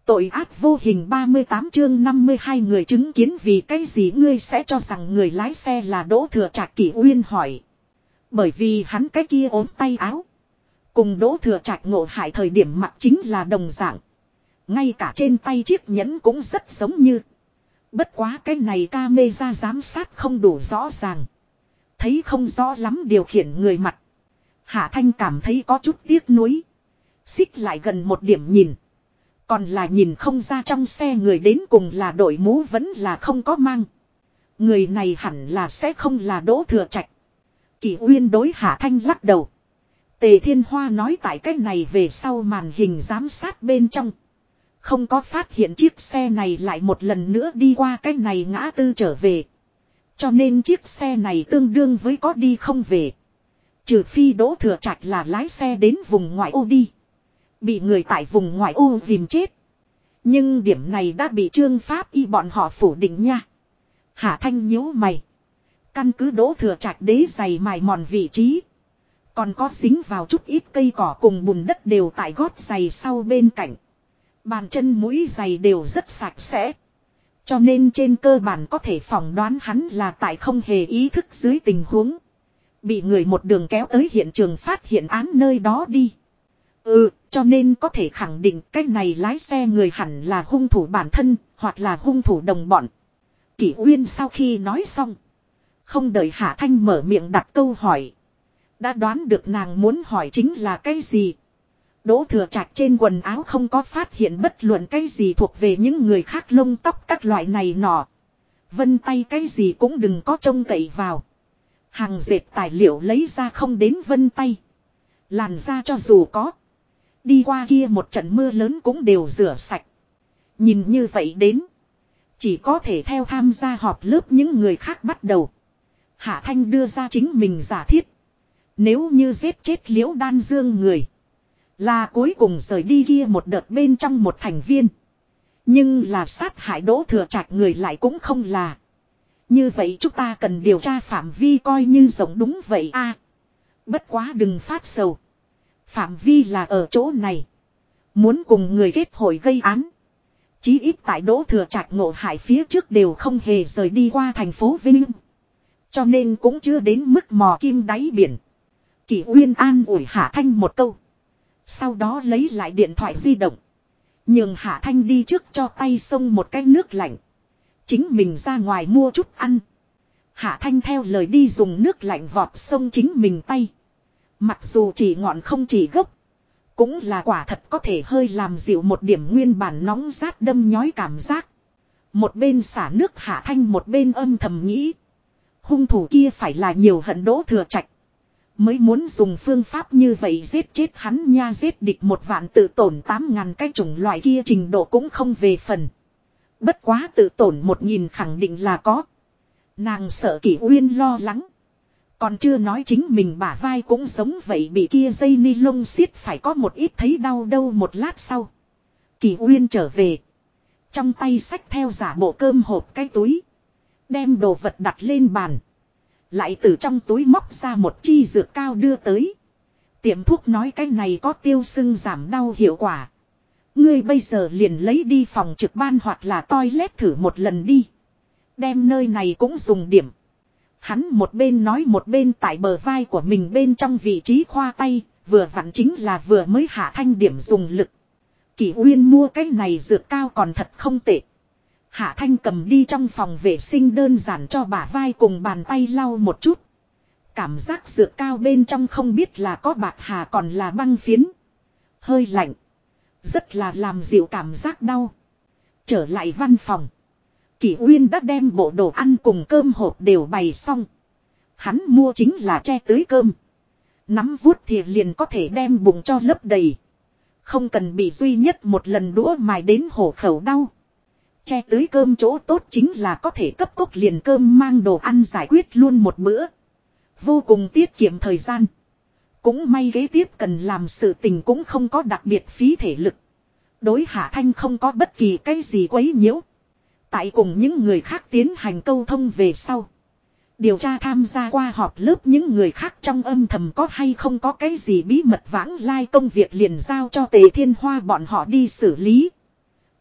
Tội ác vô hình 38 chương 52 người chứng kiến vì cái gì ngươi sẽ cho rằng người lái xe là Đỗ Thừa Trạch. Kỷ Uyên hỏi. Bởi vì hắn cái kia ốm tay áo. Cùng Đỗ Thừa Trạch ngộ hại thời điểm mặc chính là đồng dạng. Ngay cả trên tay chiếc nhẫn cũng rất giống như. Bất quá cái này camera giám sát không đủ rõ ràng. Thấy không rõ lắm điều khiển người mặt. Hạ Thanh cảm thấy có chút tiếc nuối. Xích lại gần một điểm nhìn. Còn là nhìn không ra trong xe người đến cùng là đội mũ vẫn là không có mang. Người này hẳn là sẽ không là Đỗ Thừa Trạch. Kỷ Uyên đối Hạ Thanh lắc đầu. Tề Thiên Hoa nói tại cái này về sau màn hình giám sát bên trong. Không có phát hiện chiếc xe này lại một lần nữa đi qua cái này ngã tư trở về. Cho nên chiếc xe này tương đương với có đi không về. Trừ phi Đỗ Thừa Trạch là lái xe đến vùng ngoại ô đi. Bị người tại vùng ngoại ô dìm chết. Nhưng điểm này đã bị Trương Pháp Y bọn họ phủ định nha. Hạ Thanh nhíu mày. Căn cứ Đỗ Thừa Trạch đế giày mài mòn vị trí. Còn có dính vào chút ít cây cỏ cùng bùn đất đều tại gót giày sau bên cạnh. Bàn chân mũi giày đều rất sạch sẽ. Cho nên trên cơ bản có thể phỏng đoán hắn là tại không hề ý thức dưới tình huống. Bị người một đường kéo tới hiện trường phát hiện án nơi đó đi. Cho nên có thể khẳng định cái này lái xe người hẳn là hung thủ bản thân, hoặc là hung thủ đồng bọn. Kỷ Uyên sau khi nói xong. Không đợi Hạ Thanh mở miệng đặt câu hỏi. Đã đoán được nàng muốn hỏi chính là cái gì. Đỗ Thừa Trạch trên quần áo không có phát hiện bất luận cái gì thuộc về những người khác lông tóc các loại này nọ. Vân tay cái gì cũng đừng có trông cậy vào. Hàng dệt tài liệu lấy ra không đến vân tay. Làn da cho dù có. Đi qua kia một trận mưa lớn cũng đều rửa sạch. Nhìn như vậy đến. Chỉ có thể theo tham gia họp lớp những người khác bắt đầu. Hạ Thanh đưa ra chính mình giả thiết. Nếu như giết chết Liễu Đan Dương người. Là cuối cùng rời đi kia một đợt bên trong một thành viên. Nhưng là sát hại Đỗ Thừa Trạch người lại cũng không là. Như vậy chúng ta cần điều tra phạm vi coi như rộng đúng vậy a. Bất quá đừng phát sầu. Phạm vi là ở chỗ này. Muốn cùng người kết hội gây án. Chí ít tại Đỗ Thừa Trạch ngộ hại phía trước đều không hề rời đi qua thành phố Vinh. Cho nên cũng chưa đến mức mò kim đáy biển. Kỷ Uyên an ủi Hạ Thanh một câu. Sau đó lấy lại điện thoại di động. Nhường Hạ Thanh đi trước cho tay xông một cái nước lạnh. Chính mình ra ngoài mua chút ăn. Hạ Thanh theo lời đi dùng nước lạnh vọt xông chính mình tay. Mặc dù chỉ ngọn không chỉ gốc. Cũng là quả thật có thể hơi làm dịu một điểm nguyên bản nóng rát đâm nhói cảm giác. Một bên xả nước Hạ Thanh một bên âm thầm nghĩ. Hung thủ kia phải là nhiều hận Đỗ Thừa Trạch. Mới muốn dùng phương pháp như vậy giết chết hắn nha, giết địch 1 vạn tự tổn 8.000 cái chủng loại kia trình độ cũng không về phần. Bất quá tự tổn 1.000 khẳng định là có. Nàng sợ Kỷ Uyên lo lắng. Còn chưa nói chính mình bả vai cũng giống vậy bị kia dây ni lông xiết phải có một ít thấy đau đâu. Một lát sau. Kỷ Uyên trở về. Trong tay xách theo giả bộ cơm hộp cái túi. Đem đồ vật đặt lên bàn. Lại từ trong túi móc ra một chi dược cao đưa tới. Tiệm thuốc nói cái này có tiêu sưng giảm đau hiệu quả. Ngươi bây giờ liền lấy đi phòng trực ban hoặc là toilet thử một lần đi. Đem nơi này cũng dùng điểm. Hắn một bên nói một bên tại bờ vai của mình bên trong vị trí khoa tay. Vừa vặn chính là vừa mới Hạ Thanh điểm dùng lực. Kỷ Uyên mua cái này dược cao còn thật không tệ. Hạ Thanh cầm đi trong phòng vệ sinh đơn giản cho bả vai cùng bàn tay lau một chút. Cảm giác dược cao bên trong không biết là có bạc hà còn là băng phiến. Hơi lạnh. Rất là làm dịu cảm giác đau. Trở lại văn phòng. Kỷ Uyên đã đem bộ đồ ăn cùng cơm hộp đều bày xong. Hắn mua chính là che tưới cơm. Nắm vuốt thì liền có thể đem bụng cho lấp đầy. Không cần bị duy nhất một lần đũa mài đến hổ khẩu đau. Che tưới cơm chỗ tốt chính là có thể cấp tốc liền cơm mang đồ ăn giải quyết luôn một bữa. Vô cùng tiết kiệm thời gian. Cũng may kế tiếp cần làm sự tình cũng không có đặc biệt phí thể lực. Đối Hạ Thanh không có bất kỳ cái gì quấy nhiễu. Tại cùng những người khác tiến hành câu thông về sau. Điều tra tham gia qua họp lớp những người khác trong âm thầm có hay không có cái gì bí mật vãng lai công việc liền giao cho Tề Thiên Hoa bọn họ đi xử lý.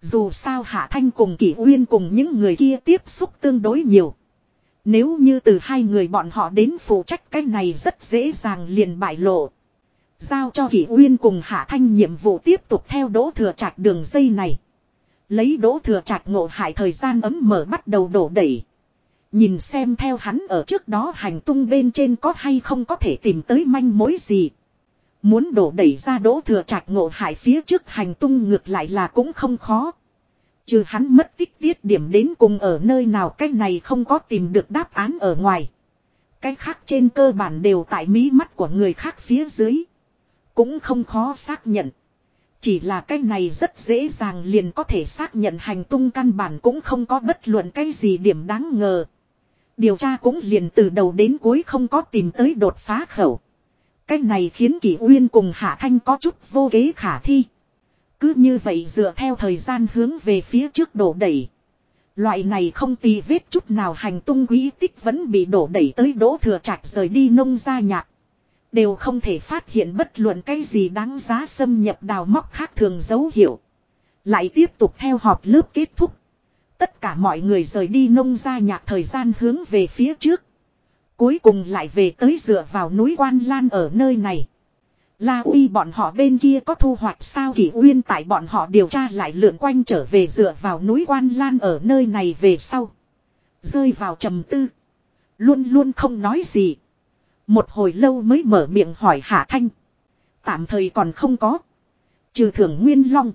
Dù sao Hạ Thanh cùng Kỷ Uyên cùng những người kia tiếp xúc tương đối nhiều. Nếu như từ hai người bọn họ đến phụ trách cái này rất dễ dàng liền bại lộ. Giao cho Kỷ Uyên cùng Hạ Thanh nhiệm vụ tiếp tục theo Đỗ Thừa Trạch đường dây này. Lấy Đỗ Thừa Trạch ngộ hại thời gian ấm mở bắt đầu đổ đẩy. Nhìn xem theo hắn ở trước đó hành tung bên trên có hay không có thể tìm tới manh mối gì. Muốn đổ đẩy ra Đỗ Thừa Trạch ngộ hại phía trước hành tung ngược lại là cũng không khó. Trừ hắn mất tích tiết điểm đến cùng ở nơi nào cái này không có tìm được đáp án ở ngoài. Cái khác trên cơ bản đều tại mí mắt của người khác phía dưới. Cũng không khó xác nhận. Chỉ là cái này rất dễ dàng liền có thể xác nhận hành tung căn bản cũng không có bất luận cái gì điểm đáng ngờ. Điều tra cũng liền từ đầu đến cuối không có tìm tới đột phá khẩu. Cái này khiến Kỷ Uyên cùng Hạ Thanh có chút vô kế khả thi. Cứ như vậy dựa theo thời gian hướng về phía trước đổ đẩy. Loại này không tì vết chút nào hành tung quý tích vẫn bị đổ đẩy tới Đỗ Thừa Trạch rời đi nông gia nhạc. Đều không thể phát hiện bất luận cái gì đáng giá xâm nhập đào móc khác thường dấu hiệu. Lại tiếp tục theo họp lớp kết thúc. Tất cả mọi người rời đi nông gia nhạc thời gian hướng về phía trước. Cuối cùng lại về tới dựa vào núi Quan Lan ở nơi này. La Uy bọn họ bên kia có thu hoạch sao? Kỷ Uyên tại bọn họ điều tra lại lượn quanh trở về dựa vào núi Quan Lan ở nơi này về sau. Rơi vào trầm tư. Luôn luôn không nói gì. Một hồi lâu mới mở miệng hỏi Hạ Thanh. Tạm thời còn không có. Trừ Thưởng Nguyên Long.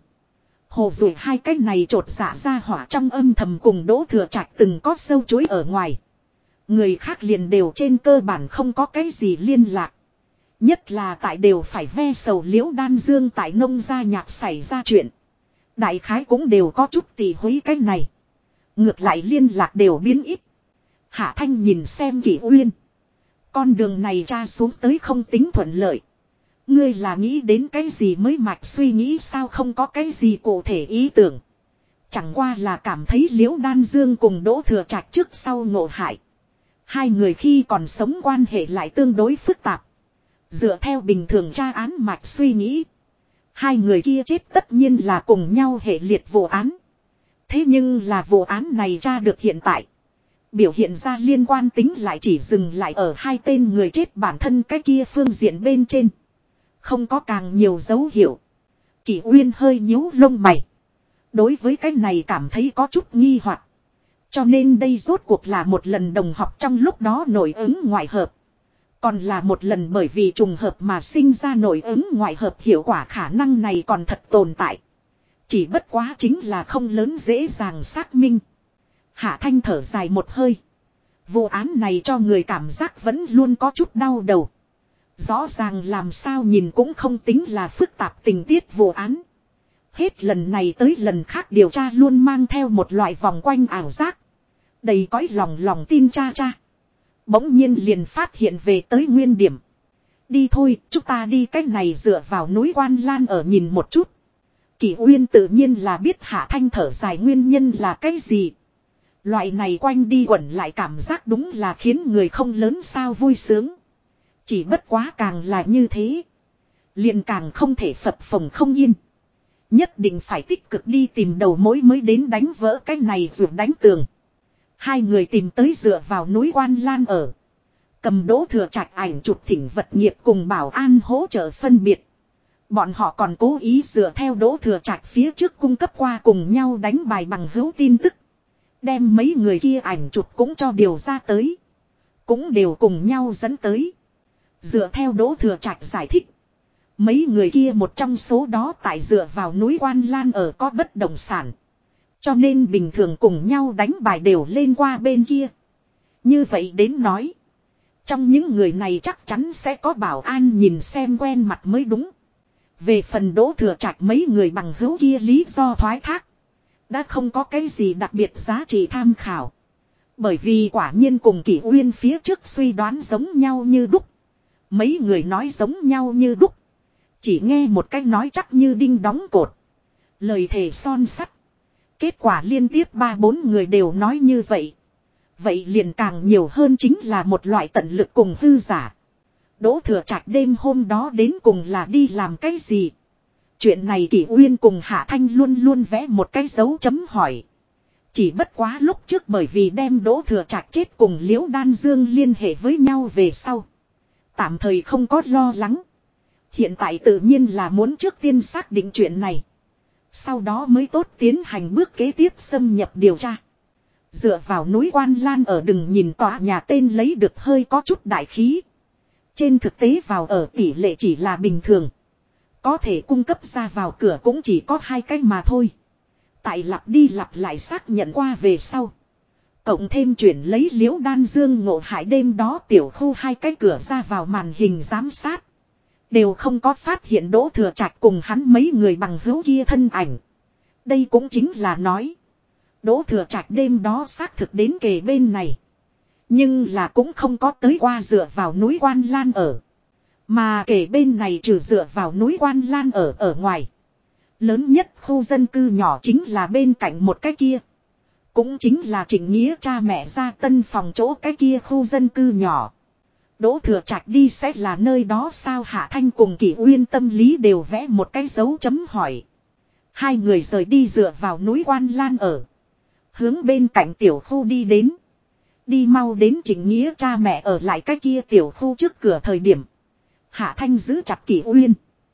Hồ rồi hai cái này trột dạ ra hỏa trong âm thầm cùng Đỗ Thừa Trạch từng có sâu chuối ở ngoài. Người khác liền đều trên cơ bản không có cái gì liên lạc. Nhất là tại đều phải ve sầu Liễu Đan Dương tại nông gia nhạc xảy ra chuyện. Đại khái cũng đều có chút tỉ hối cái này. Ngược lại liên lạc đều biến ít. Hạ Thanh nhìn xem Kỷ Uyên. Con đường này tra xuống tới không tính thuận lợi. Ngươi là nghĩ đến cái gì mới mạch suy nghĩ sao không có cái gì cụ thể ý tưởng. Chẳng qua là cảm thấy Liễu Đan Dương cùng Đỗ Thừa Trạch trước sau ngộ hại. Hai người khi còn sống quan hệ lại tương đối phức tạp. Dựa theo bình thường tra án mạch suy nghĩ. Hai người kia chết tất nhiên là cùng nhau hệ liệt vụ án. Thế nhưng là vụ án này tra được hiện tại. Biểu hiện ra liên quan tính lại chỉ dừng lại ở hai tên người chết bản thân cái kia phương diện bên trên. Không có càng nhiều dấu hiệu. Kỷ Uyên hơi nhíu lông mày. Đối với cái này cảm thấy có chút nghi hoặc. Cho nên đây rốt cuộc là một lần đồng học trong lúc đó nội ứng ngoại hợp. Còn là một lần bởi vì trùng hợp mà sinh ra nội ứng ngoại hợp hiệu quả khả năng này còn thật tồn tại. Chỉ bất quá chính là không lớn dễ dàng xác minh. Hạ Thanh thở dài một hơi. Vụ án này cho người cảm giác vẫn luôn có chút đau đầu. Rõ ràng làm sao nhìn cũng không tính là phức tạp tình tiết vụ án. Hết lần này tới lần khác điều tra luôn mang theo một loại vòng quanh ảo giác. Đầy cõi lòng tin cha. Bỗng nhiên liền phát hiện về tới nguyên điểm. Đi thôi, chúng ta đi cách này dựa vào núi Quan Lan ở nhìn một chút. Kỷ Uyên tự nhiên là biết Hạ Thanh thở dài nguyên nhân là cái gì. Loại này quanh đi quẩn lại cảm giác đúng là khiến người không lớn sao vui sướng. Chỉ bất quá càng là như thế. Liền càng không thể phập phồng không yên. Nhất định phải tích cực đi tìm đầu mối mới đến đánh vỡ cái này rồi đánh tường. Hai người tìm tới dựa vào núi Quan Lan ở. Cầm Đỗ Thừa Trạch ảnh chụp thỉnh vật nghiệp cùng bảo an hỗ trợ phân biệt. Bọn họ còn cố ý dựa theo Đỗ Thừa Trạch phía trước cung cấp qua cùng nhau đánh bài bằng hữu tin tức. Đem mấy người kia ảnh chụp cũng cho điều ra tới. Cũng đều cùng nhau dẫn tới. Dựa theo Đỗ Thừa Trạch giải thích. Mấy người kia một trong số đó tại dựa vào núi Quan Lan ở có bất động sản. Cho nên bình thường cùng nhau đánh bài đều lên qua bên kia. Như vậy đến nói. Trong những người này chắc chắn sẽ có bảo an nhìn xem quen mặt mới đúng. Về phần Đỗ Thừa Trạch mấy người bằng hữu kia lý do thoái thác. Đã không có cái gì đặc biệt giá trị tham khảo. Bởi vì quả nhiên cùng Kỷ Uyên phía trước suy đoán giống nhau như đúc. Mấy người nói giống nhau như đúc. Chỉ nghe một cách nói chắc như đinh đóng cột. Lời thề son sắt. Kết quả liên tiếp 3-4 người đều nói như vậy. Vậy liền càng nhiều hơn chính là một loại tận lực cùng hư giả. Đỗ Thừa Trạch đêm hôm đó đến cùng là đi làm cái gì? Chuyện này Kỷ Uyên cùng Hạ Thanh luôn luôn vẽ một cái dấu chấm hỏi. Chỉ bất quá lúc trước bởi vì đem Đỗ Thừa Trạch chết cùng Liễu Đan Dương liên hệ với nhau về sau. Tạm thời không có lo lắng. Hiện tại tự nhiên là muốn trước tiên xác định chuyện này. Sau đó mới tốt tiến hành bước kế tiếp xâm nhập điều tra. Dựa vào núi Quan Lan ở đừng nhìn tòa nhà tên lấy được hơi có chút đại khí. Trên thực tế vào ở tỷ lệ chỉ là bình thường. Có thể cung cấp ra vào cửa cũng chỉ có 2 cái mà thôi. Tại lặp đi lặp lại xác nhận qua về sau. Cộng thêm chuyển lấy Liễu Đan Dương ngộ hại đêm đó tiểu khu 2 cái cửa ra vào màn hình giám sát. Đều không có phát hiện Đỗ Thừa Trạch cùng hắn mấy người bằng hữu kia thân ảnh. Đây cũng chính là nói. Đỗ Thừa Trạch đêm đó xác thực đến kề bên này. Nhưng là cũng không có tới qua dựa vào núi Quan Lan ở. Mà kề bên này trừ dựa vào núi Quan Lan ở ngoài. Lớn nhất khu dân cư nhỏ chính là bên cạnh một cái kia. Cũng chính là Trịnh Nghĩa cha mẹ ra tân phòng chỗ cái kia khu dân cư nhỏ. Đỗ Thừa Trạch đi sẽ là nơi đó sao? Hạ Thanh cùng Kỷ Uyên tâm lý đều vẽ một cái dấu chấm hỏi. Hai người rời đi dựa vào núi Quan Lan ở. Hướng bên cạnh tiểu khu đi đến. Đi mau đến Trịnh Nghĩa cha mẹ ở lại cái kia tiểu khu trước cửa thời điểm. Hạ Thanh giữ chặt Kỷ Uyên.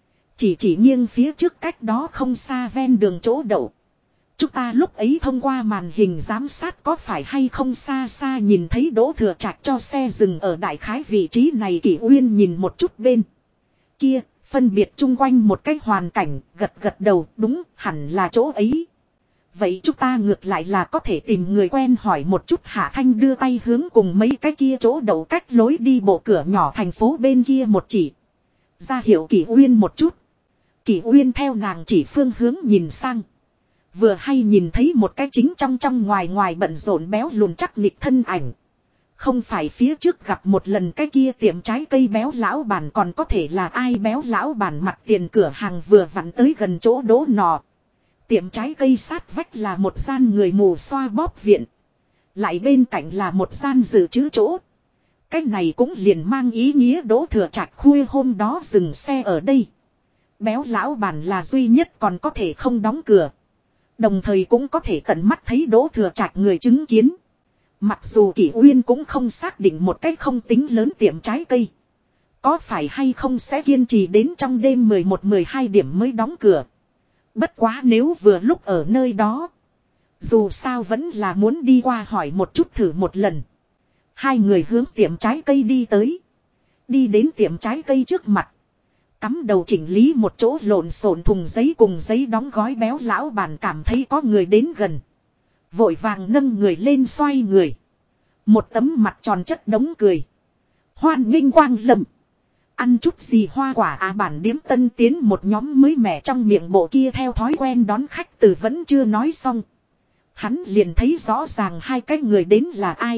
Chỉ nghiêng phía trước cách đó không xa ven đường chỗ đậu. Chúng ta lúc ấy thông qua màn hình giám sát có phải hay không xa xa nhìn thấy Đỗ Thừa Trạch cho xe dừng ở đại khái vị trí này. Kỷ Uyên nhìn một chút bên kia, phân biệt chung quanh một cái hoàn cảnh, gật đầu, đúng, hẳn là chỗ ấy. Vậy chúng ta ngược lại là có thể tìm người quen hỏi một chút. Hạ Thanh đưa tay hướng cùng mấy cái kia chỗ đậu cách lối đi bộ cửa nhỏ thành phố bên kia một chỉ. Ra hiệu Kỷ Uyên một chút. Kỷ Uyên theo nàng chỉ phương hướng nhìn sang. Vừa hay nhìn thấy một cái chính trong ngoài bận rộn béo lùn chắc nịch thân ảnh. Không phải phía trước gặp một lần cái kia tiệm trái cây béo lão bản, còn có thể là ai? Béo lão bản mặt tiền cửa hàng vừa vặn tới gần chỗ Đỗ nọ. Tiệm trái cây sát vách là một gian người mù xoa bóp viện. Lại bên cạnh là một gian dự trữ chỗ. Cái này cũng liền mang ý nghĩa Đỗ Thừa Trạch khuya hôm đó dừng xe ở đây. Béo lão bản là duy nhất còn có thể không đóng cửa. Đồng thời cũng có thể tận mắt thấy Đỗ Thừa Trạch người chứng kiến. Mặc dù Kỷ Uyên cũng không xác định một cách không tính lớn tiệm trái cây. Có phải hay không sẽ kiên trì đến trong đêm 11-12 điểm mới đóng cửa. Bất quá nếu vừa lúc ở nơi đó. Dù sao vẫn là muốn đi qua hỏi một chút thử một lần. Hai người hướng tiệm trái cây đi tới. Đi đến tiệm trái cây trước mặt. Cắm đầu chỉnh lý một chỗ lộn xộn thùng giấy cùng giấy đóng gói. Béo lão bản cảm thấy có người đến gần. Vội vàng nâng người lên xoay người. Một tấm mặt tròn chất đống cười. Hoan nghênh quang lâm. Ăn chút gì hoa quả bản điếm tân tiến một nhóm mới mẻ trong miệng bộ kia theo thói quen đón khách từ vẫn chưa nói xong. Hắn liền thấy rõ ràng hai cái người đến là ai.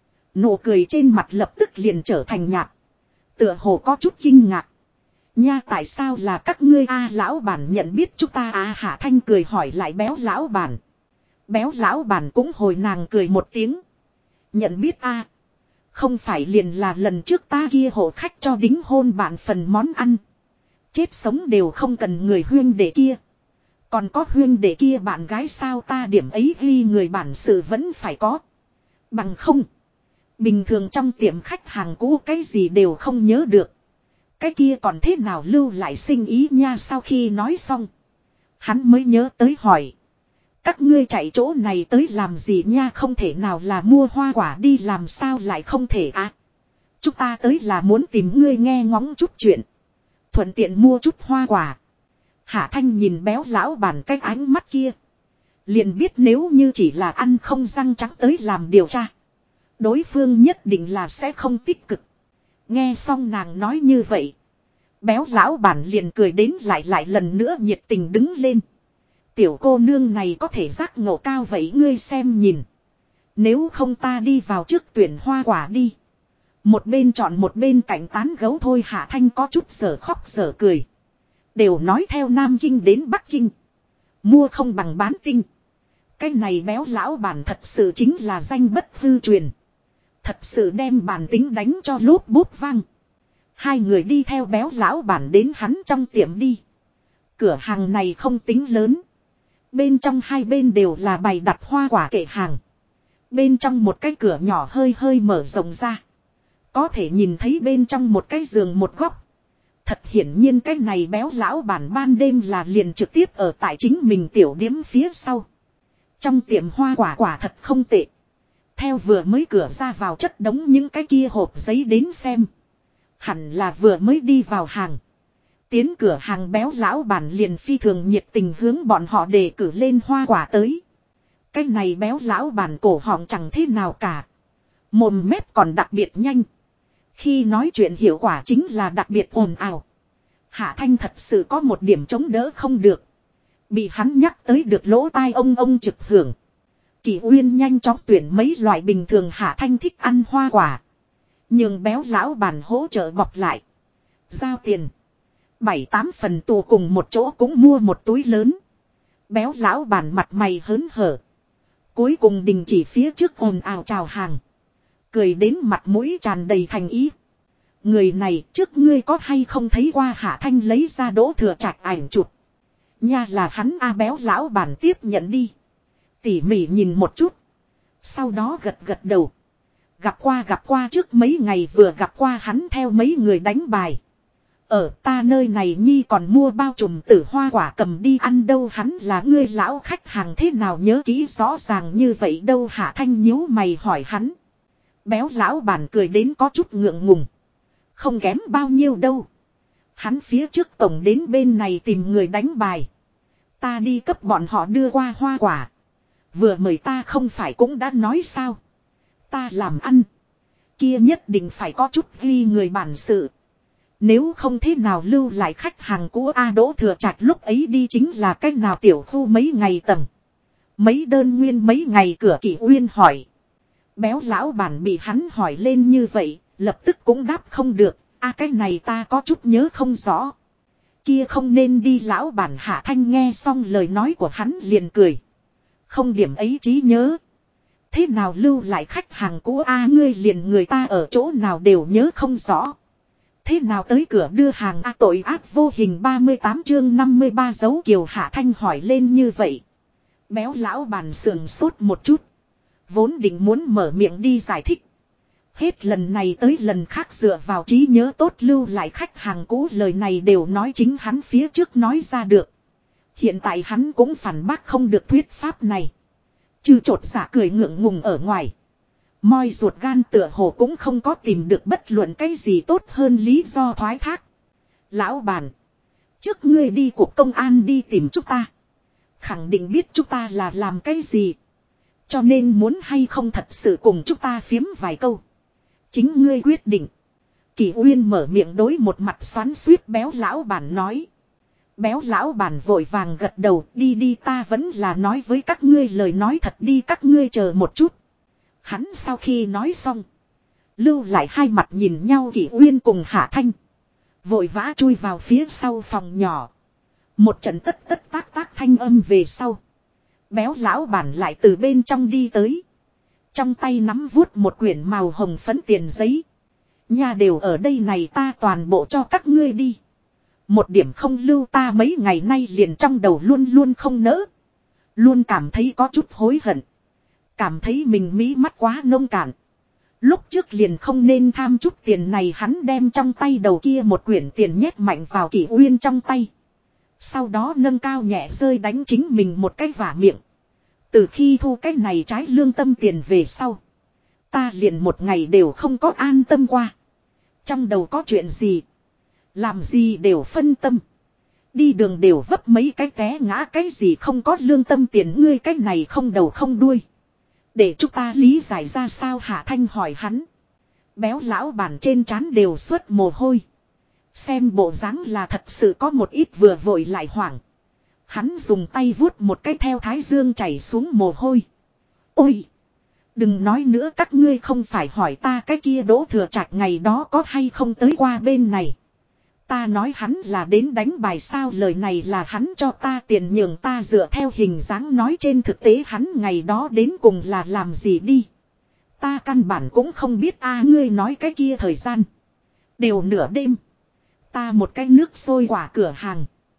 Nụ cười trên mặt lập tức liền trở thành nhạt. Tựa hồ có chút kinh ngạc. Nha, tại sao là các ngươi lão bản nhận biết chúng ta Hạ Thanh cười hỏi lại béo lão bản. Béo lão bản cũng hồi nàng cười một tiếng. Nhận biết không phải liền là lần trước ta kia hộ khách cho đính hôn bạn phần món ăn. Chết sống đều không cần người huyên đệ kia. Còn có huyên đệ kia bạn gái sao? Ta điểm ấy ghi người bản sự vẫn phải có. Bằng không. Bình thường trong tiệm khách hàng cũ cái gì đều không nhớ được. Cái kia còn thế nào lưu lại sinh ý nha? Sau khi nói xong. Hắn mới nhớ tới hỏi. Các ngươi chạy chỗ này tới làm gì nha? Không thể nào là mua hoa quả đi làm sao lại không thể chúng ta tới là muốn tìm ngươi nghe ngóng chút chuyện. Thuận tiện mua chút hoa quả. Hạ Thanh nhìn béo lão bản cái ánh mắt kia. Liền biết nếu như chỉ là ăn không răng trắng tới làm điều tra. Đối phương nhất định là sẽ không tích cực. Nghe xong nàng nói như vậy. Béo lão bản liền cười đến lại lần nữa nhiệt tình đứng lên. Tiểu cô nương này có thể giác ngộ cao vậy ngươi xem nhìn. Nếu không ta đi vào trước tuyển hoa quả đi. Một bên chọn một bên cạnh tán gấu thôi. Hạ Thanh có chút giờ khóc giờ cười. Đều nói theo Nam Kinh đến Bắc Kinh. Mua không bằng bán tinh. Cái này béo lão bản thật sự chính là danh bất hư truyền. Thật sự đem bản tính đánh cho lốp bút vang. Hai người đi theo béo lão bản đến hắn trong tiệm đi. Cửa hàng này không tính lớn. Bên trong hai bên đều là bày đặt hoa quả kệ hàng. Bên trong một cái cửa nhỏ hơi hơi mở rộng ra. Có thể nhìn thấy bên trong một cái giường một góc. Thật hiển nhiên cái này béo lão bản ban đêm là liền trực tiếp ở tại chính mình tiểu điếm phía sau. Trong tiệm hoa quả thật không tệ. Theo vừa mới cửa ra vào chất đống những cái kia hộp giấy đến xem. Hẳn là vừa mới đi vào hàng. Tiến cửa hàng béo lão bản liền phi thường nhiệt tình hướng bọn họ đề cử lên hoa quả tới. Cái này béo lão bản cổ họng chẳng thế nào cả. Mồm mép còn đặc biệt nhanh. Khi nói chuyện hiệu quả chính là đặc biệt ồn ào. Hạ Thanh thật sự có một điểm chống đỡ không được. Bị hắn nhắc tới được lỗ tai ông trực hưởng. Kỳ Uyên nhanh chóng tuyển mấy loại bình thường Hạ Thanh thích ăn hoa quả. Nhưng béo lão bản hỗ trợ bọc lại. Giao tiền. 7-8 phần tù cùng một chỗ cũng mua một túi lớn. Béo lão bản mặt mày hớn hở. Cuối cùng đình chỉ phía trước ồn ào chào hàng. Cười đến mặt mũi tràn đầy thành ý. Người này trước ngươi có hay không thấy qua Hạ Thanh lấy ra Đỗ Thừa Trạch ảnh chụp. Nha là hắn a béo lão bản tiếp nhận đi. Tỉ mỉ nhìn một chút. Sau đó gật đầu. Gặp qua trước mấy ngày vừa gặp qua hắn theo mấy người đánh bài. Ở ta nơi này nhi còn mua bao trùm tử hoa quả cầm đi ăn đâu hắn là ngươi lão khách hàng thế nào nhớ kỹ rõ ràng như vậy đâu Hạ Thanh nhíu mày hỏi hắn. Béo lão bản cười đến có chút ngượng ngùng. Không kém bao nhiêu đâu. Hắn phía trước tổng đến bên này tìm người đánh bài. Ta đi cấp bọn họ đưa qua hoa quả. Vừa mời ta không phải cũng đã nói sao. Ta làm ăn. Kia nhất định phải có chút ghi người bản sự. Nếu không thế nào lưu lại khách hàng của A Đỗ Thừa Trạch lúc ấy đi chính là cách nào tiểu khu mấy ngày tầng. Mấy đơn nguyên mấy ngày cửa Kỳ Uyên hỏi. Béo lão bản bị hắn hỏi lên như vậy, lập tức cũng đáp không được. Cái này ta có chút nhớ không rõ. Kia không nên đi lão bản Hạ Thanh nghe xong lời nói của hắn liền cười. Không điểm ấy trí nhớ. Thế nào lưu lại khách hàng của ngươi liền người ta ở chỗ nào đều nhớ không rõ. Thế nào tới cửa đưa hàng tội ác vô hình 38 chương 53 dấu Kiều Hạ Thanh hỏi lên như vậy. Béo lão bản sườn sốt một chút. Vốn định muốn mở miệng đi giải thích. Hết lần này tới lần khác dựa vào trí nhớ tốt lưu lại khách hàng cũ lời này đều nói chính hắn phía trước nói ra được. Hiện tại hắn cũng phản bác không được thuyết pháp này. Trừ trột giả cười ngượng ngùng ở ngoài. Moi ruột gan tựa hồ cũng không có tìm được bất luận cái gì tốt hơn lý do thoái thác. Lão bản. Trước ngươi đi cuộc công an đi tìm chúng ta. Khẳng định biết chúng ta là làm cái gì. Cho nên muốn hay không thật sự cùng chúng ta phiếm vài câu. Chính ngươi quyết định. Kỳ Uyên mở miệng đối một mặt xoắn xuýt béo lão bản nói. Béo lão bản vội vàng gật đầu đi ta vẫn là nói với các ngươi lời nói thật đi các ngươi chờ một chút. Hắn sau khi nói xong. Lưu lại hai mặt nhìn nhau Kỳ Uyên cùng Hạ Thanh. Vội vã chui vào phía sau phòng nhỏ. Một trận tất tác thanh âm về sau. Béo lão bản lại từ bên trong đi tới. Trong tay nắm vuốt một quyển màu hồng phấn tiền giấy. Nhà đều ở đây này ta toàn bộ cho các ngươi đi. Một điểm không lưu ta mấy ngày nay liền trong đầu luôn luôn không nỡ. Luôn cảm thấy có chút hối hận. Cảm thấy mình mí mắt quá nông cạn. Lúc trước liền không nên tham chút tiền này hắn đem trong tay đầu kia một quyển tiền nhét mạnh vào Kỳ Uyên trong tay. Sau đó nâng cao nhẹ rơi đánh chính mình một cái vả miệng. Từ khi thu cái này trái lương tâm tiền về sau. Ta liền một ngày đều không có an tâm qua. Trong đầu có chuyện gì. Làm gì đều phân tâm. Đi đường đều vấp mấy cái té ngã cái gì không có lương tâm tiền ngươi cái này không đầu không đuôi. Để chúng ta lý giải ra sao Hạ Thanh hỏi hắn. Béo lão bản trên trán đều xuất mồ hôi. Xem bộ dáng là thật sự có một ít vừa vội lại hoảng. Hắn dùng tay vuốt một cái theo thái dương chảy xuống mồ hôi. Ôi! Đừng nói nữa các ngươi không phải hỏi ta cái kia Đỗ Thừa Trạch ngày đó có hay không tới qua bên này. Ta nói hắn là đến đánh bài sao lời này là hắn cho ta tiền nhường ta dựa theo hình dáng nói trên thực tế hắn ngày đó đến cùng là làm gì đi. Ta căn bản cũng không biết ngươi nói cái kia thời gian. Đều nửa đêm. Ta một cái nước sôi quả cửa hàng.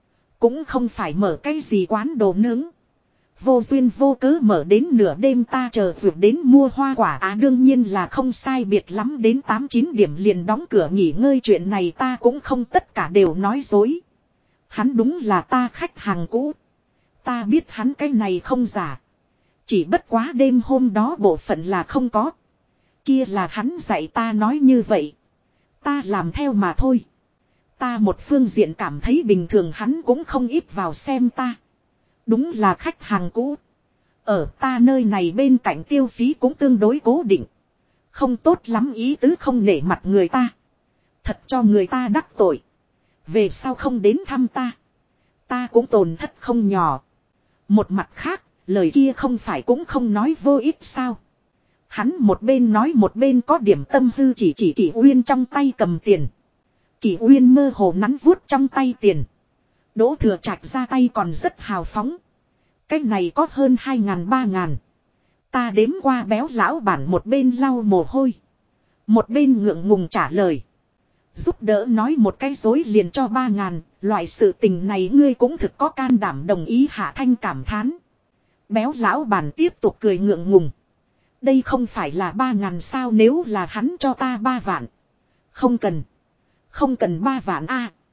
Cũng không phải mở cái gì quán đồ nướng. Vô duyên vô cớ mở đến nửa đêm ta chờ vượt đến mua hoa quả đương nhiên là không sai biệt lắm đến 8-9 điểm liền đóng cửa nghỉ ngơi chuyện này ta cũng không tất cả đều nói dối. Hắn đúng là ta khách hàng cũ. Ta biết hắn cái này không giả. Chỉ bất quá đêm hôm đó bộ phận là không có. Kia là hắn dạy ta nói như vậy. Ta làm theo mà thôi. Ta một phương diện cảm thấy bình thường hắn cũng không ít vào xem ta. Đúng là khách hàng cũ. Ở ta nơi này bên cạnh tiêu phí cũng tương đối cố định. Không tốt lắm ý tứ không nể mặt người ta. Thật cho người ta đắc tội. Về sau không đến thăm ta. Ta cũng tổn thất không nhỏ. Một mặt khác, lời kia không phải cũng không nói vô ích sao. Hắn một bên nói một bên có điểm tâm hư chỉ Kỷ Uyên trong tay cầm tiền. Kỷ Uyên mơ hồ nắn vuốt trong tay tiền. Đỗ Thừa Trạch ra tay còn rất hào phóng. Cái này có hơn 2.000-3.000. Ta đếm qua béo lão bản một bên lau mồ hôi. Một bên ngượng ngùng trả lời. Giúp đỡ nói một cái dối liền cho 3.000. Loại sự tình này ngươi cũng thực có can đảm đồng ý Hạ Thanh cảm thán. Béo lão bản tiếp tục cười ngượng ngùng. Đây không phải là 3.000 sao nếu là hắn cho ta 3 vạn. Không cần. Không cần 3 vạn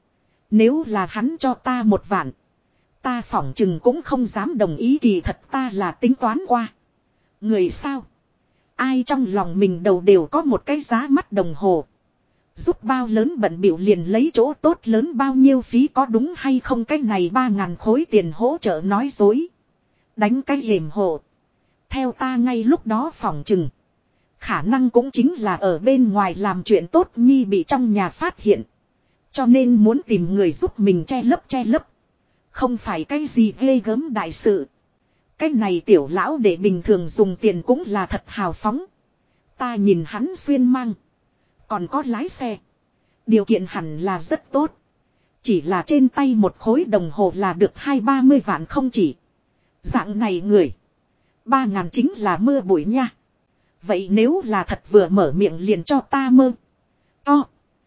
Nếu là hắn cho ta 1 vạn. Ta phỏng chừng cũng không dám đồng ý kỳ thật ta là tính toán qua. Người sao? Ai trong lòng mình đầu đều có một cái giá mắt đồng hồ. Giúp bao lớn bận biểu liền lấy chỗ tốt lớn bao nhiêu phí có đúng hay không cái này 3.000 khối tiền hỗ trợ nói dối. Đánh cái hiểm hộ. Theo ta ngay lúc đó phỏng chừng. Khả năng cũng chính là ở bên ngoài làm chuyện tốt nhi bị trong nhà phát hiện. Cho nên muốn tìm người giúp mình che lấp. Không phải cái gì ghê gớm đại sự. Cái này tiểu lão để bình thường dùng tiền cũng là thật hào phóng. Ta nhìn hắn xuyên mang. Còn có lái xe. Điều kiện hẳn là rất tốt. Chỉ là trên tay một khối đồng hồ là được 20-30 vạn không chỉ. Dạng này người. 3.000 chính là mưa bụi nha. Vậy nếu là thật vừa mở miệng liền cho ta mơ. To.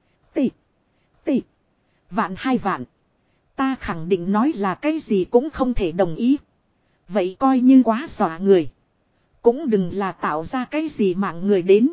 Tỷ. Vạn 2 vạn. Ta khẳng định nói là cái gì cũng không thể đồng ý. Vậy coi như quá dọa người. Cũng đừng là tạo ra cái gì mạng người đến.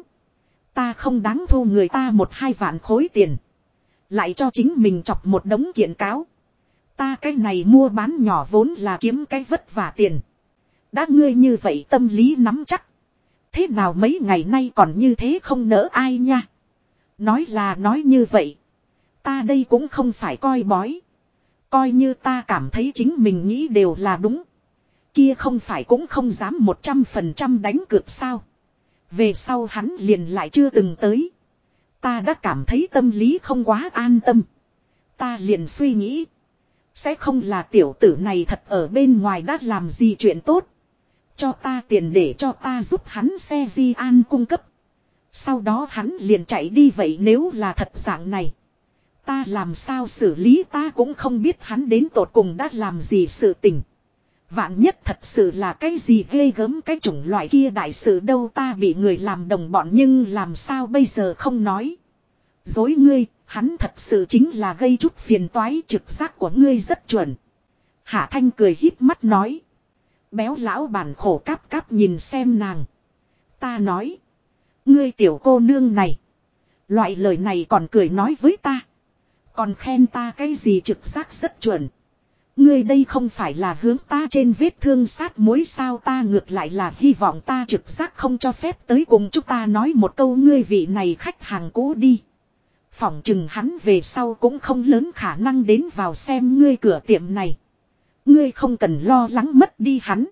Ta không đáng thu người ta 1-2 vạn khối tiền. Lại cho chính mình chọc một đống kiện cáo. Ta cái này mua bán nhỏ vốn là kiếm cái vất vả tiền. Đã ngươi như vậy tâm lý nắm chắc. Thế nào mấy ngày nay còn như thế không nỡ ai nha. Nói là nói như vậy. Ta đây cũng không phải coi bói. Coi như ta cảm thấy chính mình nghĩ đều là đúng. Kia không phải cũng không dám 100% đánh cược sao. Về sau hắn liền lại chưa từng tới. Ta đã cảm thấy tâm lý không quá an tâm. Ta liền suy nghĩ. Sẽ không là tiểu tử này thật ở bên ngoài đã làm gì chuyện tốt. Cho ta tiền để cho ta giúp hắn xe di an cung cấp. Sau đó hắn liền chạy đi vậy nếu là thật dạng này. Ta làm sao xử lý ta cũng không biết hắn đến tột cùng đã làm gì sự tình. Vạn nhất thật sự là cái gì ghê gớm cái chủng loại kia đại sự đâu ta bị người làm đồng bọn nhưng làm sao bây giờ không nói. Dối ngươi, hắn thật sự chính là gây chút phiền toái trực giác của ngươi rất chuẩn. Hạ Thanh cười híp mắt nói. Béo lão bản khổ cáp cáp nhìn xem nàng. Ta nói. Ngươi tiểu cô nương này. Loại lời này còn cười nói với ta. Còn khen ta cái gì trực giác rất chuẩn. Ngươi đây không phải là hướng ta trên vết thương sát muối sao ta ngược lại là hy vọng ta trực giác không cho phép tới cùng chúng ta nói một câu ngươi vị này khách hàng cũ đi. Phỏng chừng hắn về sau cũng không lớn khả năng đến vào xem ngươi cửa tiệm này. Ngươi không cần lo lắng mất đi hắn.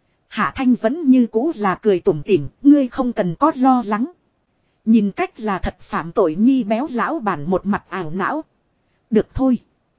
Hạ Thanh vẫn như cũ là cười tủm tỉm, ngươi không cần có lo lắng. Nhìn cách là thật phạm tội nhi béo lão bản một mặt ảo não. Được thôi.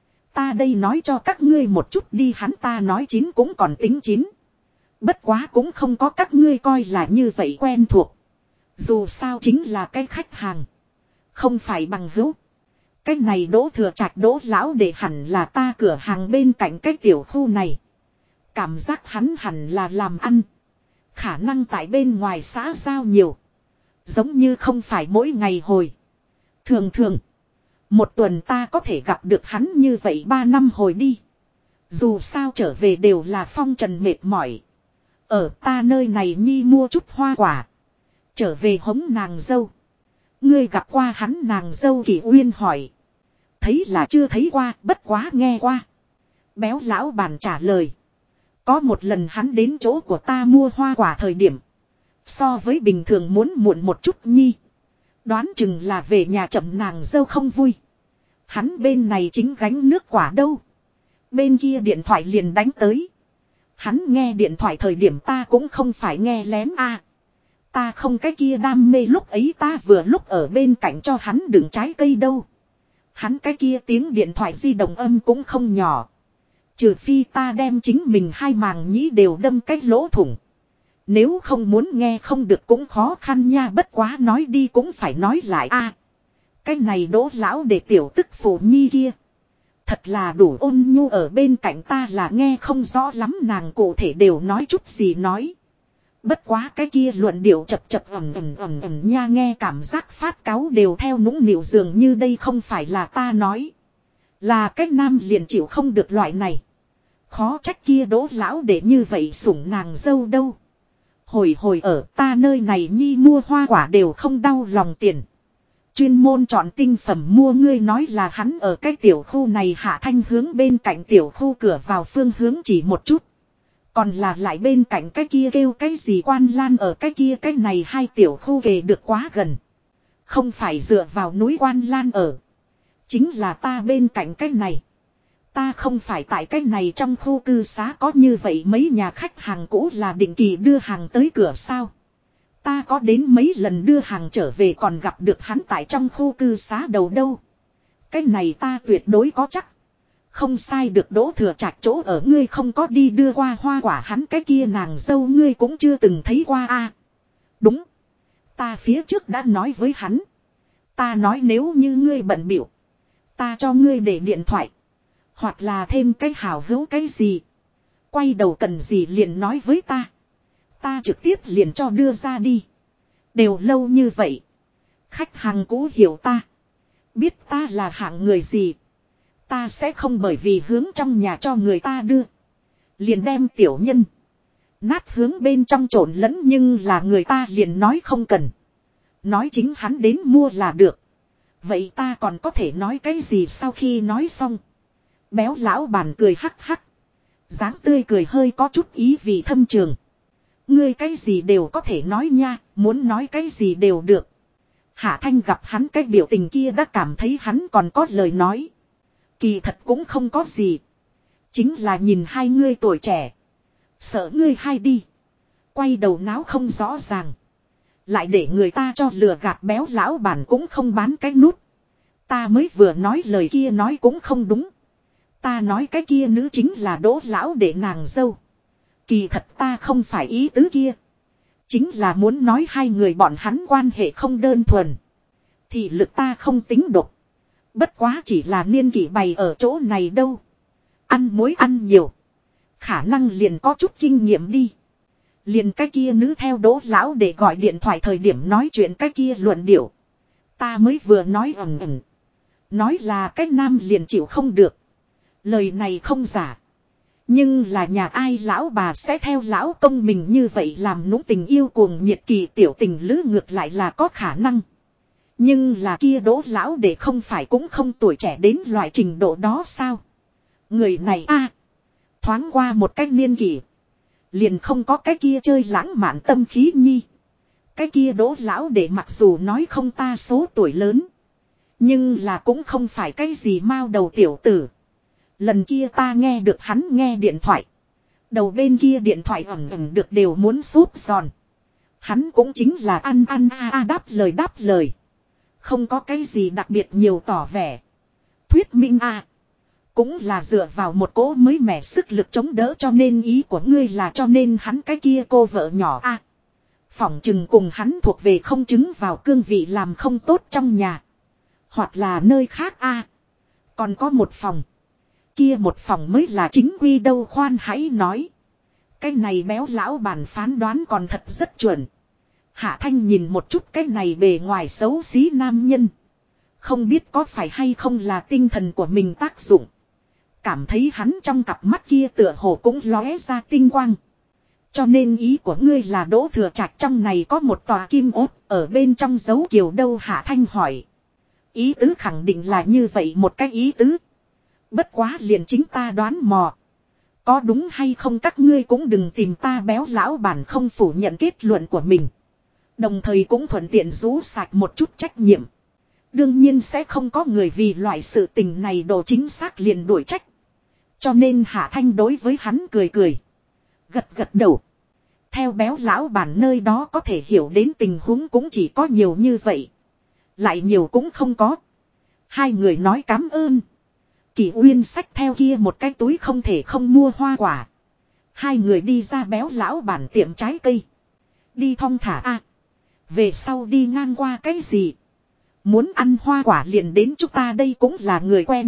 Ta đây nói cho các ngươi một chút đi hắn ta nói chín cũng còn tính chín. Bất quá cũng không có các ngươi coi là như vậy quen thuộc. Dù sao chính là cái khách hàng. Không phải bằng hữu. Cái này Đỗ Thừa Trạch Đỗ lão để hẳn là ta cửa hàng bên cạnh cái tiểu khu này. Cảm giác hắn hẳn là làm ăn. Khả năng tại bên ngoài xã giao nhiều. Giống như không phải mỗi ngày hồi. Thường. Một tuần ta có thể gặp được hắn như vậy 3 năm hồi đi. Dù sao trở về đều là phong trần mệt mỏi. Ở ta nơi này nhi mua chút hoa quả. Trở về hống nàng dâu. Ngươi gặp qua hắn nàng dâu Kỷ Uyên hỏi. Thấy là chưa thấy qua, bất quá nghe qua. Béo lão bản trả lời. Có một lần hắn đến chỗ của ta mua hoa quả thời điểm. So với bình thường muốn muộn một chút nhi. Đoán chừng là về nhà chậm nàng dâu không vui. Hắn bên này chính gánh nước quả đâu. Bên kia điện thoại liền đánh tới. Hắn nghe điện thoại thời điểm ta cũng không phải nghe lén a. Ta không cái kia đam mê lúc ấy ta vừa lúc ở bên cạnh cho hắn đựng trái cây đâu. Hắn cái kia tiếng điện thoại di động âm cũng không nhỏ. Trừ phi ta đem chính mình hai màng nhĩ đều đâm cái lỗ thủng. Nếu không muốn nghe không được cũng khó khăn nha, bất quá nói đi cũng phải nói lại a. Cái này Đỗ lão để tiểu tức phụ nhi kia. Thật là đủ ôn nhu, ở bên cạnh ta là nghe không rõ lắm nàng cụ thể đều nói chút gì nói. Bất quá cái kia luận điệu chập chập nha, nghe cảm giác phát cáu đều theo nũng nịu dường như đây không phải là ta nói. Là cái nam liền chịu không được loại này. Khó trách kia Đỗ lão để như vậy sủng nàng dâu đâu. Hồi ở ta nơi này nhi mua hoa quả đều không đau lòng tiền. Chuyên môn chọn tinh phẩm mua, ngươi nói là hắn ở cái tiểu khu này. Hạ Thanh hướng bên cạnh tiểu khu cửa vào phương hướng chỉ một chút. Còn là lại bên cạnh cái kia kêu cái gì Quan Lan ở cái kia, cái này hai tiểu khu kề được quá gần. Không phải dựa vào núi Quan Lan ở. Chính là ta bên cạnh cái này. Ta không phải tại cái này trong khu cư xá có như vậy mấy nhà khách hàng cũ là định kỳ đưa hàng tới cửa sao. Ta có đến mấy lần đưa hàng trở về còn gặp được hắn tại trong khu cư xá đầu đâu. Cái này ta tuyệt đối có chắc. Không sai được. Đỗ Thừa Trạch chỗ ở ngươi không có đi đưa qua hoa quả, hắn cái kia nàng dâu ngươi cũng chưa từng thấy qua a. Đúng. Ta phía trước đã nói với hắn. Ta nói nếu như ngươi bận bịu, ta cho ngươi để điện thoại. Hoặc là thêm cái hào hữu cái gì. Quay đầu cần gì liền nói với ta. Ta trực tiếp liền cho đưa ra đi. Đều lâu như vậy. Khách hàng cũ hiểu ta. Biết ta là hạng người gì. Ta sẽ không bởi vì hướng trong nhà cho người ta đưa. Liền đem tiểu nhân. Nát hướng bên trong trộn lẫn, nhưng là người ta liền nói không cần. Nói chính hắn đến mua là được. Vậy ta còn có thể nói cái gì? Sau khi nói xong. Béo lão bản cười hắc hắc. Dáng tươi cười hơi có chút ý vị thâm trường. Ngươi cái gì đều có thể nói nha, muốn nói cái gì đều được. Hạ Thanh gặp hắn cái biểu tình kia đã cảm thấy hắn còn có lời nói. Kỳ thật cũng không có gì. Chính là nhìn hai ngươi tuổi trẻ. Sợ ngươi hay đi. Quay đầu náo không rõ ràng. Lại để người ta cho lừa gạt, béo lão bản cũng không bán cái nút. Ta mới vừa nói lời kia nói cũng không đúng. Ta nói cái kia nữ chính là Đỗ lão để nàng dâu. Kỳ thật ta không phải ý tứ kia. Chính là muốn nói hai người bọn hắn quan hệ không đơn thuần. Thì lực ta không tính độc. Bất quá chỉ là niên kỷ bày ở chỗ này đâu. Ăn muối ăn nhiều. Khả năng liền có chút kinh nghiệm đi. Liền cái kia nữ theo Đỗ lão để gọi điện thoại thời điểm nói chuyện cái kia luận điệu. Ta mới vừa nói nói là cái nam liền chịu không được. Lời này không giả. Nhưng là nhà ai lão bà sẽ theo lão công mình như vậy làm nũng, tình yêu cuồng nhiệt kỳ tiểu tình lữ ngược lại là có khả năng. Nhưng là kia Đỗ lão để không phải cũng không tuổi trẻ đến loại trình độ đó sao? Người này a, thoáng qua một cách niên kỷ. Liền không có cái kia chơi lãng mạn tâm khí nhi. Cái kia Đỗ lão để mặc dù nói không ta số tuổi lớn. Nhưng là cũng không phải cái gì mao đầu tiểu tử. Lần kia ta nghe được hắn nghe điện thoại. Đầu bên kia điện thoại được đều muốn súp giòn. Hắn cũng chính là ăn đáp lời. Không có cái gì đặc biệt nhiều tỏ vẻ. Thuyết minh cũng là dựa vào một cỗ mới mẻ sức lực chống đỡ, cho nên ý của ngươi là cho nên hắn cái kia cô vợ nhỏ phỏng chừng cùng hắn thuộc về không chứng vào cương vị làm không tốt trong nhà. Hoặc là nơi khác còn có một phòng. Kia một phòng mới là chính quy đâu, khoan hãy nói. Cái này béo lão bản phán đoán còn thật rất chuẩn. Hạ Thanh nhìn một chút cái này bề ngoài xấu xí nam nhân. Không biết có phải hay không là tinh thần của mình tác dụng. Cảm thấy hắn trong cặp mắt kia tựa hồ cũng lóe ra tinh quang. Cho nên ý của ngươi là Đỗ Thừa Trạch trong này có một tòa kim ốt ở bên trong dấu kiều đâu, Hạ Thanh hỏi. Ý tứ khẳng định là như vậy một cái ý tứ. Bất quá liền chính ta đoán mò. Có đúng hay không các ngươi cũng đừng tìm ta, Béo lão bản không phủ nhận kết luận của mình. Đồng thời cũng thuận tiện rũ sạch một chút trách nhiệm. Đương nhiên sẽ không có người vì loại sự tình này độ chính xác liền đuổi trách. Cho nên Hạ Thanh đối với hắn cười cười. Gật gật đầu. Theo Béo lão bản nơi đó có thể hiểu đến tình huống cũng chỉ có nhiều như vậy. Lại nhiều cũng không có. Hai người nói cảm ơn. Kỷ Uyên xách theo kia một cái túi không thể không mua hoa quả. Hai người đi ra Béo lão bản tiệm trái cây. Đi thong thả a. Về sau đi ngang qua cái gì? Muốn ăn hoa quả liền đến chúng ta, đây cũng là người quen.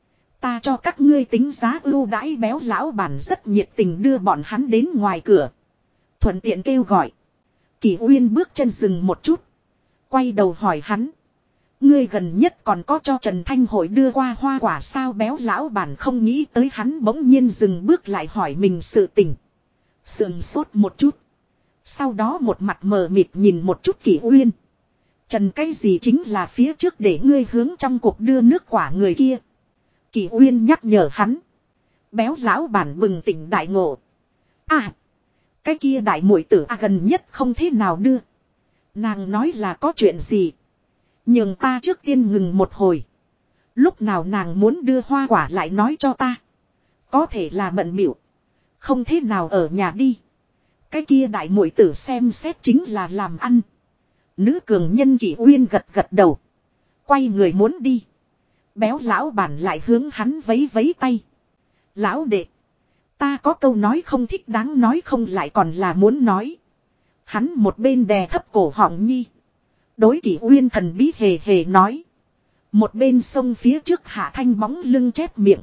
Ta cho các ngươi tính giá ưu đãi. Béo lão bản rất nhiệt tình đưa bọn hắn đến ngoài cửa. Thuận tiện kêu gọi. Kỷ Uyên bước chân dừng một chút. Quay đầu hỏi hắn. Ngươi gần nhất còn có cho Trần Thanh Hội đưa qua hoa quả sao? Béo lão bản không nghĩ tới hắn bỗng nhiên dừng bước lại hỏi mình sự tình. Sườn sốt một chút. Sau đó một mặt mờ mịt nhìn một chút Kỷ Uyên. Trần cái gì chính là phía trước để ngươi hướng trong cuộc đưa nước quả người kia. Kỷ Uyên nhắc nhở hắn. Béo lão bản bừng tỉnh đại ngộ. À, cái kia đại muội tử gần nhất không thế nào đưa. Nàng nói là có chuyện gì. Nhưng ta trước tiên ngừng một hồi. Lúc nào nàng muốn đưa hoa quả lại nói cho ta. Có thể là bận bịu, không thế nào ở nhà đi. Cái kia đại muội tử xem xét chính là làm ăn. Nữ cường nhân Kỷ Uyên gật gật đầu. Quay người muốn đi. Béo lão bản lại hướng hắn vấy vấy tay. Lão đệ, ta có câu nói không thích đáng nói không lại còn là muốn nói. Hắn một bên đè thấp cổ họng nhi. Đối Kỷ Uyên thần bí hề hề nói. Một bên sông phía trước Hạ Thanh bóng lưng chép miệng.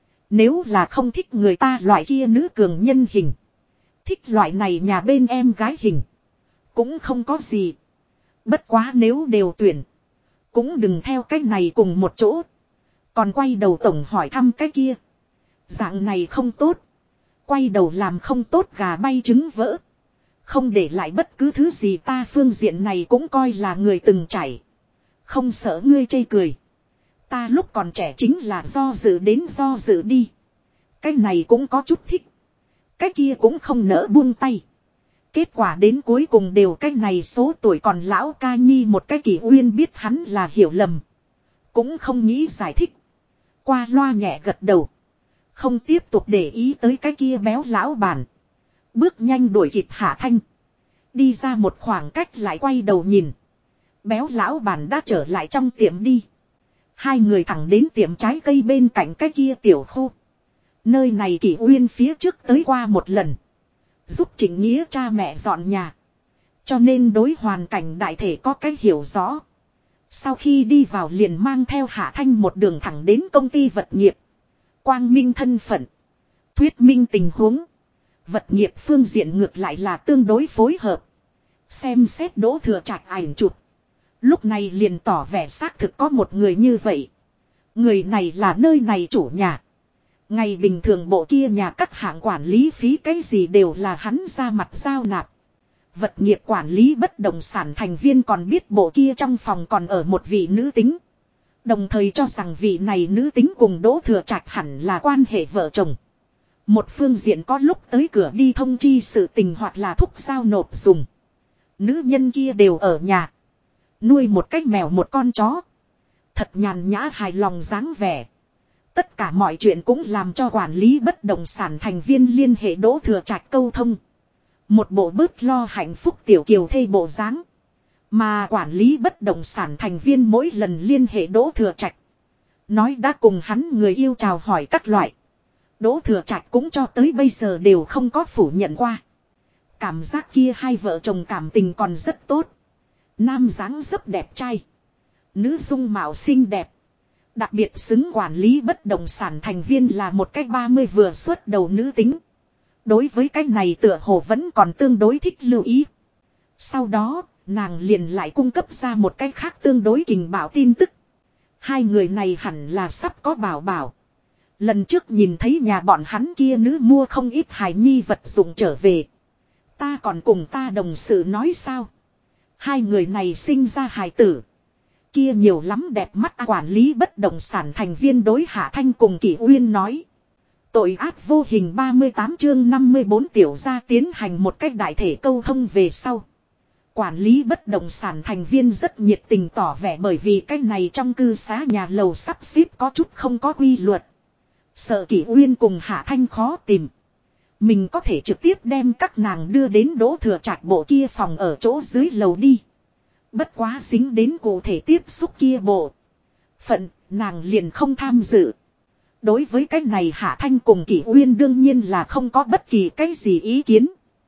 Nếu là không thích người ta loại kia nữ cường nhân hình. Thích loại này nhà bên em gái hình. Cũng không có gì. Bất quá nếu đều tuyển. Cũng đừng theo cái này cùng một chỗ. Còn quay đầu tổng hỏi thăm cái kia. Dạng này không tốt. Quay đầu làm không tốt gà bay trứng vỡ. Không để lại bất cứ thứ gì, ta phương diện này cũng coi là người từng trải. Không sợ ngươi chê cười. Ta lúc còn trẻ chính là do dự đến do dự đi. Cái này cũng có chút thích. Cái kia cũng không nỡ buông tay. Kết quả đến cuối cùng đều cái này số tuổi còn lão ca nhi một cái. Kỷ Uyên biết hắn là hiểu lầm. Cũng không nghĩ giải thích. Qua loa nhẹ gật đầu. Không tiếp tục để ý tới cái kia béo lão bản. Bước nhanh đuổi kịp Hạ Thanh. Đi ra một khoảng cách lại quay đầu nhìn. Béo lão bản đã trở lại trong tiệm đi. Hai người thẳng đến tiệm trái cây bên cạnh cái kia tiểu khu. Nơi này Kỷ Uyên phía trước tới qua một lần. Giúp Trịnh Nghĩa cha mẹ dọn nhà. Cho nên đối hoàn cảnh đại thể có cái hiểu rõ. Sau khi đi vào liền mang theo Hạ Thanh một đường thẳng đến công ty vật nghiệp. Quang minh thân phận. Thuyết minh tình huống. Vật nghiệp phương diện ngược lại là tương đối phối hợp. Xem xét Đỗ Thừa Trạch ảnh chụp. Lúc này liền tỏ vẻ xác thực có một người như vậy. Người này là nơi này chủ nhà. Ngày bình thường bộ kia nhà các hạng quản lý phí cái gì đều là hắn ra mặt giao nạp. Vật nghiệp quản lý bất động sản thành viên còn biết bộ kia trong phòng còn ở một vị nữ tính. Đồng thời cho rằng vị này nữ tính cùng Đỗ Thừa Trạch hẳn là quan hệ vợ chồng. Một phương diện có lúc tới cửa đi thông chi sự tình hoặc là thúc giao nộp dùng. Nữ nhân kia đều ở nhà. Nuôi một cái mèo một con chó. Thật nhàn nhã hài lòng dáng vẻ. Tất cả mọi chuyện cũng làm cho quản lý bất động sản thành viên liên hệ Đỗ Thừa Trạch câu thông. Một bộ bớt lo hạnh phúc tiểu kiều thê bộ dáng. Mà quản lý bất động sản thành viên mỗi lần liên hệ Đỗ Thừa Trạch. Nói đã cùng hắn người yêu chào hỏi các loại. Đỗ Thừa Trạch cũng cho tới bây giờ đều không có phủ nhận qua. Cảm giác kia hai vợ chồng cảm tình còn rất tốt. Nam dáng dấp đẹp trai. Nữ dung mạo xinh đẹp. Đặc biệt xứng quản lý bất động sản thành viên là một cái 30 vừa xuất đầu nữ tính. Đối với cái này tựa hồ vẫn còn tương đối thích lưu ý. Sau đó, nàng liền lại cung cấp ra một cái khác tương đối kình bảo tin tức. Hai người này hẳn là sắp có bảo bảo. Lần trước nhìn thấy nhà bọn hắn kia nữ mua không ít hài nhi vật dụng trở về. Ta còn cùng ta đồng sự nói sao. Hai người này sinh ra hài tử. Kia nhiều lắm đẹp mắt quản lý bất động sản thành viên đối Hạ Thanh cùng Kỷ Uyên nói. Tội ác vô hình 38 chương 54 tiểu gia tiến hành một cách đại thể câu thông về sau. Quản lý bất động sản thành viên rất nhiệt tình tỏ vẻ bởi vì cái này trong cư xá nhà lầu sắp xếp có chút không có quy luật. Sợ Kỷ Uyên cùng Hạ Thanh khó tìm. Mình có thể trực tiếp đem các nàng đưa đến Đỗ Thừa Trạch bộ kia phòng ở chỗ dưới lầu đi. Bất quá dính đến cụ thể tiếp xúc kia bộ phận, nàng liền không tham dự. Đối với cái này Hạ Thanh cùng Kỷ Uyên đương nhiên là không có bất kỳ cái gì ý kiến.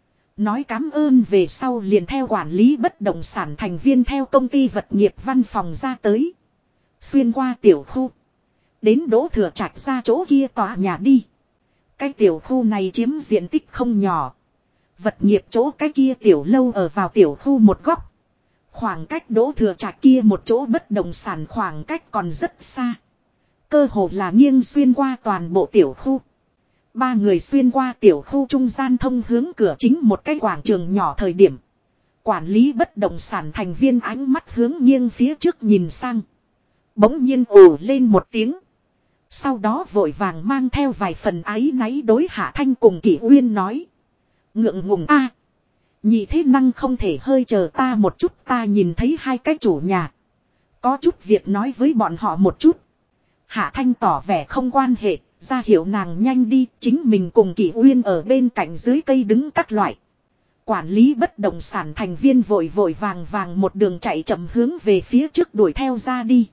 Nói cảm ơn về sau liền theo quản lý bất động sản thành viên theo công ty vật nghiệp văn phòng ra tới. Xuyên qua tiểu khu. Đến Đỗ Thừa Trạch ra chỗ kia tòa nhà đi. Cái tiểu khu này chiếm diện tích không nhỏ. Vật nghiệp chỗ cái kia tiểu lâu ở vào tiểu khu một góc. Khoảng cách Đỗ Thừa Trạch kia một chỗ bất động sản khoảng cách còn rất xa. Cơ hồ là nghiêng xuyên qua toàn bộ tiểu khu. Ba người xuyên qua tiểu khu trung gian thông hướng cửa chính một cái quảng trường nhỏ thời điểm. Quản lý bất động sản thành viên ánh mắt hướng nghiêng phía trước nhìn sang. Bỗng nhiên ồ lên một tiếng. Sau đó vội vàng mang theo vài phần áy náy đối Hạ Thanh cùng Kỷ Uyên nói. Ngượng ngùng a, nhị thế năng không thể hơi chờ ta một chút, ta nhìn thấy hai cái chủ nhà. Có chút việc nói với bọn họ một chút. Hạ Thanh tỏ vẻ không quan hệ, ra hiệu nàng nhanh đi, chính mình cùng Kỷ Uyên ở bên cạnh dưới cây đứng các loại. Quản lý bất động sản thành viên vội vội vàng vàng một đường chạy chậm hướng về phía trước đuổi theo ra đi.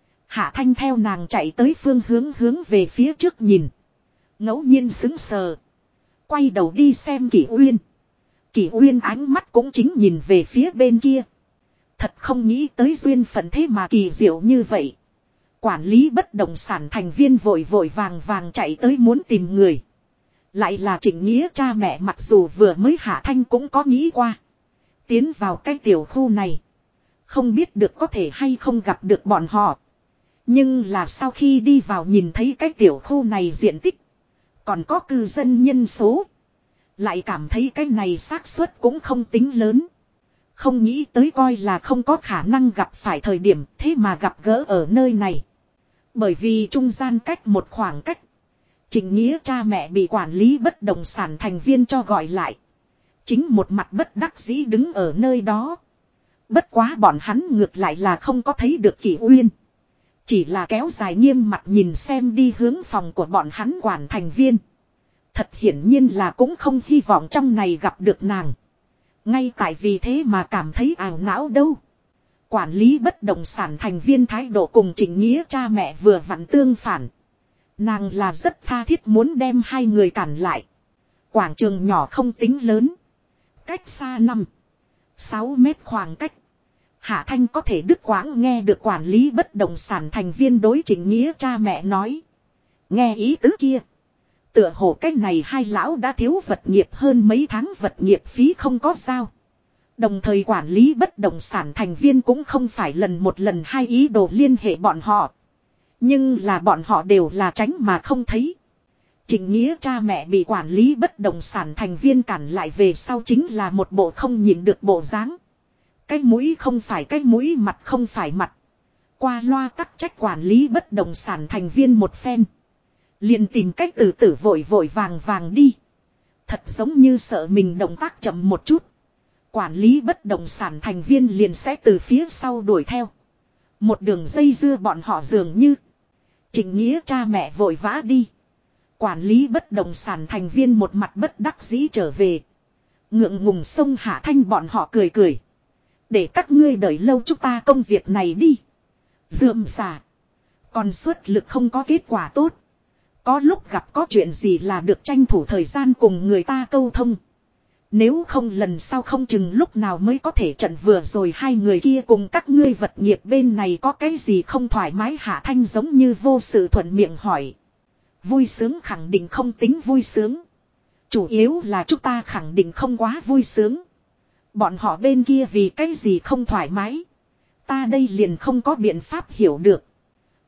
Hạ Thanh theo nàng chạy tới phương hướng về phía trước nhìn. Ngẫu nhiên sững sờ. Quay đầu đi xem Kỷ Uyên. Kỷ Uyên ánh mắt cũng chính nhìn về phía bên kia. Thật không nghĩ tới duyên phận thế mà kỳ diệu như vậy. Quản lý bất động sản thành viên vội vội vàng vàng chạy tới muốn tìm người. Lại là Trịnh Nghĩa cha mẹ, mặc dù vừa mới Hạ Thanh cũng có nghĩ qua. Tiến vào cái tiểu khu này. Không biết được có thể hay không gặp được bọn họ. Nhưng là sau khi đi vào nhìn thấy cái tiểu khu này diện tích. Còn có cư dân nhân số. Lại cảm thấy cái này xác suất cũng không tính lớn. Không nghĩ tới coi là không có khả năng gặp phải thời điểm, thế mà gặp gỡ ở nơi này. Bởi vì trung gian cách một khoảng cách. Trịnh Nghĩa cha mẹ bị quản lý bất động sản thành viên cho gọi lại. Chính một mặt bất đắc dĩ đứng ở nơi đó. Bất quá bọn hắn ngược lại là không có thấy được Kỷ Uyên. Chỉ là kéo dài nghiêm mặt nhìn xem đi hướng phòng của bọn hắn quản thành viên. Thật hiển nhiên là cũng không hy vọng trong này gặp được nàng. Ngay tại vì thế mà cảm thấy ảo não đâu. Quản lý bất động sản thành viên thái độ cùng Trịnh Nghĩa cha mẹ vừa vặn tương phản. Nàng là rất tha thiết muốn đem hai người cản lại. Quảng trường nhỏ không tính lớn. Cách xa 5-6 mét khoảng cách. Hạ Thanh có thể đứt quãng nghe được quản lý bất động sản thành viên đối Trịnh Nghĩa cha mẹ nói. Nghe ý tứ kia. Tựa hồ cách này hai lão đã thiếu vật nghiệp hơn mấy tháng vật nghiệp phí không có sao. Đồng thời quản lý bất động sản thành viên cũng không phải lần một lần hai ý đồ liên hệ bọn họ. Nhưng là bọn họ đều là tránh mà không thấy. Trịnh Nghĩa cha mẹ bị quản lý bất động sản thành viên cản lại về sau chính là một bộ không nhìn được bộ dáng. Cái mũi không phải cái mũi, mặt không phải mặt. Qua loa tắc trách quản lý bất động sản thành viên một phen. Liền tìm cách từ từ vội vội vàng vàng đi. Thật giống như sợ mình động tác chậm một chút. Quản lý bất động sản thành viên liền sẽ từ phía sau đuổi theo. Một đường dây dưa bọn họ dường như. Trịnh Nghĩa cha mẹ vội vã đi. Quản lý bất động sản thành viên một mặt bất đắc dĩ trở về. Ngượng ngùng xông Hạ Thanh bọn họ cười cười. Để các ngươi đợi lâu chúng ta công việc này đi. Dườm xả. Còn suất lực không có kết quả tốt. Có lúc gặp có chuyện gì là được tranh thủ thời gian cùng người ta câu thông. Nếu không lần sau không chừng lúc nào mới có thể trận vừa rồi hai người kia cùng các ngươi vật nghiệp bên này có cái gì không thoải mái. Hạ Thanh giống như vô sự thuận miệng hỏi. Vui sướng khẳng định không tính vui sướng. Chủ yếu là chúng ta khẳng định không quá vui sướng. Bọn họ bên kia vì cái gì không thoải mái. Ta đây liền không có biện pháp hiểu được.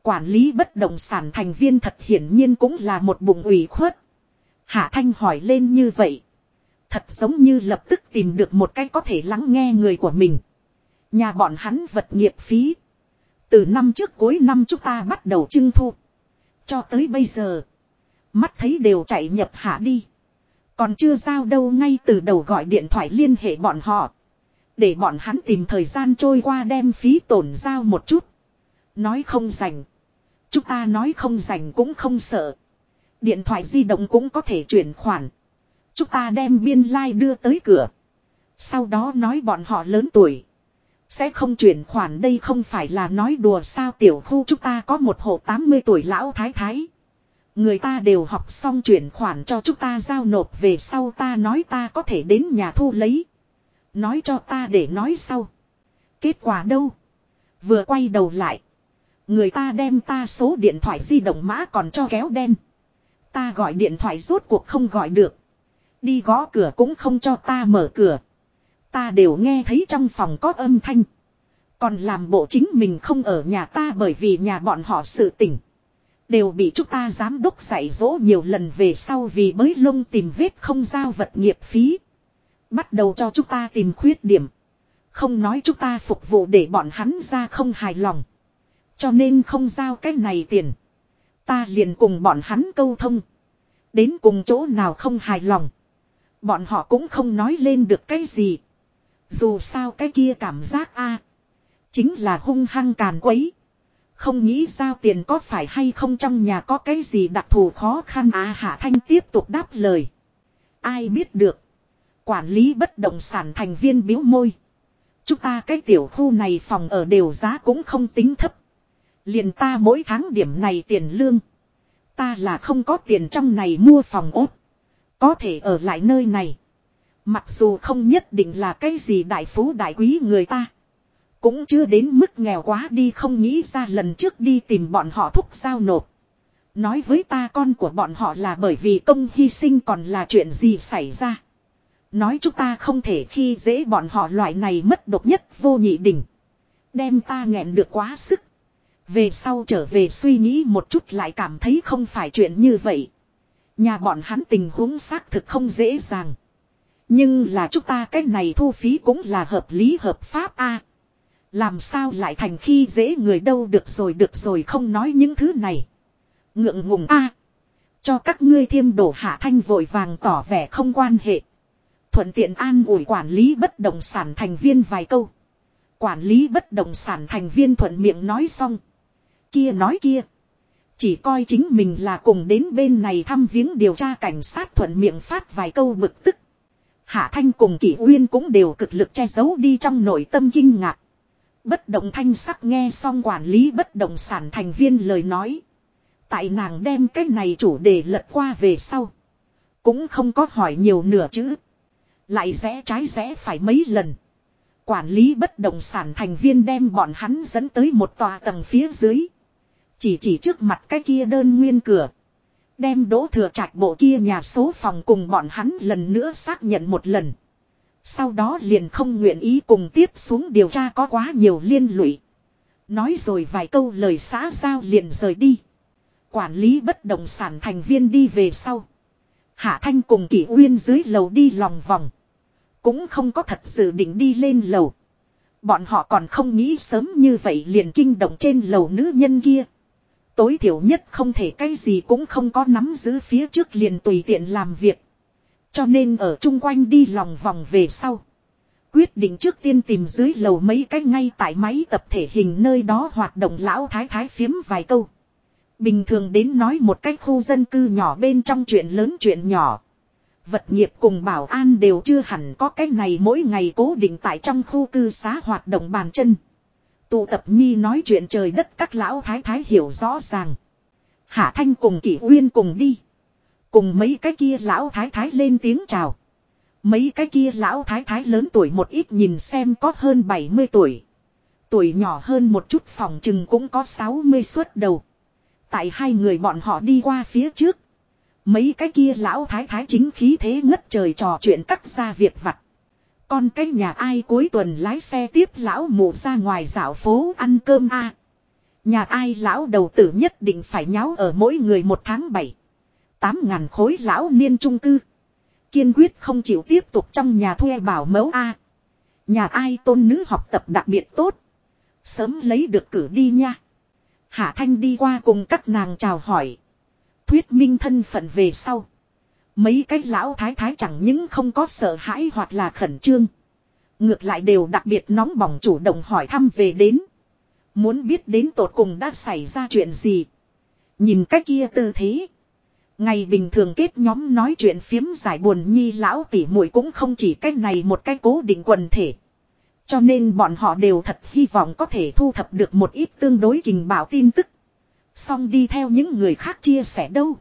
Quản lý bất động sản thành viên thật hiển nhiên cũng là một bụng ủy khuất. Hạ Thanh hỏi lên như vậy. Thật giống như lập tức tìm được một cách có thể lắng nghe người của mình. Nhà bọn hắn vật nghiệp phí. Từ năm trước cuối năm chúng ta bắt đầu trưng thu. Cho tới bây giờ. Mắt thấy đều chạy nhập hạ đi. Còn chưa giao đâu, ngay từ đầu gọi điện thoại liên hệ bọn họ. Để bọn hắn tìm thời gian trôi qua đem phí tổn giao một chút. Nói không rảnh. Chúng ta nói không rảnh cũng không sợ. Điện thoại di động cũng có thể chuyển khoản. Chúng ta đem biên lai đưa tới cửa. Sau đó nói bọn họ lớn tuổi. Sẽ không chuyển khoản, đây không phải là nói đùa sao. Tiểu khu chúng ta có một hộ 80 tuổi lão thái thái. Người ta đều học xong chuyển khoản cho chúng ta giao nộp về sau, ta nói ta có thể đến nhà thu lấy. Nói cho ta để nói sau. Kết quả đâu? Vừa quay đầu lại. Người ta đem ta số điện thoại di động mã còn cho kéo đen. Ta gọi điện thoại rốt cuộc không gọi được. Đi gõ cửa cũng không cho ta mở cửa. Ta đều nghe thấy trong phòng có âm thanh. Còn làm bộ chính mình không ở nhà ta, bởi vì nhà bọn họ sự tình. Đều bị chúng ta giám đốc dạy dỗ nhiều lần về sau, vì bới lông tìm vết không giao vật nghiệp phí. Bắt đầu cho chúng ta tìm khuyết điểm. Không nói chúng ta phục vụ để bọn hắn ra không hài lòng. Cho nên không giao cái này tiền. Ta liền cùng bọn hắn câu thông. Đến cùng chỗ nào không hài lòng. Bọn họ cũng không nói lên được cái gì. Dù sao cái kia cảm giác chính là hung hăng càn quấy. Không nghĩ giao tiền có phải hay không, trong nhà có cái gì đặc thù khó khăn Hạ Thanh tiếp tục đáp lời. Ai biết được. Quản lý bất động sản thành viên bĩu môi. Chúng ta cái tiểu khu này phòng ở đều giá cũng không tính thấp. Liền ta mỗi tháng điểm này tiền lương. Ta là không có tiền trong này mua phòng ốt. Có thể ở lại nơi này. Mặc dù không nhất định là cái gì đại phú đại quý người ta. Cũng chưa đến mức nghèo quá đi, không nghĩ ra lần trước đi tìm bọn họ thúc giao nộp. Nói với ta con của bọn họ là bởi vì công hy sinh, còn là chuyện gì xảy ra. Nói chúng ta không thể khi dễ bọn họ, loại này mất độc nhất vô nhị đỉnh. Đem ta nghẹn được quá sức. Về sau trở về suy nghĩ một chút lại cảm thấy không phải chuyện như vậy. Nhà bọn hắn tình huống xác thực không dễ dàng. Nhưng là chúng ta cái này thu phí cũng là hợp lý hợp pháp Làm sao lại thành khi dễ người đâu. Được rồi không nói những thứ này. Ngượng ngùng cho các ngươi thêm đổ. Hạ Thanh vội vàng tỏ vẻ không quan hệ. Thuận tiện an ủi quản lý bất động sản thành viên vài câu. Quản lý bất động sản thành viên thuận miệng nói xong. Kia nói kia. Chỉ coi chính mình là cùng đến bên này thăm viếng điều tra cảnh sát, thuận miệng phát vài câu bực tức. Hạ Thanh cùng Kỷ Uyên cũng đều cực lực che giấu đi trong nội tâm kinh ngạc. Bất động thanh sắc nghe xong quản lý bất động sản thành viên lời nói. Tại nàng đem cái này chủ đề lật qua về sau. Cũng không có hỏi nhiều nửa chữ. Lại rẽ trái rẽ phải mấy lần. Quản lý bất động sản thành viên đem bọn hắn dẫn tới một tòa tầng phía dưới. Chỉ trước mặt cái kia đơn nguyên cửa. Đem Đỗ Thừa Trạch bộ kia nhà số phòng cùng bọn hắn lần nữa xác nhận một lần. Sau đó liền không nguyện ý cùng tiếp xuống điều tra có quá nhiều liên lụy. Nói rồi vài câu lời xã giao liền rời đi. Quản lý bất động sản thành viên đi về sau. Hạ Thanh cùng Kỷ Uyên dưới lầu đi lòng vòng. Cũng không có thật sự định đi lên lầu. Bọn họ còn không nghĩ sớm như vậy liền kinh động trên lầu nữ nhân kia. Tối thiểu nhất không thể cái gì cũng không có nắm giữ phía trước liền tùy tiện làm việc. Cho nên ở chung quanh đi lòng vòng về sau. Quyết định trước tiên tìm dưới lầu mấy cái ngay tại máy tập thể hình nơi đó hoạt động lão thái thái phiếm vài câu. Bình thường đến nói một cái khu dân cư nhỏ bên trong chuyện lớn chuyện nhỏ. Vật nghiệp cùng bảo an đều chưa hẳn có cái này mỗi ngày cố định tại trong khu cư xá hoạt động bàn chân. Tụ tập nhi nói chuyện trời đất các lão thái thái hiểu rõ ràng. Hạ Thanh cùng Kỷ Uyên cùng đi. Cùng mấy cái kia lão thái thái lên tiếng chào. Mấy cái kia lão thái thái lớn tuổi một ít, nhìn xem có hơn 70 tuổi. Tuổi nhỏ hơn một chút phòng chừng cũng có 60 xuất đầu. Tại hai người bọn họ đi qua phía trước. Mấy cái kia lão thái thái chính khí thế ngất trời trò chuyện cắt ra việc vặt. Con cái nhà ai cuối tuần lái xe tiếp lão mụ ra ngoài dạo phố ăn cơm Nhà ai lão đầu tử nhất định phải nháo ở mỗi người 1 tháng 7-8 ngàn khối lão niên chung cư. Kiên quyết không chịu tiếp tục trong nhà thuê bảo mẫu A. Nhà ai tôn nữ học tập đặc biệt tốt. Sớm lấy được cử đi nha. Hạ Thanh đi qua cùng các nàng chào hỏi. Thuyết minh thân phận về sau. Mấy cái lão thái thái chẳng những không có sợ hãi hoặc là khẩn trương. Ngược lại đều đặc biệt nóng bỏng chủ động hỏi thăm về đến. Muốn biết đến tột cùng đã xảy ra chuyện gì. Nhìn cái kia tư thế. Ngày bình thường kết nhóm nói chuyện phiếm giải buồn nhi lão tỉ muội cũng không chỉ cái này một cái cố định quần thể. Cho nên bọn họ đều thật hy vọng có thể thu thập được một ít tương đối kình bảo tin tức. Xong đi theo những người khác chia sẻ đâu.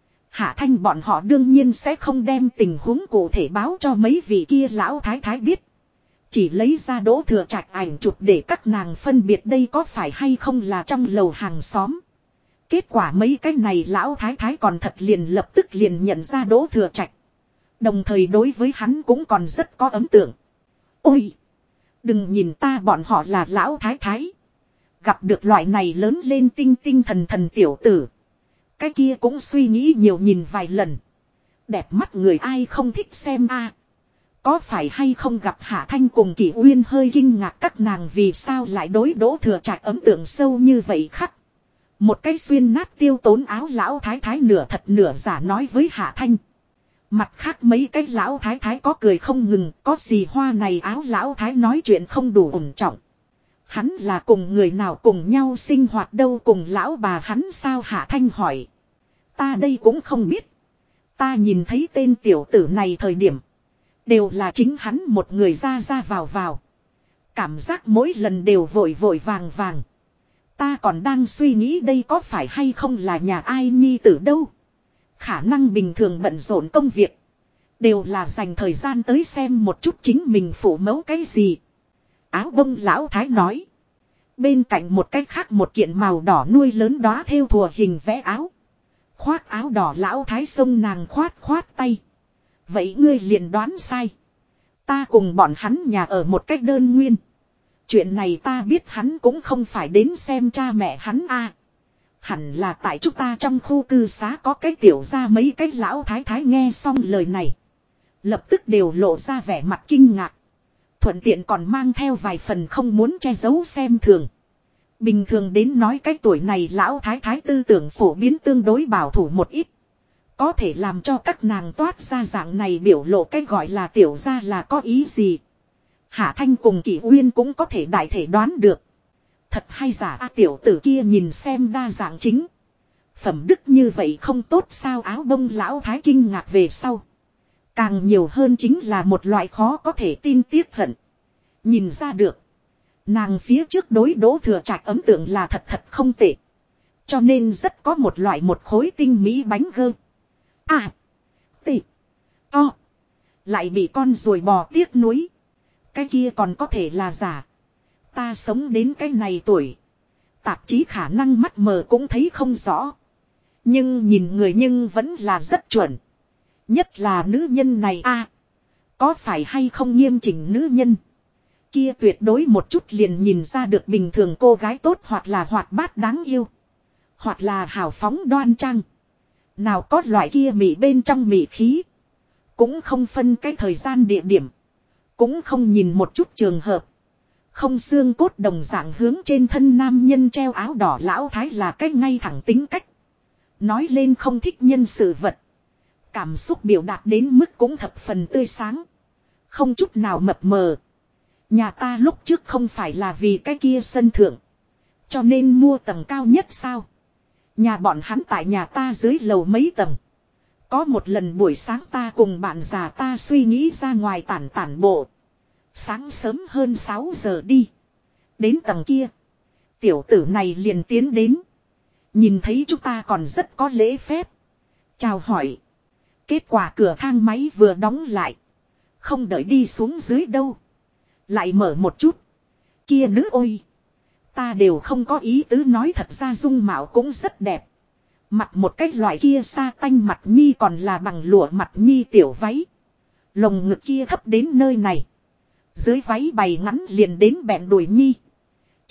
Hạ Thanh bọn họ đương nhiên sẽ không đem tình huống cụ thể báo cho mấy vị kia lão thái thái biết. Chỉ lấy ra Đỗ Thừa Trạch ảnh chụp để các nàng phân biệt đây có phải hay không là trong lầu hàng xóm. Kết quả mấy cái này lão thái thái còn thật liền lập tức liền nhận ra Đỗ Thừa Trạch. Đồng thời đối với hắn cũng còn rất có ấn tượng. Ôi! Đừng nhìn ta bọn họ là lão thái thái. Gặp được loại này lớn lên tinh tinh thần thần tiểu tử. Cái kia cũng suy nghĩ nhiều nhìn vài lần. Đẹp mắt người ai không thích xem a. Có phải hay không gặp Hạ Thanh cùng Kỷ Uyên hơi kinh ngạc các nàng vì sao lại đối Đỗ Thừa Trạch ấn tượng sâu như vậy khắc. Một cái xuyên nát tiêu tốn áo lão thái thái nửa thật nửa giả nói với Hạ Thanh. Mặt khác mấy cái lão thái thái có cười không ngừng, có gì hoa này áo lão thái nói chuyện không đủ ổn trọng. Hắn là cùng người nào cùng nhau sinh hoạt đâu cùng lão bà hắn sao Hạ Thanh hỏi. Ta đây cũng không biết. Ta nhìn thấy tên tiểu tử này thời điểm. Đều là chính hắn một người ra ra vào. Cảm giác mỗi lần đều vội vội vàng vàng. Ta còn đang suy nghĩ đây có phải hay không là nhà ai nhi tử đâu. Khả năng bình thường bận rộn công việc. Đều là dành thời gian tới xem một chút chính mình phụ mẫu cái gì. Áo bông lão thái nói. Bên cạnh một cái khác một kiện màu đỏ nuôi lớn đóa thêu thùa hình vẽ áo. Khoác áo đỏ lão thái xông nàng khoát tay. Vậy ngươi liền đoán sai. Ta cùng bọn hắn nhà ở một cách đơn nguyên. Chuyện này ta biết hắn cũng không phải đến xem cha mẹ hắn a. Hẳn là tại chúng ta trong khu cư xá có cái tiểu ra mấy cái lão thái thái nghe xong lời này. Lập tức đều lộ ra vẻ mặt kinh ngạc. Thuận tiện còn mang theo vài phần không muốn che giấu xem thường. Bình thường đến nói cái tuổi này lão thái thái tư tưởng phổ biến tương đối bảo thủ một ít. Có thể làm cho các nàng toát ra dạng này biểu lộ cái gọi là tiểu ra là có ý gì. Hạ Thanh cùng Kỷ Uyên cũng có thể đại thể đoán được. Thật hay giả tiểu tử kia nhìn xem đa dạng chính. Phẩm đức như vậy không tốt sao áo bông lão thái kinh ngạc về sau. Càng nhiều hơn chính là một loại khó có thể tin tiếc hận. Nhìn ra được. Nàng phía trước đối Đỗ Thừa Trạch ấn tượng là thật không tệ. Cho nên rất có một loại một khối tinh mỹ bánh gơ. Tị. To. Lại bị con ruồi bò tiếc nuối. Cái kia còn có thể là giả. Ta sống đến cái này tuổi. Tạp chí khả năng mắt mờ cũng thấy không rõ. Nhưng nhìn người nhưng vẫn là rất chuẩn. Nhất là nữ nhân này có phải hay không nghiêm chỉnh nữ nhân. Kia tuyệt đối một chút liền nhìn ra được bình thường cô gái tốt hoặc là hoạt bát đáng yêu. Hoặc là hào phóng đoan trang. Nào có loại kia mị bên trong mị khí. Cũng không phân cái thời gian địa điểm. Cũng không nhìn một chút trường hợp. Không xương cốt đồng dạng hướng trên thân nam nhân treo áo đỏ lão thái là cái ngay thẳng tính cách. Nói lên không thích nhân sự vật. Cảm xúc biểu đạt đến mức cũng thập phần tươi sáng. Không chút nào mập mờ. Nhà ta lúc trước không phải là vì cái kia sân thượng. Cho nên mua tầng cao nhất sao. Nhà bọn hắn tại nhà ta dưới lầu mấy tầng. Có một lần buổi sáng ta cùng bạn già ta suy nghĩ ra ngoài tản bộ. Sáng sớm hơn 6 giờ đi. Đến tầng kia. Tiểu tử này liền tiến đến. Nhìn thấy chúng ta còn rất có lễ phép. Chào hỏi. Kết quả cửa thang máy vừa đóng lại. Không đợi đi xuống dưới đâu. Lại mở một chút. Kia nữ ôi. Ta đều không có ý tứ nói thật ra dung mạo cũng rất đẹp. Mặc một cái loại kia sa tanh mặt nhi còn là bằng lụa mặt nhi tiểu váy. Lồng ngực kia thấp đến nơi này. Dưới váy bày ngắn liền đến bẹn đùi nhi.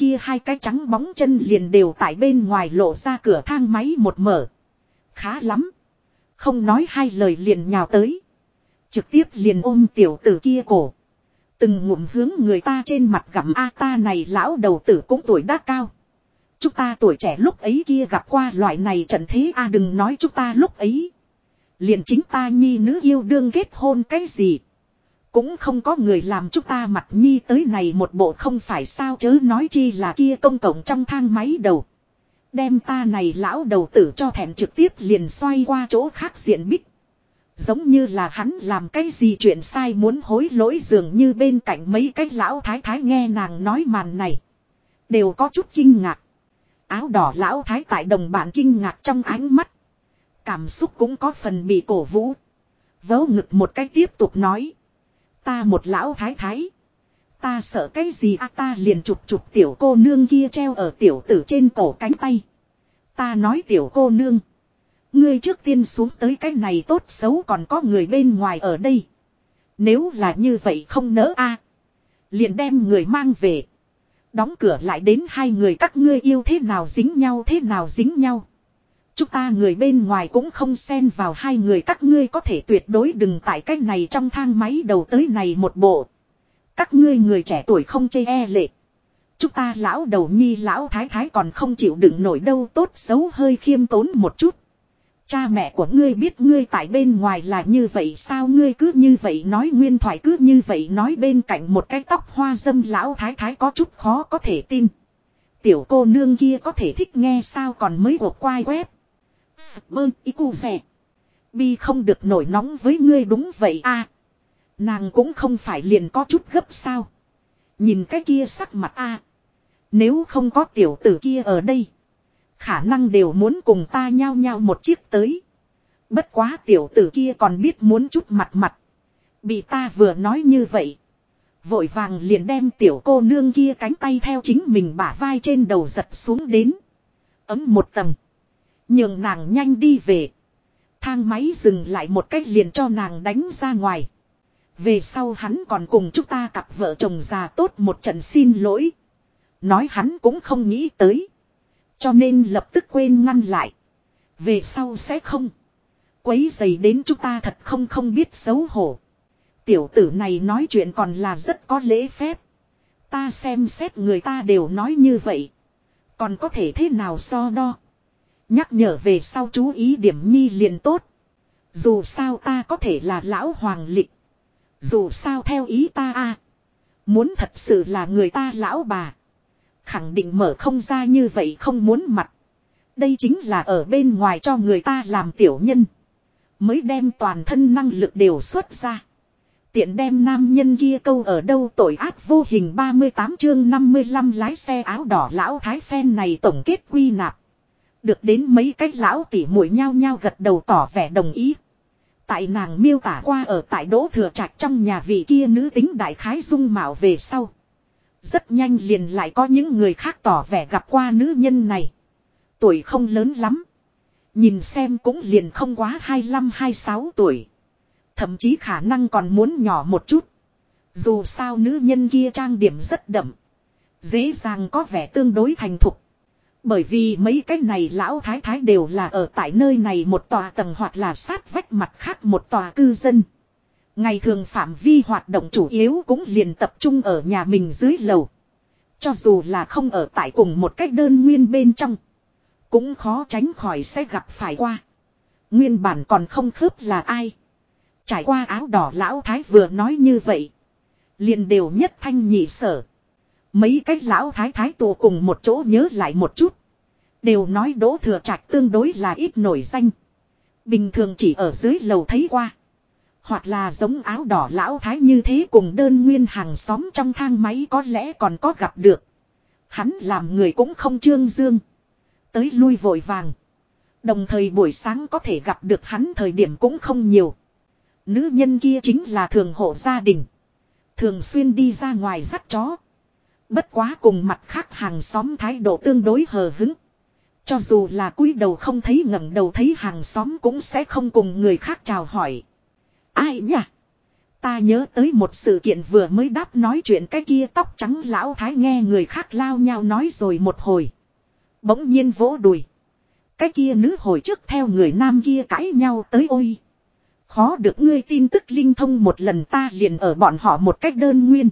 kia hai cái trắng bóng chân liền đều tại bên ngoài lộ ra cửa thang máy một mở. Khá lắm. Không nói hai lời liền nhào tới. Trực tiếp liền ôm tiểu tử kia cổ. Từng ngụm hướng người ta trên mặt gặm a ta này lão đầu tử cũng tuổi đã cao. Chúng ta tuổi trẻ lúc ấy kia gặp qua loại này trận thế a đừng nói chúng ta lúc ấy. Liền chính ta nhi nữ yêu đương kết hôn cái gì. Cũng không có người làm chúng ta mặt nhi tới này một bộ không phải sao chớ nói chi là kia công cộng trong thang máy đầu. Đem ta này lão đầu tử cho thẹn trực tiếp liền xoay qua chỗ khác diện bích. Giống như là hắn làm cái gì chuyện sai muốn hối lỗi dường như bên cạnh mấy cái lão thái thái nghe nàng nói màn này. Đều có chút kinh ngạc. Áo đỏ lão thái tại đồng bạn kinh ngạc trong ánh mắt. Cảm xúc cũng có phần bị cổ vũ. Vớ ngực một cái tiếp tục nói. Ta một lão thái thái. Ta sợ cái gì à ta liền chụp chụp tiểu cô nương kia treo ở tiểu tử trên cổ cánh tay. Ta nói tiểu cô nương. Ngươi trước tiên xuống tới cái này tốt xấu còn có người bên ngoài ở đây. Nếu là như vậy không nỡ a liền đem người mang về. Đóng cửa lại đến hai người các ngươi yêu thế nào dính nhau thế nào dính nhau. Chúng ta người bên ngoài cũng không xen vào hai người các ngươi có thể tuyệt đối đừng tại cái này trong thang máy đầu tới này một bộ. Các ngươi người trẻ tuổi không chê e lệ. Chúng ta lão đầu nhi lão thái thái còn không chịu đựng nổi đâu tốt xấu hơi khiêm tốn một chút. Cha mẹ của ngươi biết ngươi tại bên ngoài là như vậy sao ngươi cứ như vậy nói nguyên thoại cứ như vậy nói bên cạnh một cái tóc hoa dâm lão thái thái có chút khó có thể tin. Tiểu cô nương kia có thể thích nghe sao còn mới gộp quai web. Bơ ý cu rẻ. Bi không được nổi nóng với ngươi đúng vậy a nàng cũng không phải liền có chút gấp sao. Nhìn cái kia sắc mặt a nếu không có tiểu tử kia ở đây. Khả năng đều muốn cùng ta nhao nhao một chiếc tới. Bất quá tiểu tử kia còn biết muốn chút mặt mặt. Bị ta vừa nói như vậy. Vội vàng liền đem tiểu cô nương kia cánh tay theo chính mình bả vai trên đầu giật xuống đến. Ấm một tầng. Nhường nàng nhanh đi về. Thang máy dừng lại một cách liền cho nàng đánh ra ngoài. Về sau hắn còn cùng chúng ta cặp vợ chồng già tốt một trận xin lỗi. Nói hắn cũng không nghĩ tới. Cho nên lập tức quên ngăn lại. Về sau sẽ không. Quấy dày đến chúng ta thật không biết xấu hổ. Tiểu tử này nói chuyện còn là rất có lễ phép. Ta xem xét người ta đều nói như vậy. Còn có thể thế nào so đo. Nhắc nhở về sau chú ý điểm nhi liền tốt. Dù sao ta có thể là lão hoàng lịch. Dù sao theo ý ta a muốn thật sự là người ta lão bà. Khẳng định mở không ra như vậy không muốn mặt. Đây chính là ở bên ngoài cho người ta làm tiểu nhân. Mới đem toàn thân năng lực đều xuất ra. Tiện đem nam nhân kia câu ở đâu tội ác vô hình 38 chương 55 lái xe áo đỏ lão thái phen này tổng kết quy nạp. Được đến mấy cái lão tỉ muội nhao nhao gật đầu tỏ vẻ đồng ý. Tại nàng miêu tả qua ở tại Đỗ Thừa Trạch trong nhà vị kia nữ tính đại khái dung mạo về sau. Rất nhanh liền lại có những người khác tỏ vẻ gặp qua nữ nhân này. Tuổi không lớn lắm. Nhìn xem cũng liền không quá 25-26 tuổi. Thậm chí khả năng còn muốn nhỏ một chút. Dù sao nữ nhân kia trang điểm rất đậm. Dễ dàng có vẻ tương đối thành thục. Bởi vì mấy cái này lão thái thái đều là ở tại nơi này một tòa tầng hoặc là sát vách mặt khác một tòa cư dân. Ngày thường phạm vi hoạt động chủ yếu cũng liền tập trung ở nhà mình dưới lầu. Cho dù là không ở tại cùng một cách đơn nguyên bên trong. Cũng khó tránh khỏi sẽ gặp phải qua. Nguyên bản còn không khớp là ai. Trải qua áo đỏ lão thái vừa nói như vậy. Liền đều nhất thanh nhị sở. Mấy cái lão thái thái tụ cùng một chỗ nhớ lại một chút. Đều nói Đỗ Thừa Trạch tương đối là ít nổi danh. Bình thường chỉ ở dưới lầu thấy qua. Hoặc là giống áo đỏ lão thái như thế cùng đơn nguyên hàng xóm trong thang máy có lẽ còn có gặp được. Hắn làm người cũng không trương dương. Tới lui vội vàng. Đồng thời buổi sáng có thể gặp được hắn thời điểm cũng không nhiều. Nữ nhân kia chính là thường hộ gia đình. Thường xuyên đi ra ngoài dắt chó. Bất quá cùng mặt khác hàng xóm thái độ tương đối hờ hứng. Cho dù là cúi đầu không thấy ngẩng đầu thấy hàng xóm cũng sẽ không cùng người khác chào hỏi. Ai nhỉ? Ta nhớ tới một sự kiện vừa mới đáp nói chuyện cái kia tóc trắng lão thái nghe người khác lao nhau nói rồi một hồi. Bỗng nhiên vỗ đùi. Cái kia nữ hồi trước theo người nam kia cãi nhau tới ôi. Khó được ngươi tin tức linh thông một lần ta liền ở bọn họ một cách đơn nguyên.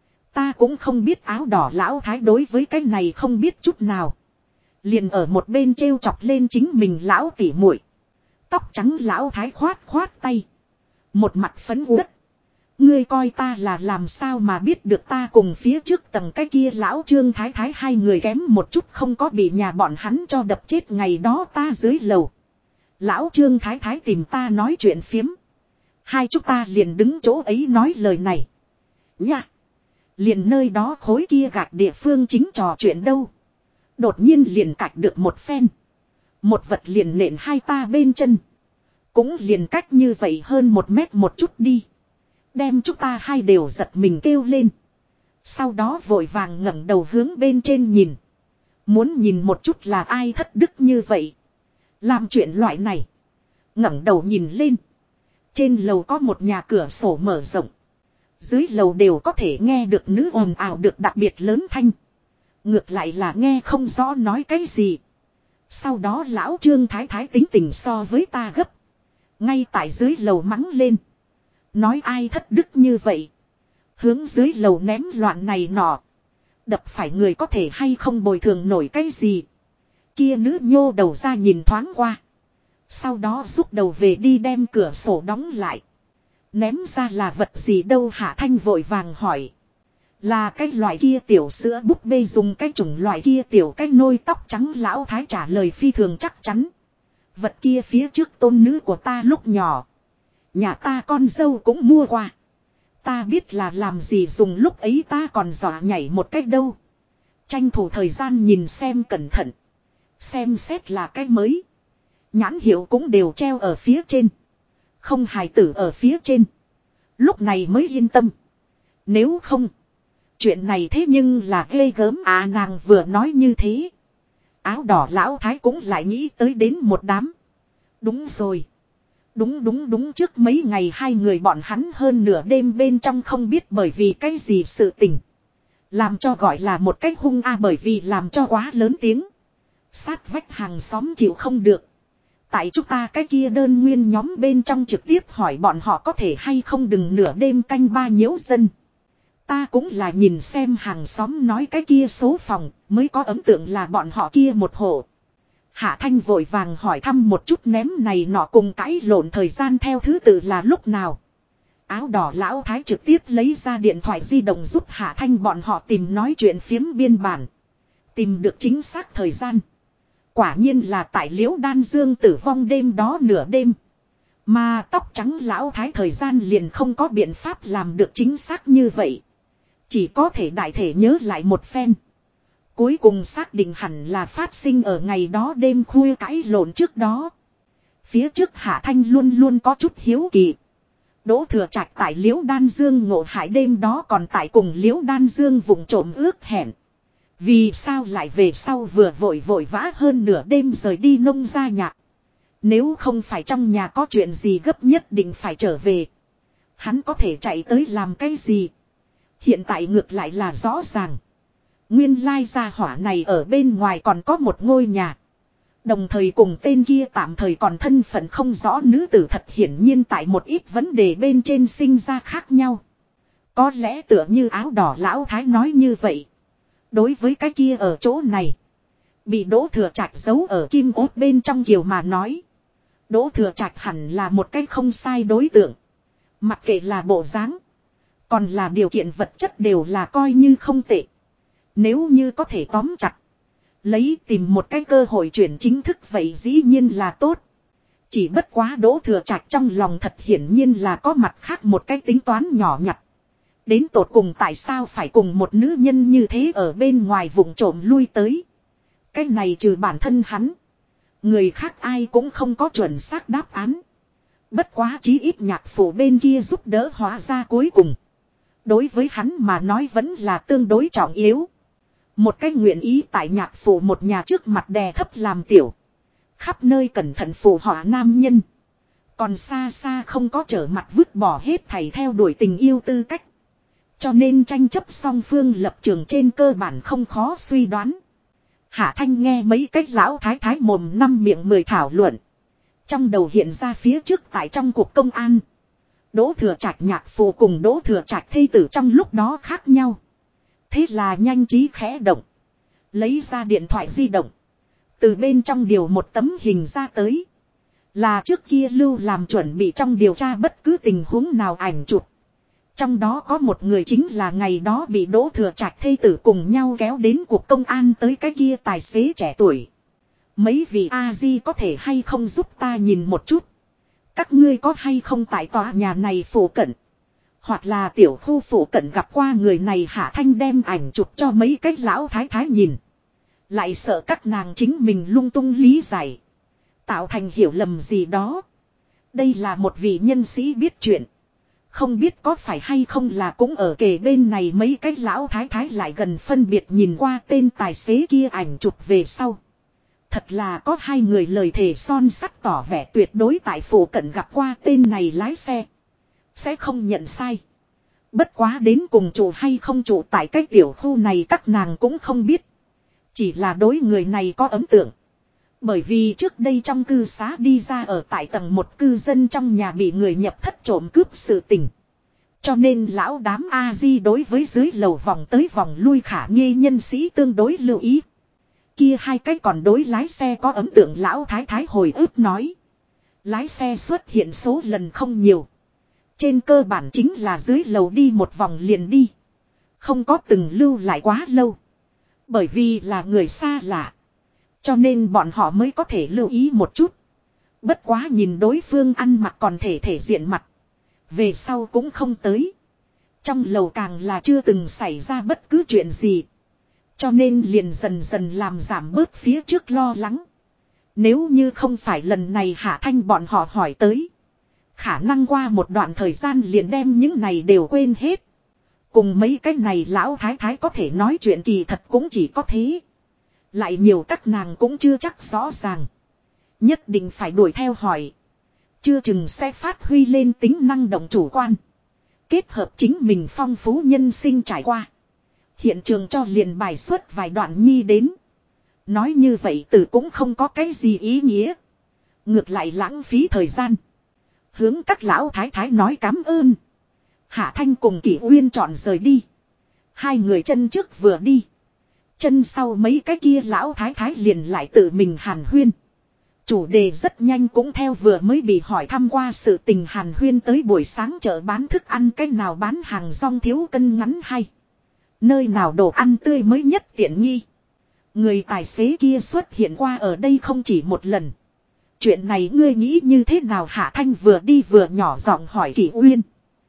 Ta cũng không biết áo đỏ lão thái đối với cái này không biết chút nào. Liền ở một bên trêu chọc lên chính mình lão tỉ muội. Tóc trắng lão thái khoát khoát tay. Một mặt phấn uất. Ngươi coi ta là làm sao mà biết được ta cùng phía trước tầng cái kia lão Trương Thái Thái hai người kém một chút không có bị nhà bọn hắn cho đập chết ngày đó ta dưới lầu. Lão Trương Thái Thái tìm ta nói chuyện phiếm. Hai chúng ta liền đứng chỗ ấy nói lời này. Nha! Liền nơi đó khối kia gạch địa phương chính trò chuyện đâu. Đột nhiên liền cạch được một phen. Một vật liền nện hai ta bên chân. Cũng liền cách như vậy hơn 1 mét một chút đi. Đem chúng ta hai đều giật mình kêu lên. Sau đó vội vàng ngẩng đầu hướng bên trên nhìn. Muốn nhìn một chút là ai thất đức như vậy. Làm chuyện loại này. Ngẩng đầu nhìn lên. Trên lầu có một nhà cửa sổ mở rộng. Dưới lầu đều có thể nghe được nữ ồn ào được đặc biệt lớn thanh. Ngược lại là nghe không rõ nói cái gì. Sau đó lão Trương Thái Thái tính tình so với ta gấp. Ngay tại dưới lầu mắng lên. Nói ai thất đức như vậy. Hướng dưới lầu ném loạn này nọ. Đập phải người có thể hay không bồi thường nổi cái gì. Kia nữ nhô đầu ra nhìn thoáng qua. Sau đó rút đầu về đi đem cửa sổ đóng lại. Ném ra là vật gì đâu Hạ Thanh vội vàng hỏi. Là cái loại kia tiểu sữa búp bê dùng cái chủng loại kia tiểu cái nôi tóc trắng lão thái trả lời phi thường chắc chắn. Vật kia phía trước tôn nữ của ta lúc nhỏ. Nhà ta con dâu cũng mua qua. Ta biết là làm gì dùng lúc ấy ta còn dọa nhảy một cách đâu. Tranh thủ thời gian nhìn xem cẩn thận. Xem xét là cái mới. Nhãn hiệu cũng đều treo ở phía trên. Không hài tử ở phía trên. Lúc này mới yên tâm. Nếu không. Chuyện này thế nhưng là ghê gớm à nàng vừa nói như thế. Áo đỏ lão thái cũng lại nghĩ tới đến một đám. Đúng rồi. Đúng trước mấy ngày hai người bọn hắn hơn nửa đêm bên trong không biết bởi vì cái gì sự tình. Làm cho gọi là một cách hung bởi vì làm cho quá lớn tiếng. Sát vách hàng xóm chịu không được. Tại chúng ta cái kia đơn nguyên nhóm bên trong trực tiếp hỏi bọn họ có thể hay không đừng nửa đêm canh ba nhiễu dân. Ta cũng là nhìn xem hàng xóm nói cái kia số phòng mới có ấn tượng là bọn họ kia một hộ. Hạ Thanh vội vàng hỏi thăm một chút ném này nọ cùng cãi lộn thời gian theo thứ tự là lúc nào. Áo đỏ lão thái trực tiếp lấy ra điện thoại di động giúp Hạ Thanh bọn họ tìm nói chuyện phiếm biên bản. Tìm được chính xác thời gian. Quả nhiên là tại Liễu Đan Dương tử vong đêm đó nửa đêm. Mà tóc trắng lão thái thời gian liền không có biện pháp làm được chính xác như vậy. Chỉ có thể đại thể nhớ lại một phen. Cuối cùng xác định hẳn là phát sinh ở ngày đó đêm khuya cãi lộn trước đó. Phía trước Hạ Thanh luôn luôn có chút hiếu kỳ. Đỗ Thừa Trạch tại Liễu Đan Dương ngộ hại đêm đó còn tại cùng Liễu Đan Dương vụng trộm ước hẹn. Vì sao lại về sau vừa vội vã hơn nửa đêm rời đi nông gia nhạc. Nếu không phải trong nhà có chuyện gì gấp nhất định phải trở về. Hắn có thể chạy tới làm cái gì. Hiện tại ngược lại là rõ ràng. Nguyên lai gia hỏa này ở bên ngoài còn có một ngôi nhà. Đồng thời cùng tên kia tạm thời còn thân phận không rõ nữ tử thật hiển nhiên tại một ít vấn đề bên trên sinh ra khác nhau. Có lẽ tựa như áo đỏ lão thái nói như vậy. Đối với cái kia ở chỗ này. Bị Đỗ Thừa Trạch giấu ở kim ốt bên trong kiều mà nói. Đỗ Thừa Trạch hẳn là một cái không sai đối tượng. Mặc kệ là bộ dáng. Còn là điều kiện vật chất đều là coi như không tệ. Nếu như có thể tóm chặt. Lấy tìm một cái cơ hội chuyển chính thức vậy dĩ nhiên là tốt. Chỉ bất quá Đỗ Thừa Trạch trong lòng thật hiển nhiên là có mặt khác một cái tính toán nhỏ nhặt. Đến tột cùng tại sao phải cùng một nữ nhân như thế ở bên ngoài vùng trộm lui tới. Cái này trừ bản thân hắn. Người khác ai cũng không có chuẩn xác đáp án. Bất quá chí ít nhạc phủ bên kia giúp đỡ hóa ra cuối cùng. Đối với hắn mà nói vẫn là tương đối trọng yếu. Một cái nguyện ý tại nhạc phủ một nhà trước mặt đè thấp làm tiểu. Khắp nơi cẩn thận phù họa nam nhân. Còn xa xa không có trở mặt vứt bỏ hết thảy theo đuổi tình yêu tư cách. Cho nên tranh chấp song phương lập trường trên cơ bản không khó suy đoán. Hạ Thanh nghe mấy cách lão thái thái mồm năm miệng mười thảo luận. Trong đầu hiện ra phía trước tại trong cuộc công an. Đỗ Thừa Trạch nhạc phụ cùng Đỗ Thừa Trạch thê tử trong lúc đó khác nhau. Thế là nhanh trí khẽ động. Lấy ra điện thoại di động. Từ bên trong điều một tấm hình ra tới. Là trước kia Lưu làm chuẩn bị trong điều tra bất cứ tình huống nào ảnh chụp. Trong đó có một người chính là ngày đó bị Đỗ Thừa Trạch thê tử cùng nhau kéo đến cuộc công an tới cái kia tài xế trẻ tuổi. Mấy vị A-di có thể hay không giúp ta nhìn một chút. Các ngươi có hay không tại tòa nhà này phủ cận. Hoặc là tiểu khu phủ cận gặp qua người này. Hạ Thanh đem ảnh chụp cho mấy cái lão thái thái nhìn. Lại sợ các nàng chính mình lung tung lý giải. Tạo thành hiểu lầm gì đó. Đây là một vị nhân sĩ biết chuyện. Không biết có phải hay không là cũng ở kề bên này. Mấy cái lão thái thái lại gần phân biệt nhìn qua tên tài xế kia ảnh chụp về sau. Thật là có hai người lời thề son sắt tỏ vẻ tuyệt đối tại phủ cận gặp qua tên này lái xe. Sẽ không nhận sai. Bất quá đến cùng chủ hay không chủ tại cái tiểu khu này các nàng cũng không biết. Chỉ là đối người này có ấn tượng. Bởi vì trước đây trong cư xá đi ra ở tại tầng một cư dân trong nhà bị người nhập thất trộm cướp sự tình. Cho nên lão đám A-di đối với dưới lầu vòng tới vòng lui khả nghi nhân sĩ tương đối lưu ý. Kia hai cái còn đối lái xe có ấn tượng lão thái thái hồi ức nói. Lái xe xuất hiện số lần không nhiều. Trên cơ bản chính là dưới lầu đi một vòng liền đi. Không có từng lưu lại quá lâu. Bởi vì là người xa lạ. Cho nên bọn họ mới có thể lưu ý một chút. Bất quá nhìn đối phương ăn mặc còn thể diện mặt. Về sau cũng không tới. Trong lầu càng là chưa từng xảy ra bất cứ chuyện gì. Cho nên liền dần dần làm giảm bớt phía trước lo lắng. Nếu như không phải lần này Hạ Thanh bọn họ hỏi tới. Khả năng qua một đoạn thời gian liền đem những này đều quên hết. Cùng mấy cái này lão thái thái có thể nói chuyện kỳ thật cũng chỉ có thế. Lại nhiều các nàng cũng chưa chắc rõ ràng. Nhất định phải đuổi theo hỏi. Chưa chừng sẽ phát huy lên tính năng động chủ quan. Kết hợp chính mình phong phú nhân sinh trải qua. Hiện trường cho liền bài xuất vài đoạn nhi đến. Nói như vậy từ cũng không có cái gì ý nghĩa. Ngược lại lãng phí thời gian. Hướng các lão thái thái nói cám ơn. Hạ Thanh cùng Kỷ Uyên chọn rời đi. Hai người chân trước vừa đi. Chân sau mấy cái kia lão thái thái liền lại tự mình hàn huyên. Chủ đề rất nhanh cũng theo vừa mới bị hỏi thăm qua sự tình hàn huyên tới buổi sáng chợ bán thức ăn cách nào bán hàng rong thiếu cân ngắn hay. Nơi nào đồ ăn tươi mới nhất tiện nghi. Người tài xế kia xuất hiện qua ở đây không chỉ một lần. Chuyện này ngươi nghĩ như thế nào? Hạ Thanh vừa đi vừa nhỏ giọng hỏi Kỷ Uyên.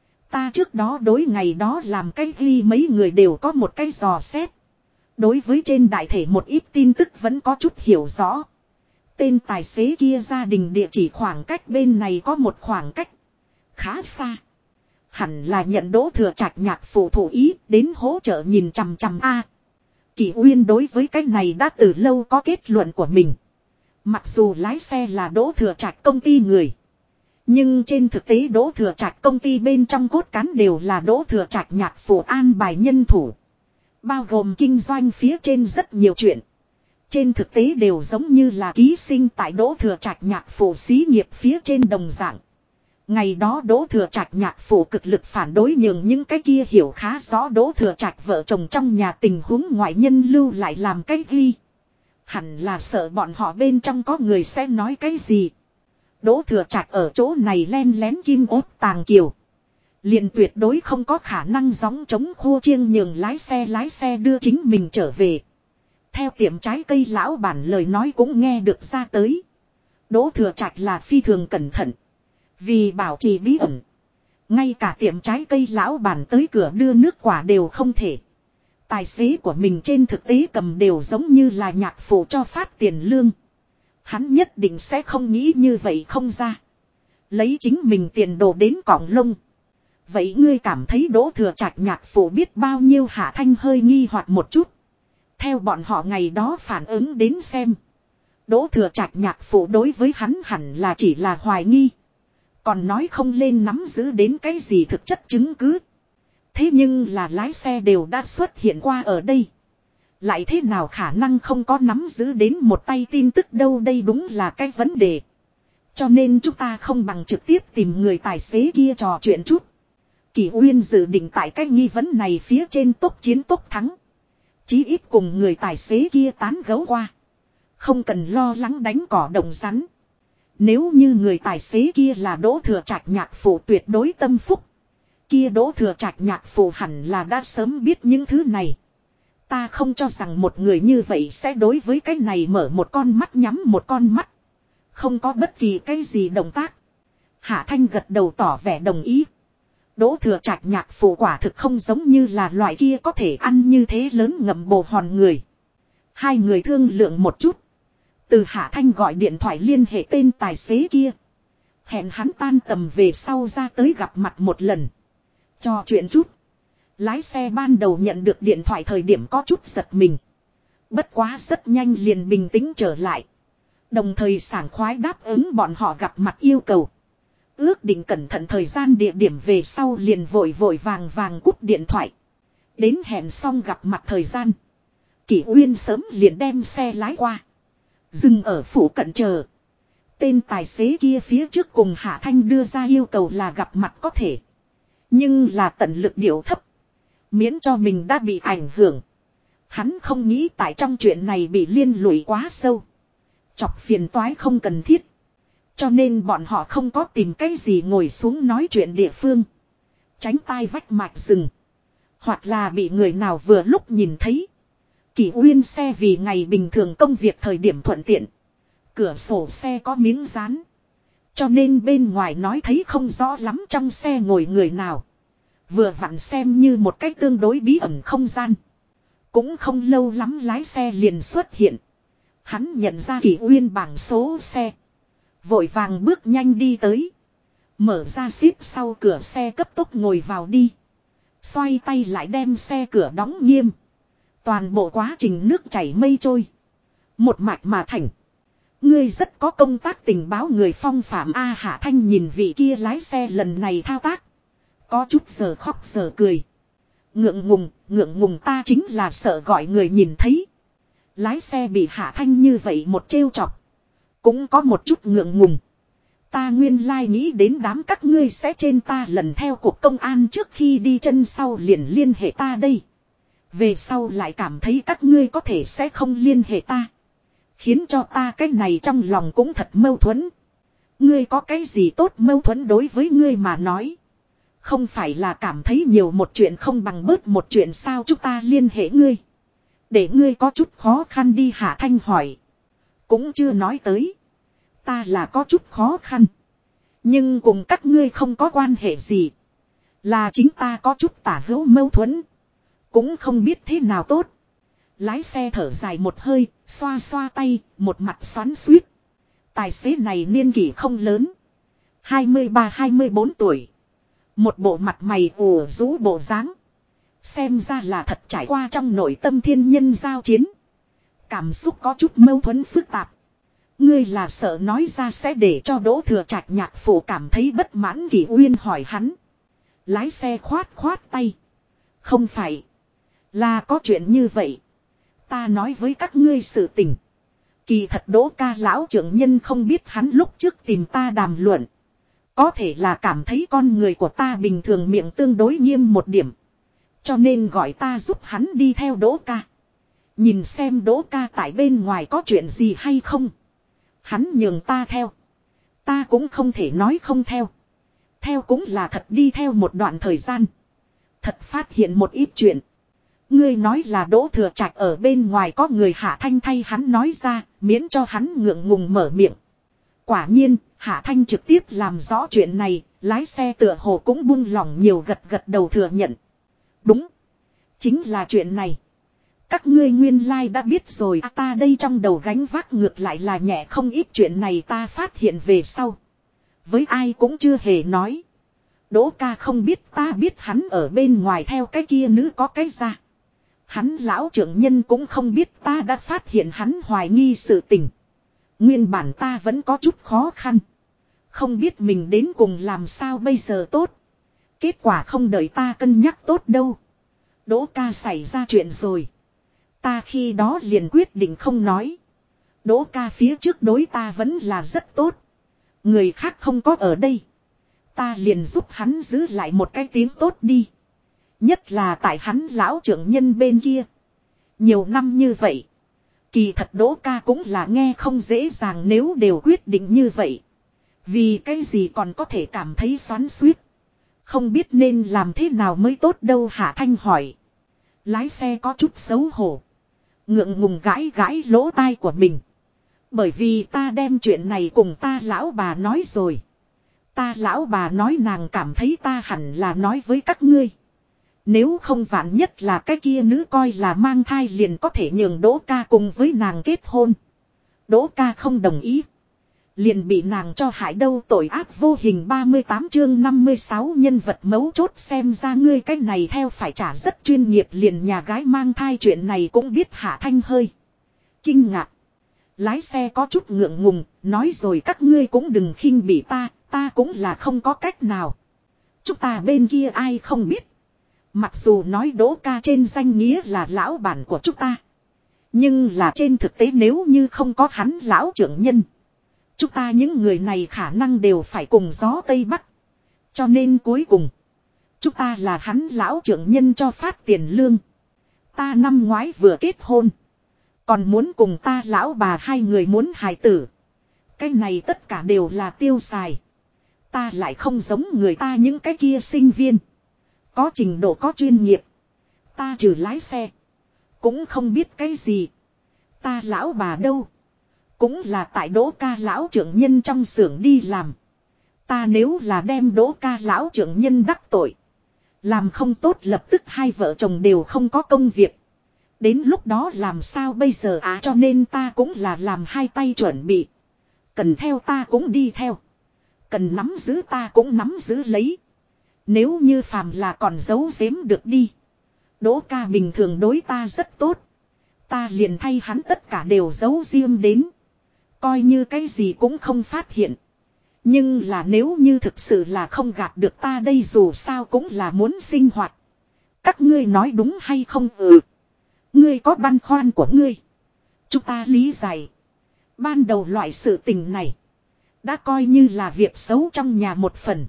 Ta trước đó đối ngày đó làm cái ghi mấy người đều có một cái dò xét. Đối với trên đại thể một ít tin tức vẫn có chút hiểu rõ. Tên tài xế kia gia đình địa chỉ khoảng cách bên này có một khoảng cách khá xa. Hẳn là nhận Đỗ Thừa Trạch nhạc phụ thủ ý đến hỗ trợ nhìn chằm chằm a. Kỷ Uyên đối với cái này đã từ lâu có kết luận của mình. Mặc dù lái xe là Đỗ Thừa Trạch công ty người. Nhưng trên thực tế Đỗ Thừa Trạch công ty bên trong cốt cán đều là Đỗ Thừa Trạch nhạc phụ an bài nhân thủ. Bao gồm kinh doanh phía trên rất nhiều chuyện. Trên thực tế đều giống như là ký sinh tại Đỗ Thừa Trạch nhạc phụ xí nghiệp phía trên đồng dạng. Ngày đó Đỗ Thừa Trạch nhạc phụ cực lực phản đối nhường những cái kia hiểu khá rõ Đỗ Thừa Trạch vợ chồng trong nhà tình huống ngoại nhân lưu lại làm cái ghi. Hẳn là sợ bọn họ bên trong có người sẽ nói cái gì. Đỗ Thừa Trạch ở chỗ này len lén kim ốt tàng kiều. Liền tuyệt đối không có khả năng gióng chống khua chiêng nhường lái xe đưa chính mình trở về. Theo tiệm trái cây lão bản lời nói cũng nghe được ra tới. Đỗ Thừa Trạch là phi thường cẩn thận. Vì bảo trì bí ẩn. Ngay cả tiệm trái cây lão bản tới cửa đưa nước quả đều không thể. Tài xế của mình trên thực tế cầm đều giống như là nhạc phụ cho phát tiền lương. Hắn nhất định sẽ không nghĩ như vậy không ra. Lấy chính mình tiền đồ đến cọng lông. Vậy ngươi cảm thấy Đỗ Thừa Trạch nhạc phụ biết bao nhiêu? Hạ Thanh hơi nghi hoặc một chút. Theo bọn họ ngày đó phản ứng đến xem. Đỗ Thừa Trạch nhạc phụ đối với hắn hẳn là chỉ là hoài nghi. còn nói không lên nắm giữ đến cái gì thực chất chứng cứ. Thế nhưng là lái xe đều đã xuất hiện qua ở đây. Lại thế nào khả năng không có nắm giữ đến một tay tin tức đâu, đây đúng là cái vấn đề. Cho nên chúng ta không bằng trực tiếp tìm người tài xế kia trò chuyện chút. Kỷ Uyên dự định tại cái nghi vấn này phía trên tốc chiến tốc thắng. Chí ít cùng người tài xế kia tán gẫu qua. Không cần lo lắng đánh cỏ động rắn. Nếu như người tài xế kia là Đỗ Thừa Trạch nhạc phụ tuyệt đối tâm phúc. Kia Đỗ Thừa Trạch nhạc phụ hẳn là đã sớm biết những thứ này. Ta không cho rằng một người như vậy sẽ đối với cái này mở một con mắt nhắm một con mắt. Không có bất kỳ cái gì động tác. Hạ Thanh gật đầu tỏ vẻ đồng ý. Đỗ Thừa Trạch nhạc phụ quả thực không giống như là loại kia có thể ăn như thế lớn ngậm bồ hòn người. Hai người thương lượng một chút. Từ Hạ Thanh gọi điện thoại liên hệ tên tài xế kia. Hẹn hắn tan tầm về sau ra tới gặp mặt một lần. Trò chuyện chút. Lái xe ban đầu nhận được điện thoại thời điểm có chút giật mình. Bất quá rất nhanh liền bình tĩnh trở lại. Đồng thời sảng khoái đáp ứng bọn họ gặp mặt yêu cầu. Ước định cẩn thận thời gian địa điểm về sau liền vội vội vàng cúp điện thoại. Đến hẹn xong gặp mặt thời gian. Kỷ Uyên sớm liền đem xe lái qua. Dừng ở phủ cận chờ. Tên tài xế kia phía trước cùng Hạ Thanh đưa ra yêu cầu là gặp mặt có thể. Nhưng là tận lực điệu thấp. Miễn cho mình đã bị ảnh hưởng. Hắn không nghĩ tại trong chuyện này bị liên lụy quá sâu. Chọc phiền toái không cần thiết. Cho nên bọn họ không có tìm cái gì ngồi xuống nói chuyện địa phương. Tránh tai vách mạch rừng. Hoặc là bị người nào vừa lúc nhìn thấy. Kỷ Uyên xe vì ngày bình thường công việc thời điểm thuận tiện. Cửa sổ xe có miếng dán. Cho nên bên ngoài nói thấy không rõ lắm trong xe ngồi người nào. Vừa vặn xem như một cách tương đối bí ẩn không gian. Cũng không lâu lắm lái xe liền xuất hiện. Hắn nhận ra Kỷ Uyên bảng số xe. Vội vàng bước nhanh đi tới. Mở ra xíp sau cửa xe cấp tốc ngồi vào đi. Xoay tay lại đem xe cửa đóng nghiêm. Toàn bộ quá trình nước chảy mây trôi. Một mạch mà thành. Ngươi rất có công tác tình báo người phong phạm A. Hạ Thanh nhìn vị kia lái xe lần này thao tác. Có chút giờ khóc giờ cười. Ngượng ngùng ta chính là sợ gọi người nhìn thấy. Lái xe bị Hạ Thanh như vậy một trêu chọc. Cũng có một chút ngượng ngùng. Ta nguyên lai nghĩ đến đám các ngươi sẽ trên ta lần theo cuộc công an trước khi đi chân sau liền liên hệ ta đây. Về sau lại cảm thấy các ngươi có thể sẽ không liên hệ ta. Khiến cho ta cái này trong lòng cũng thật mâu thuẫn. Ngươi có cái gì tốt mâu thuẫn đối với ngươi mà nói. Không phải là cảm thấy nhiều một chuyện không bằng bớt một chuyện sao chúng ta liên hệ ngươi. Để ngươi có chút khó khăn đi. Hạ Thanh hỏi. Cũng chưa nói tới. Ta là có chút khó khăn. Nhưng cùng các ngươi không có quan hệ gì. Là chính ta có chút tả hữu mâu thuẫn. Cũng không biết thế nào tốt. Lái xe thở dài một hơi, xoa xoa tay, một mặt xoắn xuýt. Tài xế này niên kỷ không lớn. 23-24 tuổi. Một bộ mặt mày ủ rũ bộ dáng. Xem ra là thật trải qua trong nội tâm thiên nhân giao chiến. Cảm xúc có chút mâu thuẫn phức tạp. Ngươi là sợ nói ra sẽ để cho Đỗ Thừa Trạch nhạc phụ cảm thấy bất mãn. Kỷ Uyên hỏi hắn. Lái xe khoát tay. Không phải. Là có chuyện như vậy. Ta nói với các ngươi sự tình. Kỳ thật Đỗ ca lão trưởng nhân không biết hắn lúc trước tìm ta đàm luận. Có thể là cảm thấy con người của ta bình thường miệng tương đối nghiêm một điểm. Cho nên gọi ta giúp hắn đi theo Đỗ ca. Nhìn xem Đỗ ca tại bên ngoài có chuyện gì hay không. Hắn nhường ta theo. Ta cũng không thể nói không theo. Theo cũng là thật đi theo một đoạn thời gian. Thật phát hiện một ít chuyện. Ngươi nói là Đỗ Thừa Trạch ở bên ngoài có người. Hạ Thanh thay hắn nói ra, miễn cho hắn ngượng ngùng mở miệng. Quả nhiên, Hạ Thanh trực tiếp làm rõ chuyện này, lái xe tựa hồ cũng buông lỏng nhiều gật đầu thừa nhận. Đúng. Chính là chuyện này. Các ngươi nguyên lai đã biết rồi. Ta đây trong đầu gánh vác ngược lại là nhẹ không ít chuyện này ta phát hiện về sau. Với ai cũng chưa hề nói. Đỗ ca không biết ta biết hắn ở bên ngoài theo cái kia nữ có cái ra. Hắn lão trưởng nhân cũng không biết ta đã phát hiện hắn hoài nghi sự tình. Nguyên bản ta vẫn có chút khó khăn. Không biết mình đến cùng làm sao bây giờ tốt. Kết quả không đợi ta cân nhắc tốt đâu. Đỗ ca xảy ra chuyện rồi. Ta khi đó liền quyết định không nói. Đỗ ca phía trước đối ta vẫn là rất tốt. Người khác không có ở đây. Ta liền giúp hắn giữ lại một cái tiếng tốt đi. Nhất là tại hắn lão trưởng nhân bên kia. Nhiều năm như vậy. Kỳ thật Đỗ ca cũng là nghe không dễ dàng nếu đều quyết định như vậy. Vì cái gì còn có thể cảm thấy xoắn xuýt. Không biết nên làm thế nào mới tốt đâu Hạ Thanh hỏi. Lái xe có chút xấu hổ. Ngượng ngùng gãi gãi lỗ tai của mình. Bởi vì ta đem chuyện này cùng ta lão bà nói rồi. Ta lão bà nói nàng cảm thấy ta hẳn là nói với các ngươi. Nếu không vạn nhất là cái kia nữ coi là mang thai liền có thể nhường Đỗ ca cùng với nàng kết hôn. Đỗ ca không đồng ý. Liền bị nàng cho hại đâu tội ác vô hình 38 chương 56 nhân vật mấu chốt xem ra ngươi cái này theo phải trả rất chuyên nghiệp liền nhà gái mang thai chuyện này cũng biết Hạ Thanh hơi. Kinh ngạc. Lái xe có chút ngượng ngùng, nói rồi các ngươi cũng đừng khinh bỉ ta cũng là không có cách nào. Chúng ta bên kia ai không biết. Mặc dù nói Đỗ ca trên danh nghĩa là lão bản của chúng ta. Nhưng là trên thực tế nếu như không có hắn lão trưởng nhân. Chúng ta những người này khả năng đều phải cùng gió Tây Bắc. Cho nên cuối cùng. Chúng ta là hắn lão trưởng nhân cho phát tiền lương. Ta năm ngoái vừa kết hôn. Còn muốn cùng ta lão bà hai người muốn hài tử. Cái này tất cả đều là tiêu xài. Ta lại không giống người ta những cái kia sinh viên. Có trình độ có chuyên nghiệp. Ta trừ lái xe. Cũng không biết cái gì. Ta lão bà đâu. Cũng là tại Đỗ ca lão trưởng nhân trong xưởng đi làm. Ta nếu là đem Đỗ ca lão trưởng nhân đắc tội. Làm không tốt lập tức hai vợ chồng đều không có công việc. Đến lúc đó làm sao bây giờ cho nên ta cũng là làm hai tay chuẩn bị. Cần theo ta cũng đi theo. Cần nắm giữ ta cũng nắm giữ lấy. Nếu như phàm là còn giấu giếm được đi. Đỗ ca bình thường đối ta rất tốt. Ta liền thay hắn tất cả đều giấu riêng đến. Coi như cái gì cũng không phát hiện. Nhưng là nếu như thực sự là không gạt được ta đây dù sao cũng là muốn sinh hoạt. Các ngươi nói đúng hay không Ngươi có băn khoăn của ngươi. Chúng ta lý giải. Ban đầu loại sự tình này. Đã coi như là việc xấu trong nhà một phần.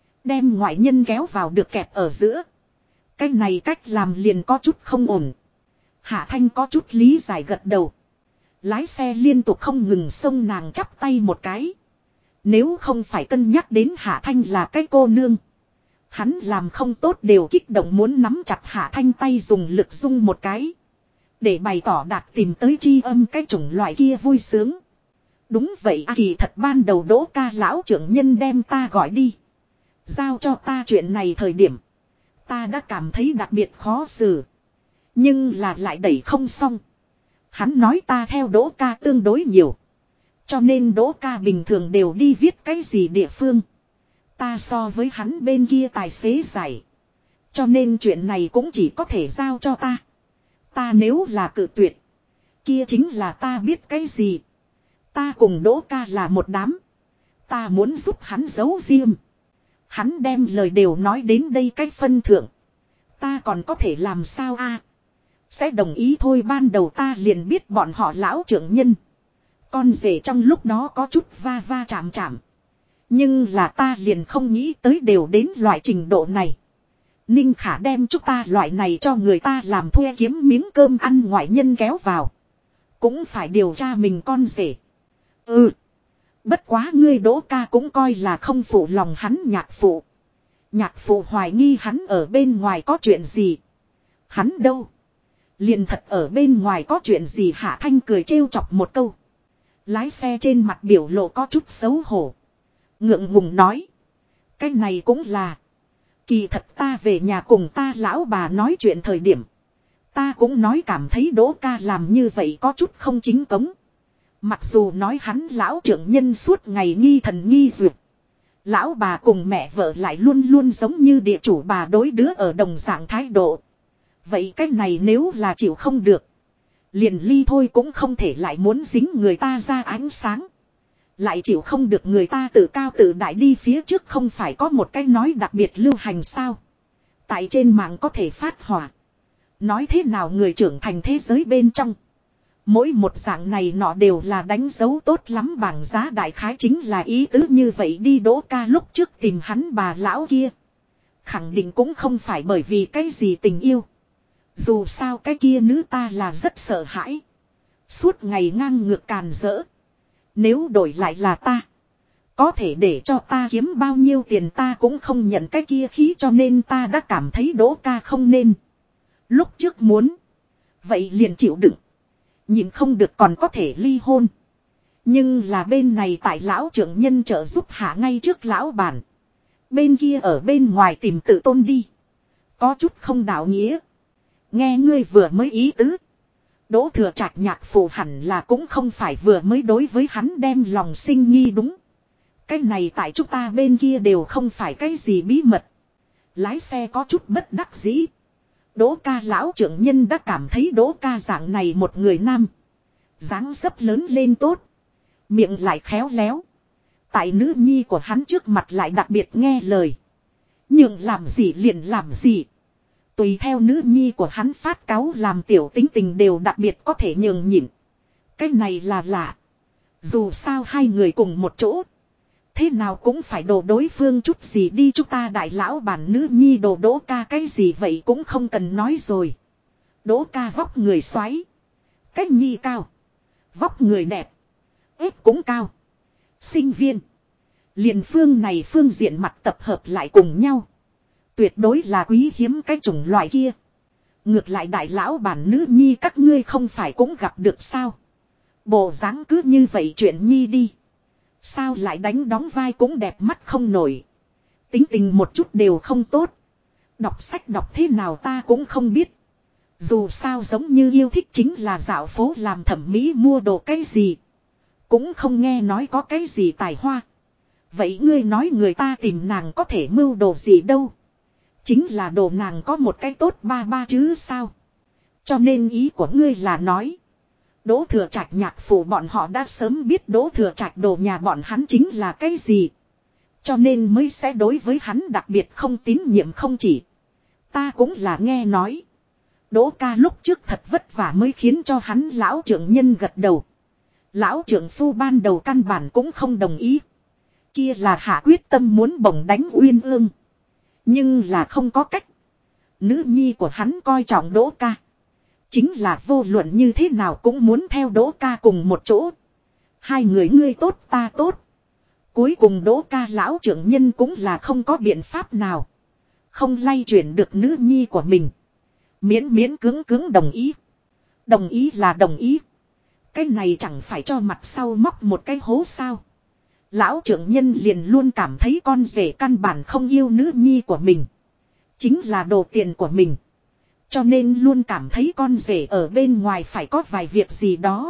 Đem ngoại nhân kéo vào được kẹp ở giữa. Cái này cách làm liền có chút không ổn. Hạ Thanh có chút lý giải gật đầu. Lái xe liên tục không ngừng xông nàng chắp tay một cái. Nếu không phải cân nhắc đến Hạ Thanh là cái cô nương. Hắn làm không tốt đều kích động muốn nắm chặt Hạ Thanh tay dùng lực rung một cái. Để bày tỏ đạt tìm tới tri âm cái chủng loại kia vui sướng. Đúng vậy kỳ thật ban đầu Đỗ ca lão trưởng nhân đem ta gọi đi. Giao cho ta chuyện này thời điểm. Ta đã cảm thấy đặc biệt khó xử. Nhưng là lại đẩy không xong. Hắn nói ta theo Đỗ ca tương đối nhiều. Cho nên Đỗ ca bình thường đều đi viết cái gì địa phương. Ta so với hắn bên kia tài xế giải. Cho nên chuyện này cũng chỉ có thể giao cho ta. Ta nếu là cự tuyệt. Kia chính là ta biết cái gì. Ta cùng Đỗ ca là một đám. Ta muốn giúp hắn giấu riêng. Hắn đem lời đều nói đến đây cách phân thượng. Ta còn có thể làm sao Sẽ đồng ý thôi ban đầu ta liền biết bọn họ lão trưởng nhân. Con rể trong lúc đó có chút va va chạm chạm. Nhưng là ta liền không nghĩ tới đều đến loại trình độ này. Ninh Khả đem chúng ta loại này cho người ta làm thuê kiếm miếng cơm ăn ngoại nhân kéo vào. Cũng phải điều tra mình con rể. Bất quá ngươi Đỗ ca cũng coi là không phụ lòng hắn nhạc phụ. Nhạc phụ hoài nghi hắn ở bên ngoài có chuyện gì. Hắn đâu? Liền thật ở bên ngoài có chuyện gì Hạ Thanh cười trêu chọc một câu. Lái xe trên mặt biểu lộ có chút xấu hổ. Ngượng ngùng nói. Cái này cũng là. Kỳ thật ta về nhà cùng ta lão bà nói chuyện thời điểm. Ta cũng nói cảm thấy Đỗ ca làm như vậy có chút không chính cống. Mặc dù nói hắn lão trưởng nhân suốt ngày nghi thần nghi duyệt. Lão bà cùng mẹ vợ lại luôn luôn giống như địa chủ bà đối đứa ở đồng dạng thái độ. Vậy cái này nếu là chịu không được. Liền ly thôi cũng không thể lại muốn dính người ta ra ánh sáng. Lại chịu không được người ta tự cao tự đại đi phía trước, không phải có một cái nói đặc biệt lưu hành sao. Tại trên mạng có thể phát hỏa. Nói thế nào người trưởng thành thế giới bên trong. Mỗi một dạng này nọ đều là đánh dấu tốt lắm, bảng giá đại khái chính là ý tứ như vậy đi. Đỗ ca lúc trước tìm hắn bà lão kia. Khẳng định cũng không phải bởi vì cái gì tình yêu. Dù sao cái kia nữ ta là rất sợ hãi. Suốt ngày ngang ngược càn rỡ. Nếu đổi lại là ta. Có thể để cho ta kiếm bao nhiêu tiền ta cũng không nhận cái kia khí, cho nên ta đã cảm thấy Đỗ ca không nên. Lúc trước muốn. Vậy liền chịu đựng. Nhìn không được còn có thể ly hôn. Nhưng là bên này tại lão trưởng nhân trợ giúp hạ ngay trước lão bản. Bên kia ở bên ngoài tìm tự tôn đi. Có chút không đạo nghĩa. Nghe ngươi vừa mới ý tứ. Đỗ Thừa Trạch nhạc phụ hẳn là cũng không phải vừa mới đối với hắn đem lòng sinh nghi đúng. Cái này tại chúng ta bên kia đều không phải cái gì bí mật. Lái xe có chút bất đắc dĩ. Đỗ ca lão trưởng nhân đã cảm thấy Đỗ ca dạng này một người nam. Dáng dấp lớn lên tốt. Miệng lại khéo léo. Tại nữ nhi của hắn trước mặt lại đặc biệt nghe lời. Nhưng làm gì liền làm gì. Tùy theo nữ nhi của hắn phát cáu làm tiểu tính tình đều đặc biệt có thể nhường nhịn. Cái này là lạ. Dù sao hai người cùng một chỗ. Thế nào cũng phải đồ đối phương chút gì đi, chúng ta đại lão bản nữ nhi đồ Đỗ ca cái gì vậy cũng không cần nói rồi. Đỗ ca vóc người xoáy. Cách nhi cao. Vóc người đẹp. Ép cũng cao. Sinh viên. Liền phương này phương diện mặt tập hợp lại cùng nhau. Tuyệt đối là quý hiếm cái chủng loại kia. Ngược lại đại lão bản nữ nhi các ngươi không phải cũng gặp được sao. Bộ dáng cứ như vậy chuyện nhi đi. Sao lại đánh đóng vai cũng đẹp mắt không nổi. Tính tình một chút đều không tốt. Đọc sách đọc thế nào ta cũng không biết. Dù sao giống như yêu thích chính là dạo phố làm thẩm mỹ mua đồ cái gì. Cũng không nghe nói có cái gì tài hoa. Vậy ngươi nói người ta tìm nàng có thể mưu đồ gì đâu. Chính là đồ nàng có một cái tốt ba ba chứ sao. Cho nên ý của ngươi là nói. Đỗ Thừa Trạch nhạc phụ bọn họ đã sớm biết Đỗ Thừa Trạch đồ nhà bọn hắn chính là cái gì. Cho nên mới sẽ đối với hắn đặc biệt không tín nhiệm không chỉ. Ta cũng là nghe nói. Đỗ ca lúc trước thật vất vả mới khiến cho hắn lão trưởng nhân gật đầu. Lão trưởng phu ban đầu căn bản cũng không đồng ý. Kia là hạ quyết tâm muốn bổng đánh Uyên Ương. Nhưng là không có cách. Nữ nhi của hắn coi trọng Đỗ ca. Chính là vô luận như thế nào cũng muốn theo Đỗ ca cùng một chỗ. Hai người ngươi tốt ta tốt. Cuối cùng Đỗ ca lão trưởng nhân cũng là không có biện pháp nào. Không lay chuyển được nữ nhi của mình. Miễn miễn cưỡng cưỡng đồng ý. Đồng ý là đồng ý. Cái này chẳng phải cho mặt sau móc một cái hố sao. Lão trưởng nhân liền luôn cảm thấy con rể căn bản không yêu nữ nhi của mình. Chính là đồ tiền của mình. Cho nên luôn cảm thấy con rể ở bên ngoài phải có vài việc gì đó.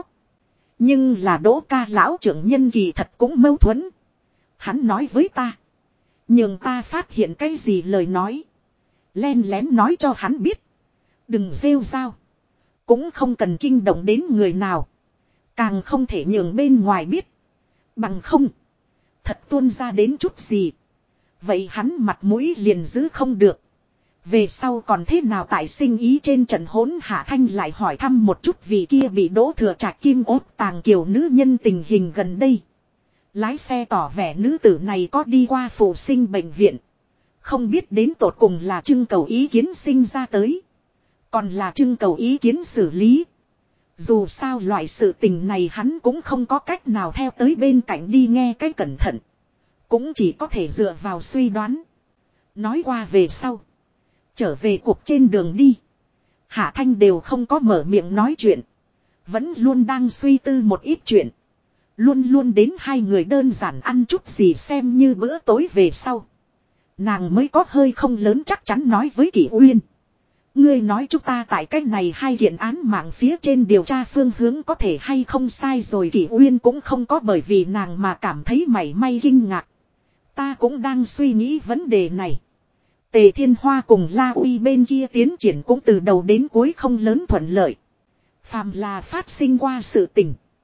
Nhưng là Đỗ ca lão trưởng nhân kỳ thật cũng mâu thuẫn. Hắn nói với ta. Nhưng ta phát hiện cái gì lời nói. Len lén nói cho hắn biết. Đừng rêu rao. Cũng không cần kinh động đến người nào. Càng không thể nhường bên ngoài biết. Bằng không. Thật tuôn ra đến chút gì. Vậy hắn mặt mũi liền giữ không được. Về sau còn thế nào tại sinh ý trên trận hỗn Hạ Thanh lại hỏi thăm một chút vì kia bị Đỗ Thừa Trạch kim ốt tàng kiều nữ nhân tình hình gần đây. Lái xe tỏ vẻ nữ tử này có đi qua phụ sinh bệnh viện. Không biết đến tột cùng là trưng cầu ý kiến sinh ra tới. Còn là trưng cầu ý kiến xử lý. Dù sao loại sự tình này hắn cũng không có cách nào theo tới bên cạnh đi nghe cái cẩn thận. Cũng chỉ có thể dựa vào suy đoán. Nói qua về sau. Trở về cuộc trên đường đi. Hạ Thanh đều không có mở miệng nói chuyện. Vẫn luôn đang suy tư một ít chuyện. Luôn luôn đến hai người đơn giản ăn chút gì xem như bữa tối về sau. Nàng mới có hơi không lớn chắc chắn nói với Kỷ Uyên. Ngươi nói chúng ta tại cách này hai kiện án mạng phía trên điều tra phương hướng có thể hay không sai rồi. Kỷ Uyên cũng không có bởi vì nàng mà cảm thấy mảy may kinh ngạc. Ta cũng đang suy nghĩ vấn đề này. Tề Thiên Hoa cùng La Uy bên kia tiến triển cũng từ đầu đến cuối không lớn thuận lợi. Phàm là phát sinh qua sự tình.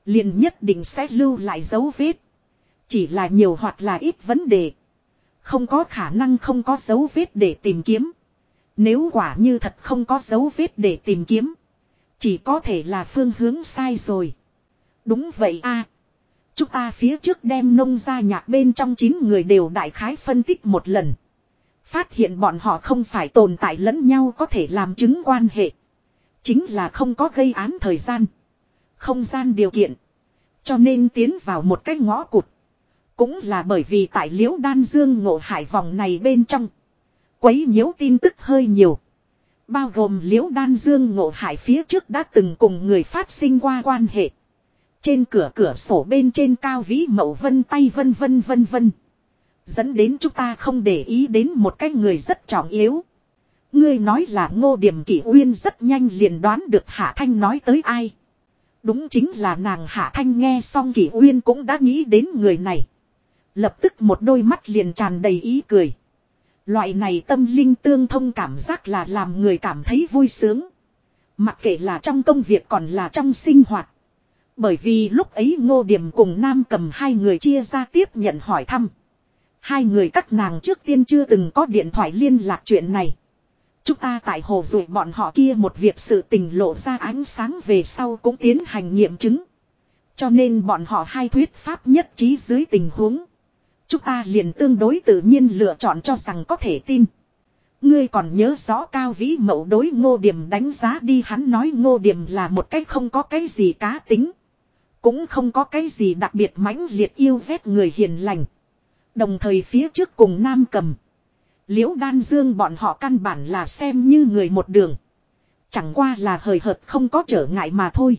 liền nhất định sẽ lưu lại dấu vết. Chỉ là nhiều hoặc là ít vấn đề. Không có khả năng không có dấu vết để tìm kiếm. Nếu quả như thật không có dấu vết để tìm kiếm. Chỉ có thể là phương hướng sai rồi. Đúng vậy a. Chúng ta phía trước đem nông gia nhạc bên trong 9 người đều đại khái phân tích một lần. Phát hiện bọn họ không phải tồn tại lẫn nhau có thể làm chứng quan hệ. Chính là không có gây án thời gian. Không gian điều kiện. Cho nên tiến vào một cái ngõ cụt. Cũng là bởi vì tại Liễu Đan Dương ngộ hại vòng này bên trong. Quấy nhiễu tin tức hơi nhiều. Bao gồm Liễu Đan Dương ngộ hại phía trước đã từng cùng người phát sinh qua quan hệ. Trên cửa sổ bên trên Cao Vĩ Mậu vân tay vân vân vân vân. Dẫn đến chúng ta không để ý đến một cái người rất trọng yếu. Ngươi nói là Ngô Điểm Kỷ Uyên rất nhanh liền đoán được Hạ Thanh nói tới ai. Đúng chính là nàng. Hạ Thanh nghe xong Kỷ Uyên cũng đã nghĩ đến người này. Lập tức một đôi mắt liền tràn đầy ý cười. Loại này tâm linh tương thông cảm giác là làm người cảm thấy vui sướng. Mặc kệ là trong công việc còn là trong sinh hoạt. Bởi vì lúc ấy Ngô Điểm cùng Nam Cầm hai người chia ra tiếp nhận hỏi thăm. Hai người các nàng trước tiên chưa từng có điện thoại liên lạc chuyện này. Chúng ta tại hồ dụ bọn họ kia một việc sự tình lộ ra ánh sáng về sau cũng tiến hành nghiệm chứng. Cho nên bọn họ hai thuyết pháp nhất trí dưới tình huống. Chúng ta liền tương đối tự nhiên lựa chọn cho rằng có thể tin. Ngươi còn nhớ rõ Cao Vĩ Mậu đối Ngô Điểm đánh giá đi, hắn nói Ngô Điểm là một cái không có cái gì cá tính. Cũng không có cái gì đặc biệt mãnh liệt yêu ghét người hiền lành. Đồng thời phía trước cùng Nam Cầm, Liễu Đan Dương bọn họ căn bản là xem như người một đường. Chẳng qua là hời hợt không có trở ngại mà thôi.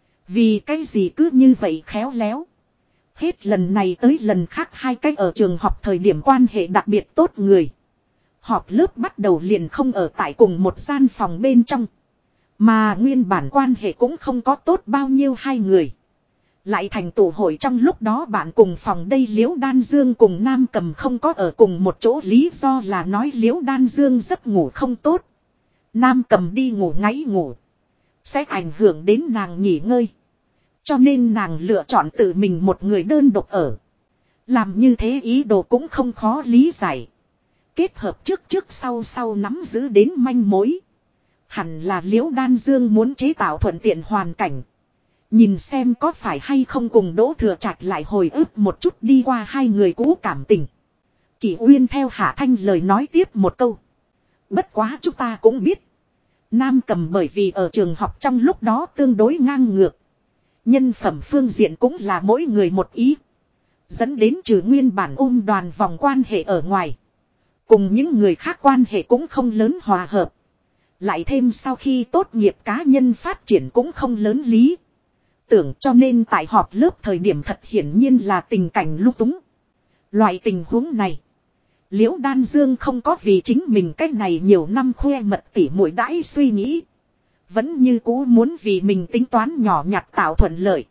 Vì cái gì cứ như vậy khéo léo. Hết lần này tới lần khác hai cái ở trường học thời điểm quan hệ đặc biệt tốt người. Họp lớp bắt đầu liền không ở tại cùng một gian phòng bên trong. Mà nguyên bản quan hệ cũng không có tốt bao nhiêu hai người. Lại thành tụ hội trong lúc đó bạn cùng phòng đây. Liễu Đan Dương cùng Nam Cầm không có ở cùng một chỗ, lý do là nói Liễu Đan Dương giấc ngủ không tốt. Nam Cầm đi ngủ ngáy ngủ sẽ ảnh hưởng đến nàng nghỉ ngơi. Cho nên nàng lựa chọn tự mình một người đơn độc ở. Làm như thế ý đồ cũng không khó lý giải. Kết hợp trước sau nắm giữ đến manh mối. Hẳn là Liễu Đan Dương muốn chế tạo thuận tiện hoàn cảnh. Nhìn xem có phải hay không cùng Đỗ Thừa Trạch lại hồi ức một chút đi qua hai người cũ cảm tình. Kỷ Uyên theo Hạ Thanh lời nói tiếp một câu. Bất quá chúng ta cũng biết. Nam Cầm bởi vì ở trường học trong lúc đó tương đối ngang ngược. Nhân phẩm phương diện cũng là mỗi người một ý. Dẫn đến trừ nguyên bản đoàn vòng quan hệ ở ngoài. Cùng những người khác quan hệ cũng không lớn hòa hợp. Lại thêm sau khi tốt nghiệp cá nhân phát triển cũng không lớn lý. Tưởng cho nên tại họp lớp thời điểm thật hiển nhiên là tình cảnh lung túng. Loại tình huống này. Liễu Đan Dương không có vì chính mình cách này nhiều năm khoe mật tỉ muội đãi suy nghĩ. Vẫn như cũ muốn vì mình tính toán nhỏ nhặt tạo thuận lợi.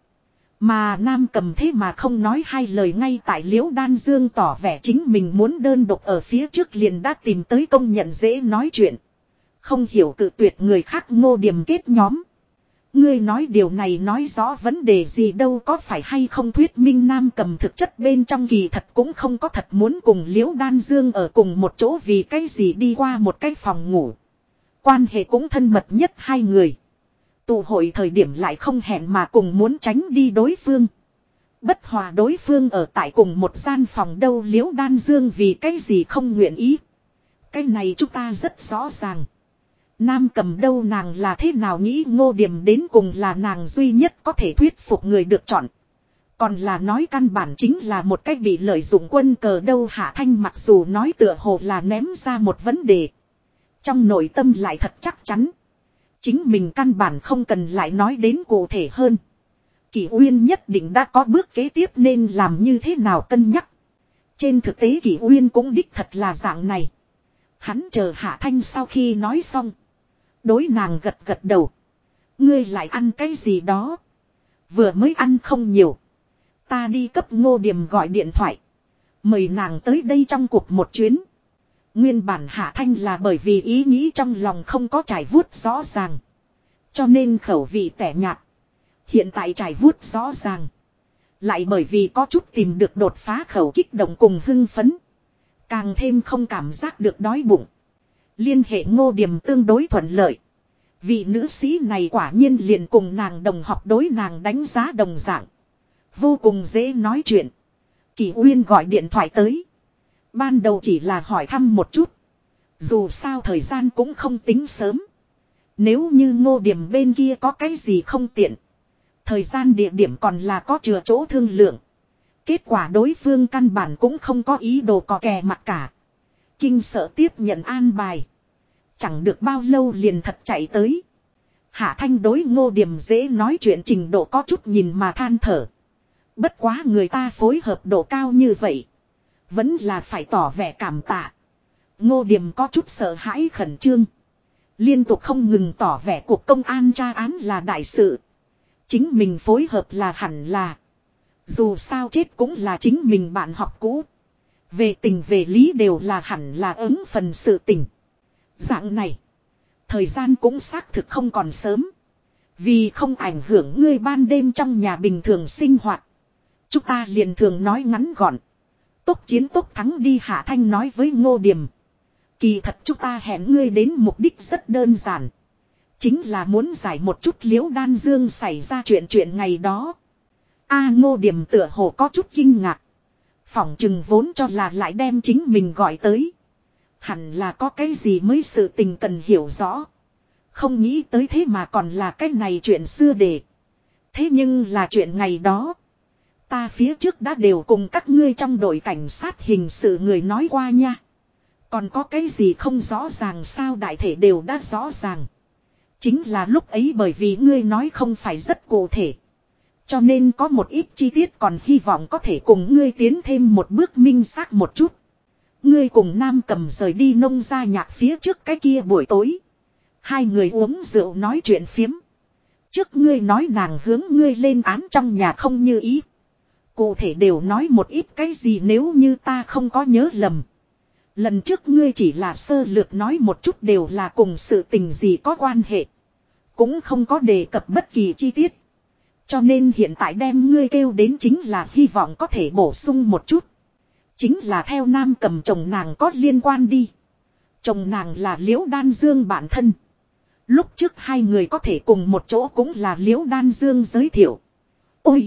Mà Nam Cầm thế mà không nói hai lời, ngay tại Liễu Đan Dương tỏ vẻ chính mình muốn đơn độc ở phía trước liền đã tìm tới công nhận dễ nói chuyện. Không hiểu cự tuyệt người khác. Ngô Điểm kết nhóm. Ngươi nói điều này nói rõ vấn đề gì đâu, có phải hay không thuyết minh Nam Cầm thực chất bên trong kỳ thật cũng không có thật muốn cùng Liễu Đan Dương ở cùng một chỗ, vì cái gì đi qua một cái phòng ngủ. Quan hệ cũng thân mật nhất hai người. Tụ hội thời điểm lại không hẹn mà cùng muốn tránh đi đối phương. Bất hòa đối phương ở tại cùng một gian phòng đâu. Liễu Đan Dương vì cái gì không nguyện ý. Cái này chúng ta rất rõ ràng. Nam Cầm đâu, nàng là thế nào nghĩ Ngô Điểm đến cùng là nàng duy nhất có thể thuyết phục người được chọn. Còn là nói căn bản chính là một cách bị lợi dụng quân cờ đâu. Hạ Thanh mặc dù nói tựa hồ là ném ra một vấn đề. Trong nội tâm lại thật chắc chắn. Chính mình căn bản không cần lại nói đến cụ thể hơn. Kỷ Uyên nhất định đã có bước kế tiếp nên làm như thế nào cân nhắc. Trên thực tế Kỷ Uyên cũng đích thật là dạng này. Hắn chờ Hạ Thanh sau khi nói xong. Đối nàng gật gật đầu. Ngươi lại ăn cái gì đó. Vừa mới ăn không nhiều. Ta đi cấp Ngô Điểm gọi điện thoại. Mời nàng tới đây trong cuộc một chuyến. Nguyên bản Hạ Thanh là bởi vì ý nghĩ trong lòng không có trải vuốt rõ ràng. Cho nên khẩu vị tẻ nhạt. Hiện tại trải vuốt rõ ràng. Lại bởi vì có chút tìm được đột phá khẩu kích động cùng hưng phấn. Càng thêm không cảm giác được đói bụng. Liên hệ Ngô Điềm tương đối thuận lợi. Vị nữ sĩ này quả nhiên liền cùng nàng đồng học đối nàng đánh giá đồng dạng. Vô cùng dễ nói chuyện. Kỳ Uyên gọi điện thoại tới. Ban đầu chỉ là hỏi thăm một chút. Dù sao thời gian cũng không tính sớm. Nếu như Ngô Điềm bên kia có cái gì không tiện. Thời gian địa điểm còn là có chừa chỗ thương lượng. Kết quả đối phương căn bản cũng không có ý đồ cò kè mặt cả. Kinh sợ tiếp nhận an bài. Chẳng được bao lâu liền thật chạy tới. Hạ Thanh đối Ngô Điềm dễ nói chuyện trình độ có chút nhìn mà than thở. Bất quá người ta phối hợp độ cao như vậy. Vẫn là phải tỏ vẻ cảm tạ. Ngô Điềm có chút sợ hãi khẩn trương. Liên tục không ngừng tỏ vẻ cuộc công an tra án là đại sự. Chính mình phối hợp là hẳn là. Dù sao chết cũng là chính mình bạn học cũ. Về tình về lý đều là hẳn là ứng phần sự tình. Dạng này. Thời gian cũng xác thực không còn sớm. Vì không ảnh hưởng ngươi ban đêm trong nhà bình thường sinh hoạt. Chúng ta liền thường nói ngắn gọn. Tốc chiến tốc thắng đi. Hạ Thanh nói với Ngô Điềm. Kỳ thật chúng ta hẹn ngươi đến mục đích rất đơn giản. Chính là muốn giải một chút Liễu Đan Dương xảy ra chuyện ngày đó. Ngô Điềm tựa hồ có chút kinh ngạc. Phỏng chừng vốn cho là lại đem chính mình gọi tới. Hẳn là có cái gì mới sự tình cần hiểu rõ. Không nghĩ tới thế mà còn là cái này chuyện xưa để. Thế nhưng là chuyện ngày đó. Ta phía trước đã đều cùng các ngươi trong đội cảnh sát hình sự người nói qua nha. Còn có cái gì không rõ ràng sao, đại thể đều đã rõ ràng. Chính là lúc ấy bởi vì ngươi nói không phải rất cụ thể. Cho nên có một ít chi tiết còn hy vọng có thể cùng ngươi tiến thêm một bước minh xác một chút. Ngươi cùng Nam Cầm rời đi nông gia nhạc phía trước cái kia buổi tối. Hai người uống rượu nói chuyện phiếm. Trước ngươi nói nàng hướng ngươi lên án trong nhà không như ý. Cụ thể đều nói một ít cái gì nếu như ta không có nhớ lầm. Lần trước ngươi chỉ là sơ lược nói một chút đều là cùng sự tình gì có quan hệ. Cũng không có đề cập bất kỳ chi tiết. Cho nên hiện tại đem ngươi kêu đến chính là hy vọng có thể bổ sung một chút. Chính là theo Nam Cầm chồng nàng có liên quan đi. Chồng nàng là Liễu Đan Dương bản thân. Lúc trước hai người có thể cùng một chỗ cũng là Liễu Đan Dương giới thiệu. Ôi!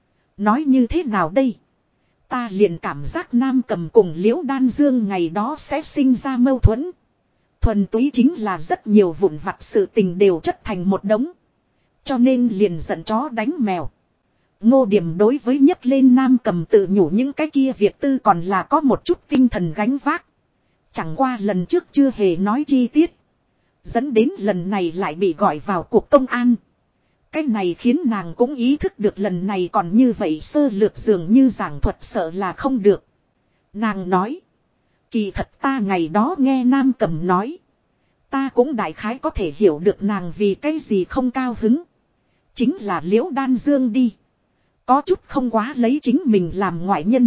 Nói như thế nào đây? Ta liền cảm giác Nam Cầm cùng Liễu Đan Dương ngày đó sẽ sinh ra mâu thuẫn. Thuần túy chính là rất nhiều vụn vặt sự tình đều chất thành một đống. Cho nên liền giận chó đánh mèo. Ngô Điềm đối với nhấc lên Nam Cầm tự nhủ những cái kia việc tư còn là có một chút tinh thần gánh vác. Chẳng qua lần trước chưa hề nói chi tiết. Dẫn đến lần này lại bị gọi vào cuộc công an. Cái này khiến nàng cũng ý thức được lần này còn như vậy sơ lược dường như giảng thuật sợ là không được. Nàng nói. Kỳ thật ta ngày đó nghe Nam Cầm nói. Ta cũng đại khái có thể hiểu được nàng vì cái gì không cao hứng. Chính là Liễu Đan Dương đi. Có chút không quá lấy chính mình làm ngoại nhân.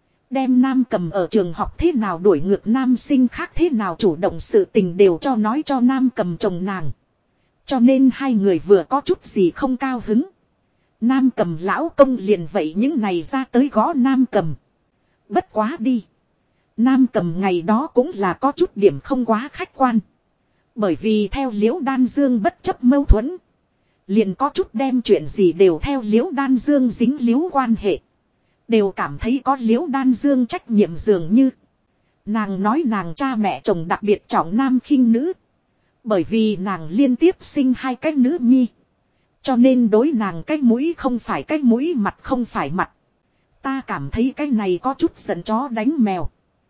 Đem Nam Cầm ở trường học thế nào đuổi ngược nam sinh khác thế nào chủ động sự tình đều cho nói cho Nam Cầm chồng nàng. Cho nên hai người vừa có chút gì không cao hứng. Nam Cầm lão công liền vậy những này ra tới gõ Nam Cầm. Bất quá đi. Nam Cầm ngày đó cũng là có chút điểm không quá khách quan. Bởi vì theo Liễu Đan Dương bất chấp mâu thuẫn. Liền có chút đem chuyện gì đều theo Liễu Đan Dương dính líu quan hệ. Đều cảm thấy có Liễu Đan Dương trách nhiệm dường như. Nàng nói nàng cha mẹ chồng đặc biệt trọng nam khinh nữ. Bởi vì nàng liên tiếp sinh hai cái nữ nhi. Cho nên đối nàng cái mũi không phải cái mũi, mặt không phải mặt. Ta cảm thấy cái này có chút giận chó đánh mèo.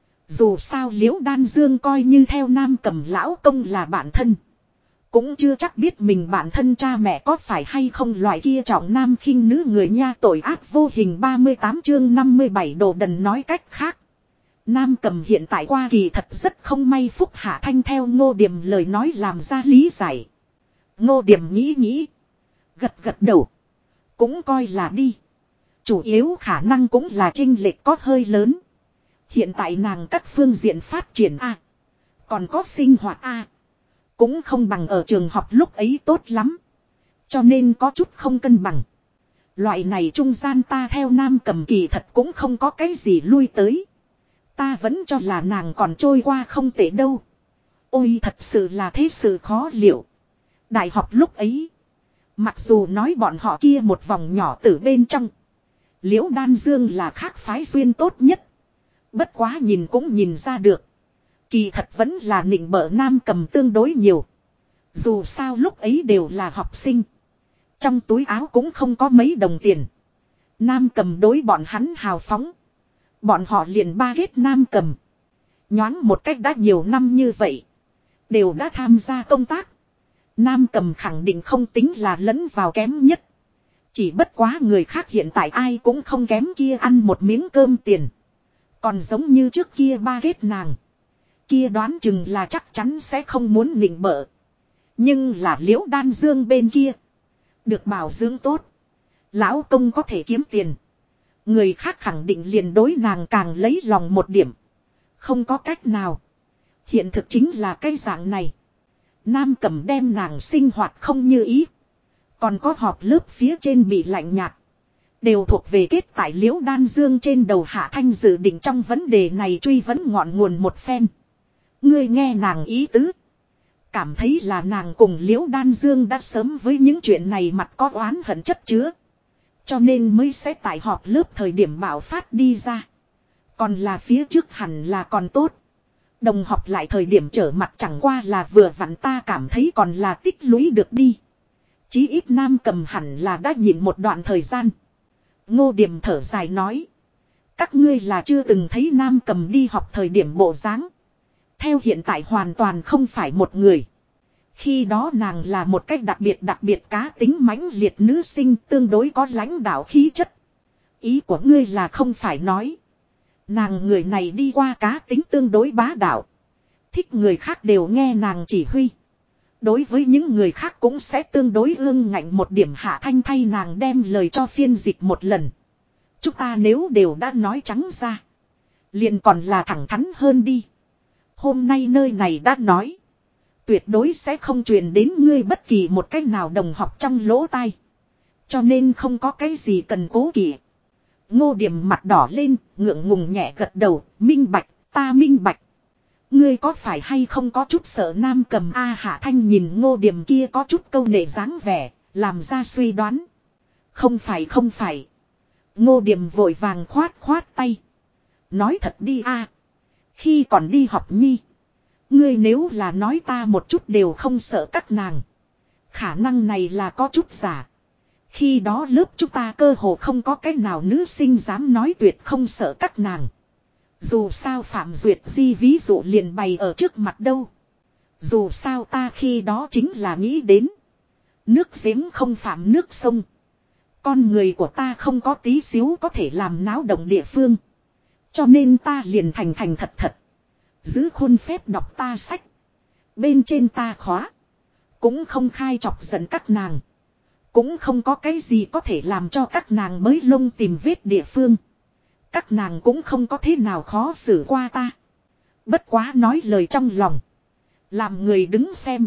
Dù sao Liễu Đan Dương coi như theo Nam Cầm lão công là bạn thân. Cũng chưa chắc biết mình bản thân cha mẹ có phải hay không loại kia trọng nam khinh nữ người nha, tội ác vô hình. 38 chương 57 đồ đần. Nói cách khác. Nam Cầm hiện tại qua kỳ thật rất không may. Phúc Hạ Thanh theo Ngô Điềm lời nói làm ra lý giải. Ngô Điềm nghĩ nghĩ. Gật gật đầu. Cũng coi là đi. Chủ yếu khả năng cũng là chênh lệch có hơi lớn. Hiện tại nàng các phương diện phát triển còn có sinh hoạt cũng không bằng ở trường học lúc ấy tốt lắm. Cho nên có chút không cân bằng. Loại này trung gian ta theo nam cầm kỳ thật cũng không có cái gì lui tới. Ta vẫn cho là nàng còn trôi qua không tệ đâu. Ôi thật sự là thế sự khó liệu. Đại học lúc ấy. Mặc dù nói bọn họ kia một vòng nhỏ từ bên trong. Liễu Đan Dương là khác phái duyên tốt nhất. Bất quá nhìn cũng nhìn ra được. Kỳ thật vẫn là nịnh bợ nam cầm tương đối nhiều. Dù sao lúc ấy đều là học sinh. Trong túi áo cũng không có mấy đồng tiền. Nam cầm đối bọn hắn hào phóng. Bọn họ liền ba ghét nam cầm. Nhoáng một cách đã nhiều năm như vậy. Đều đã tham gia công tác. Nam cầm khẳng định không tính là lẫn vào kém nhất. Chỉ bất quá người khác hiện tại ai cũng không kém kia ăn một miếng cơm tiền. Còn giống như trước kia ba ghét nàng. Kia đoán chừng là chắc chắn sẽ không muốn nịnh bợ. Nhưng là Liễu Đan Dương bên kia. Được bảo dưỡng tốt. Lão công có thể kiếm tiền. Người khác khẳng định liền đối nàng càng lấy lòng một điểm. Không có cách nào. Hiện thực chính là cái dạng này. Nam cầm đem nàng sinh hoạt không như ý. Còn có họp lớp phía trên bị lạnh nhạt. Đều thuộc về kết tại Liễu Đan Dương trên đầu Hạ Thanh dự định trong vấn đề này truy vấn ngọn nguồn một phen. Ngươi nghe nàng ý tứ. Cảm thấy là nàng cùng Liễu Đan Dương đã sớm với những chuyện này mặt có oán hận chất chứa. Cho nên mới sẽ tại họp lớp thời điểm bạo phát đi ra. Còn là phía trước hẳn là còn tốt. Đồng học lại thời điểm trở mặt chẳng qua là vừa vặn ta cảm thấy còn là tích lũy được đi. Chí ít nam cầm hẳn là đã nhịn một đoạn thời gian. Ngô Điềm thở dài nói. Các ngươi là chưa từng thấy nam cầm đi học thời điểm bộ dáng. Theo hiện tại hoàn toàn không phải một người. Khi đó nàng là một cách đặc biệt cá tính mãnh liệt nữ sinh tương đối có lãnh đạo khí chất. Ý của ngươi là không phải nói. Nàng người này đi qua cá tính tương đối bá đạo. Thích người khác đều nghe nàng chỉ huy. Đối với những người khác cũng sẽ tương đối ương ngạnh một điểm. Hạ Thanh thay nàng đem lời cho phiên dịch một lần. Chúng ta nếu đều đã nói trắng ra. Liền còn là thẳng thắn hơn đi. Hôm nay nơi này đã nói. Tuyệt đối sẽ không truyền đến ngươi bất kỳ một cách nào đồng học trong lỗ tai. Cho nên không có cái gì cần cố kỵ. Ngô Điềm mặt đỏ lên, ngượng ngùng nhẹ gật đầu, minh bạch, ta minh bạch. Ngươi có phải hay không có chút sợ nam cầm A Hạ Thanh nhìn Ngô Điềm kia có chút câu nệ dáng vẻ, làm ra suy đoán. Không phải. Ngô Điềm vội vàng khoát tay. Nói thật đi a. Khi còn đi học nhi. Ngươi nếu là nói ta một chút đều không sợ các nàng. Khả năng này là có chút giả. Khi đó lớp chúng ta cơ hồ không có cái nào nữ sinh dám nói tuyệt không sợ các nàng. Dù sao Phạm Duyệt Di ví dụ liền bày ở trước mặt đâu. Dù sao ta khi đó chính là nghĩ đến. Nước giếng không phạm nước sông. Con người của ta không có tí xíu có thể làm náo động địa phương. Cho nên ta liền thành thật. Giữ khuôn phép đọc ta sách. Bên trên ta khóa. Cũng không khai chọc giận các nàng. Cũng không có cái gì có thể làm cho các nàng bới lông tìm vết địa phương. Các nàng cũng không có thế nào khó xử qua ta. Bất quá nói lời trong lòng. Làm người đứng xem.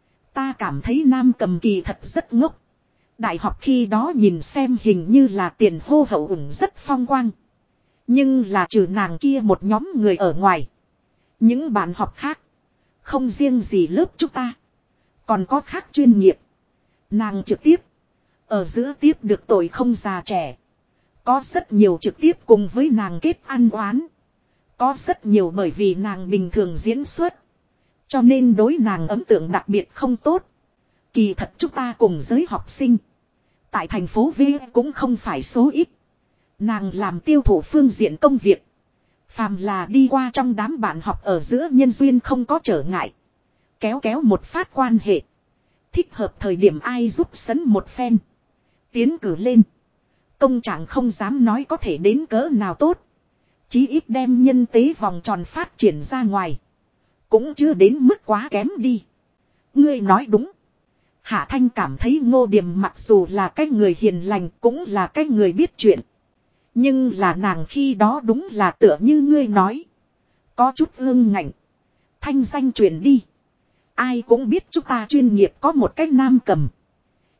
Ta cảm thấy nam cầm kỳ thật rất ngốc. Đại học khi đó nhìn xem hình như là tiền hô hậu ủng rất phong quang. Nhưng là trừ nàng kia một nhóm người ở ngoài. Những bạn học khác. Không riêng gì lớp chúng ta. Còn có khác chuyên nghiệp. Nàng trực tiếp. Ở giữa tiếp được tội không già trẻ. Có rất nhiều trực tiếp cùng với nàng kết ăn oán. Có rất nhiều bởi vì nàng bình thường diễn xuất. Cho nên đối nàng ấn tượng đặc biệt không tốt. Kỳ thật chúng ta cùng giới học sinh. Tại thành phố V cũng không phải số ít. Nàng làm tiêu thụ phương diện công việc. Phàm là đi qua trong đám bạn học ở giữa nhân duyên không có trở ngại. Kéo một phát quan hệ. Thích hợp thời điểm ai giúp sấn một phen. Tiến cử lên. Công trạng không dám nói có thể đến cỡ nào tốt. Chí ít đem nhân tế vòng tròn phát triển ra ngoài. Cũng chưa đến mức quá kém đi. Ngươi nói đúng. Hạ Thanh cảm thấy Ngô Điềm mặc dù là cái người hiền lành cũng là cái người biết chuyện. Nhưng là nàng khi đó đúng là tựa như ngươi nói. Có chút ương ngạnh. Thanh danh truyền đi. Ai cũng biết chúng ta chuyên nghiệp có một cái nam cầm.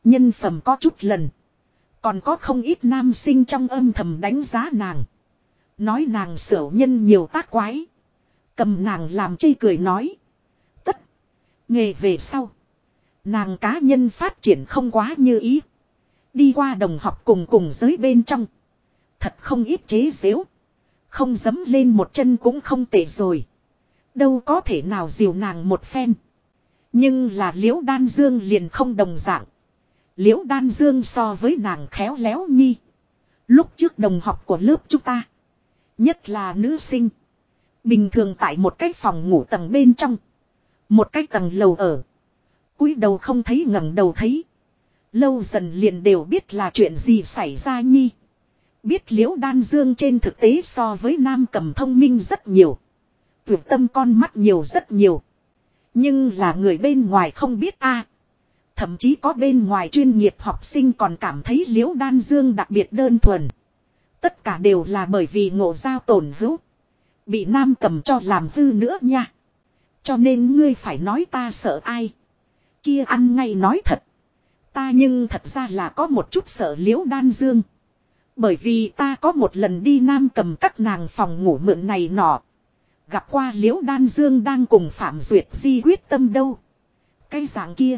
Nhân phẩm có chút lần. Còn có không ít nam sinh trong âm thầm đánh giá nàng. Nói nàng xỉu nhân nhiều tác quái. Cầm nàng làm chê cười nói. Tất. Nghề về sau. Nàng cá nhân phát triển không quá như ý. Đi qua đồng học cùng giới bên trong. Thật không ít chế giễu. Không dấm lên một chân cũng không tệ rồi. Đâu có thể nào dìu nàng một phen. Nhưng là Liễu Đan Dương liền không đồng dạng. Liễu Đan Dương so với nàng khéo léo nhi. Lúc trước đồng học của lớp chúng ta. Nhất là nữ sinh. Bình thường tại một cái phòng ngủ tầng bên trong. Một cái tầng lầu ở. Cúi đầu không thấy ngẩng đầu thấy. Lâu dần liền đều biết là chuyện gì xảy ra nhi. Biết Liễu Đan Dương trên thực tế so với Nam Cầm thông minh rất nhiều. Tuyệt tâm con mắt nhiều rất nhiều. Nhưng là người bên ngoài không biết a. Thậm chí có bên ngoài chuyên nghiệp học sinh còn cảm thấy Liễu Đan Dương đặc biệt đơn thuần. Tất cả đều là bởi vì ngộ giao tổn hữu. Bị Nam Cầm cho làm hư nữa nha. Cho nên ngươi phải nói ta sợ ai. Kia ăn ngay nói thật. Ta nhưng thật ra là có một chút sợ Liễu Đan Dương. Bởi vì ta có một lần đi Nam Cầm các nàng phòng ngủ mượn này nọ. Gặp qua Liễu Đan Dương đang cùng Phạm Duyệt Di quyết tâm đâu. Cái dạng kia.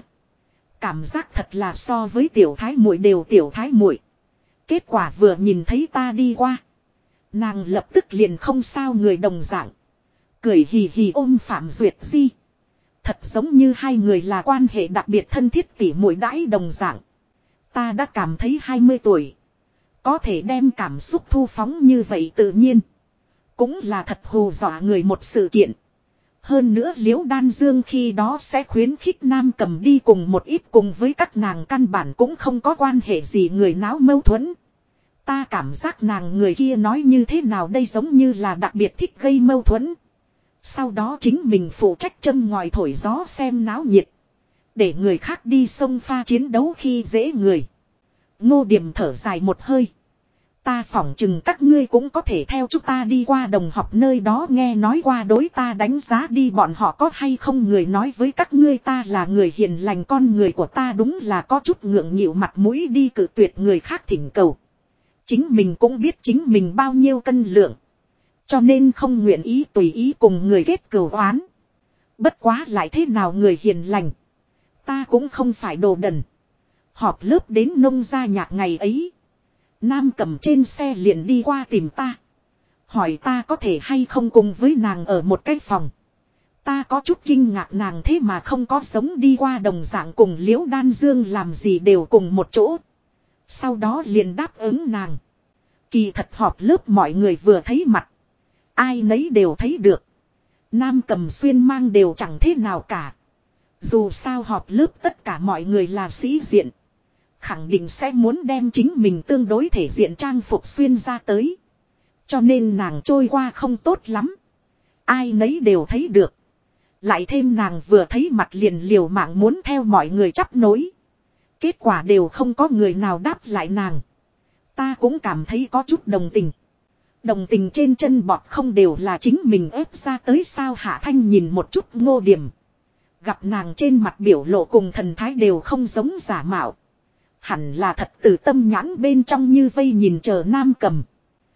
Cảm giác thật là so với tiểu thái muội đều tiểu thái muội. Kết quả vừa nhìn thấy ta đi qua. Nàng lập tức liền không sao người đồng dạng. Cười hì hì ôm Phạm Duyệt Di. Thật giống như hai người là quan hệ đặc biệt thân thiết tỉ muội đãi đồng dạng. Ta đã cảm thấy 20 tuổi. Có thể đem cảm xúc thu phóng như vậy tự nhiên. Cũng là thật hù dọa người một sự kiện. Hơn nữa Liễu Đan Dương khi đó sẽ khuyến khích Nam Cầm đi cùng một ít cùng với các nàng căn bản cũng không có quan hệ gì người náo mâu thuẫn. Ta cảm giác nàng người kia nói như thế nào đây giống như là đặc biệt thích gây mâu thuẫn. Sau đó chính mình phụ trách châm ngòi thổi gió xem náo nhiệt. Để người khác đi xông pha chiến đấu khi dễ người. Ngô Điềm thở dài một hơi. Ta phỏng chừng các ngươi cũng có thể theo chúng ta đi qua đồng học nơi đó nghe nói qua đối ta đánh giá đi bọn họ có hay không người nói với các ngươi ta là người hiền lành con người của ta đúng là có chút ngượng nghịu mặt mũi đi cự tuyệt người khác thỉnh cầu. Chính mình cũng biết chính mình bao nhiêu cân lượng. Cho nên không nguyện ý tùy ý cùng người kết cừu oán. Bất quá lại thế nào người hiền lành. Ta cũng không phải đồ đần. Họp lớp đến nông gia nhạc ngày ấy. Nam Cầm trên xe liền đi qua tìm ta. Hỏi ta có thể hay không cùng với nàng ở một cái phòng. Ta có chút kinh ngạc nàng thế mà không có sống đi qua đồng dạng cùng Liễu Đan Dương làm gì đều cùng một chỗ. Sau đó liền đáp ứng nàng. Kỳ thật họp lớp mọi người vừa thấy mặt. Ai nấy đều thấy được. Nam Cầm xuyên mang đều chẳng thế nào cả. Dù sao họp lớp tất cả mọi người là sĩ diện. Khẳng định sẽ muốn đem chính mình tương đối thể diện trang phục xuyên ra tới. Cho nên nàng trôi qua không tốt lắm. Ai nấy đều thấy được. Lại thêm nàng vừa thấy mặt liền liều mạng muốn theo mọi người chắp nối. Kết quả đều không có người nào đáp lại nàng. Ta cũng cảm thấy có chút đồng tình. Đồng tình trên chân bọt không đều là chính mình ép ra tới sao Hạ Thanh nhìn một chút Ngô Điềm. Gặp nàng trên mặt biểu lộ cùng thần thái đều không giống giả mạo. Hẳn là thật từ tâm nhãn bên trong như vây nhìn chờ Nam Cầm.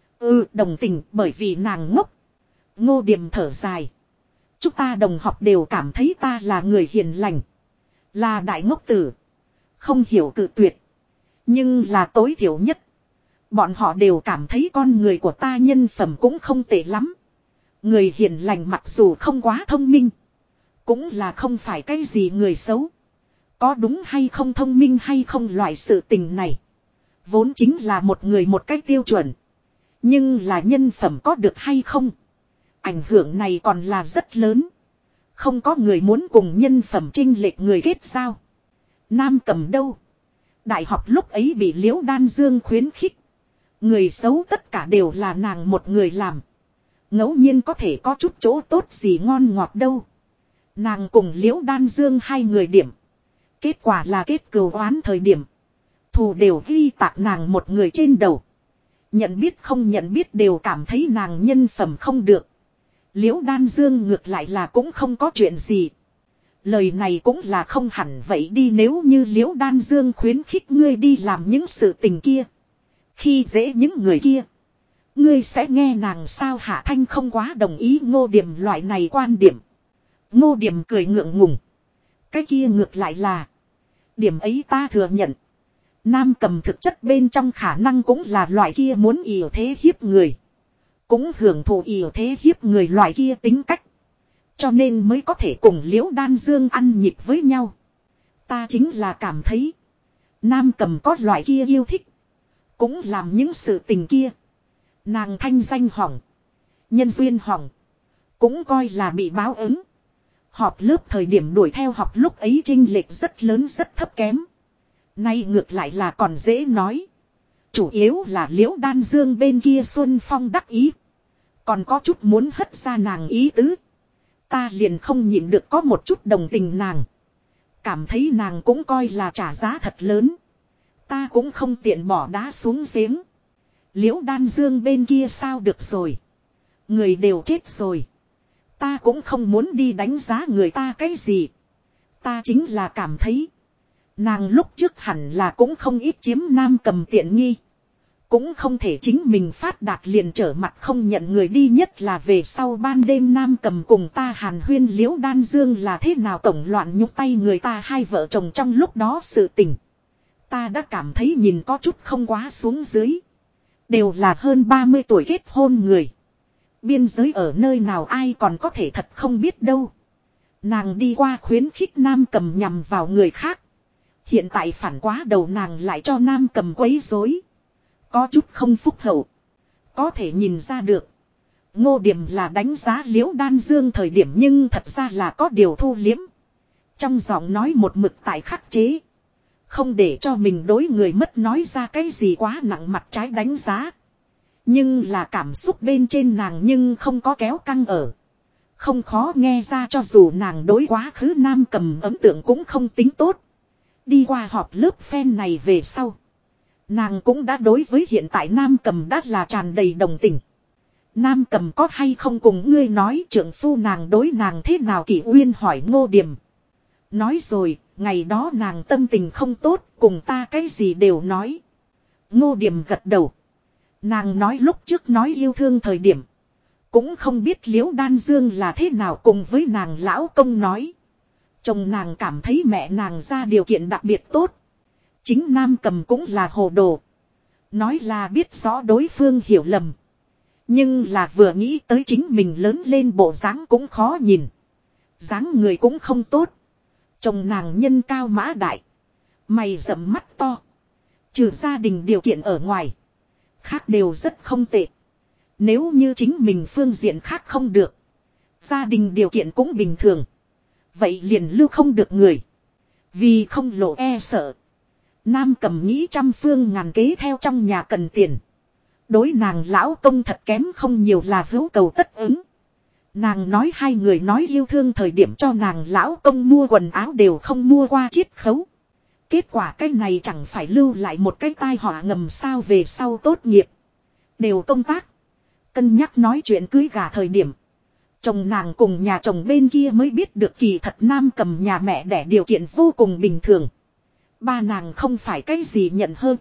Đồng tình bởi vì nàng ngốc. Ngô Điềm thở dài. Chúng ta đồng học đều cảm thấy ta là người hiền lành. Là đại ngốc tử. Không hiểu cự tuyệt. Nhưng là tối thiểu nhất. Bọn họ đều cảm thấy con người của ta nhân phẩm cũng không tệ lắm. Người hiền lành mặc dù không quá thông minh. Cũng là không phải cái gì người xấu. Có đúng hay không thông minh hay không loại sự tình này. Vốn chính là một người một cách tiêu chuẩn. Nhưng là nhân phẩm có được hay không. Ảnh hưởng này còn là rất lớn. Không có người muốn cùng nhân phẩm chênh lệch người kết giao. Nam Cầm đâu. Đại học lúc ấy bị Liễu Đan Dương khuyến khích. Người xấu tất cả đều là nàng một người làm. Ngẫu nhiên có thể có chút chỗ tốt gì ngon ngọt đâu. Nàng cùng Liễu Đan Dương hai người điểm. Kết quả là kết cừu oán thời điểm. Thù đều ghi tạc nàng một người trên đầu. Nhận biết không nhận biết đều cảm thấy nàng nhân phẩm không được. Liễu Đan Dương ngược lại là cũng không có chuyện gì. Lời này cũng là không hẳn vậy đi, nếu như Liễu Đan Dương khuyến khích ngươi đi làm những sự tình kia, khi dễ những người kia, ngươi sẽ nghe nàng sao? Hạ Thanh không quá đồng ý Ngô Điềm loại này quan điểm. Ngô Điềm cười ngượng ngùng. Cái kia ngược lại là, điểm ấy ta thừa nhận. Nam Cầm thực chất bên trong khả năng cũng là loại kia muốn ỷ thế hiếp người, cũng hưởng thụ ỷ thế hiếp người loại kia tính cách. Cho nên mới có thể cùng Liễu Đan Dương ăn nhịp với nhau. Ta chính là cảm thấy Nam Cầm có loại kia yêu thích, cũng làm những sự tình kia. Nàng thanh danh hỏng, nhân duyên hỏng, cũng coi là bị báo ứng. Họp lớp thời điểm đuổi theo học lúc ấy chênh lệch rất lớn rất thấp kém. Nay ngược lại là còn dễ nói. Chủ yếu là Liễu Đan Dương bên kia Xuân Phong đắc ý, còn có chút muốn hất ra nàng ý tứ. Ta liền không nhịn được có một chút đồng tình nàng. Cảm thấy nàng cũng coi là trả giá thật lớn. Ta cũng không tiện bỏ đá xuống giếng. Liễu Đan Dương bên kia sao được rồi. Người đều chết rồi. Ta cũng không muốn đi đánh giá người ta cái gì. Ta chính là cảm thấy nàng lúc trước hẳn là cũng không ít chiếm Nam Cầm tiện nghi. Cũng không thể chính mình phát đạt liền trở mặt không nhận người đi, nhất là về sau ban đêm Nam Cầm cùng ta hàn huyên Liễu Đan Dương là thế nào tổng loạn nhúc tay người ta hai vợ chồng trong lúc đó sự tình. Ta đã cảm thấy nhìn có chút không quá xuống dưới. Đều là hơn 30 tuổi kết hôn người. Biên giới ở nơi nào ai còn có thể thật không biết đâu. Nàng đi qua khuyến khích Nam Cầm nhằm vào người khác. Hiện tại phản quá đầu nàng lại cho Nam Cầm quấy rối, có chút không phúc hậu. Có thể nhìn ra được Ngô Điềm là đánh giá Liễu Đan Dương thời điểm, nhưng thật ra là có điều thu liếm. Trong giọng nói một mực tại khắc chế, không để cho mình đối người mất nói ra cái gì quá nặng mặt trái đánh giá. Nhưng là cảm xúc bên trên nàng nhưng không có kéo căng ở. Không khó nghe ra cho dù nàng đối quá khứ Nam Cầm ấn tượng cũng không tính tốt. Đi qua họp lớp phen này về sau, nàng cũng đã đối với hiện tại Nam Cầm đã là tràn đầy đồng tình. Nam Cầm có hay không cùng ngươi nói trượng phu nàng đối nàng thế nào? Kỷ Uyên hỏi Ngô Điềm. Nói rồi, ngày đó nàng tâm tình không tốt, cùng ta cái gì đều nói. Ngô Điềm gật đầu. Nàng nói lúc trước nói yêu thương thời điểm, cũng không biết Liễu Đan Dương là thế nào cùng với nàng lão công nói. Chồng nàng cảm thấy mẹ nàng ra điều kiện đặc biệt tốt. Chính Nam Cầm cũng là hồ đồ. Nói là biết rõ đối phương hiểu lầm. Nhưng là vừa nghĩ tới chính mình lớn lên bộ dáng cũng khó nhìn. Dáng người cũng không tốt. Chồng nàng nhân cao mã đại, mày rậm mắt to. Trừ gia đình điều kiện ở ngoài, khác đều rất không tệ. Nếu như chính mình phương diện khác không được, gia đình điều kiện cũng bình thường, vậy liền lưu không được người. Vì không lộ e sợ, Nam Cầm nghĩ trăm phương ngàn kế theo trong nhà cần tiền. Đối nàng lão công thật kém không nhiều là hữu cầu tất ứng. Nàng nói hai người nói yêu thương thời điểm cho nàng lão công mua quần áo đều không mua qua chiết khấu. Kết quả cái này chẳng phải lưu lại một cái tai họa ngầm sao? Về sau tốt nghiệp, đều công tác, cân nhắc nói chuyện cưới gả thời điểm, chồng nàng cùng nhà chồng bên kia mới biết được kỳ thật Nam Cầm nhà mẹ đẻ điều kiện vô cùng bình thường. Ba nàng không phải cái gì nhận hơn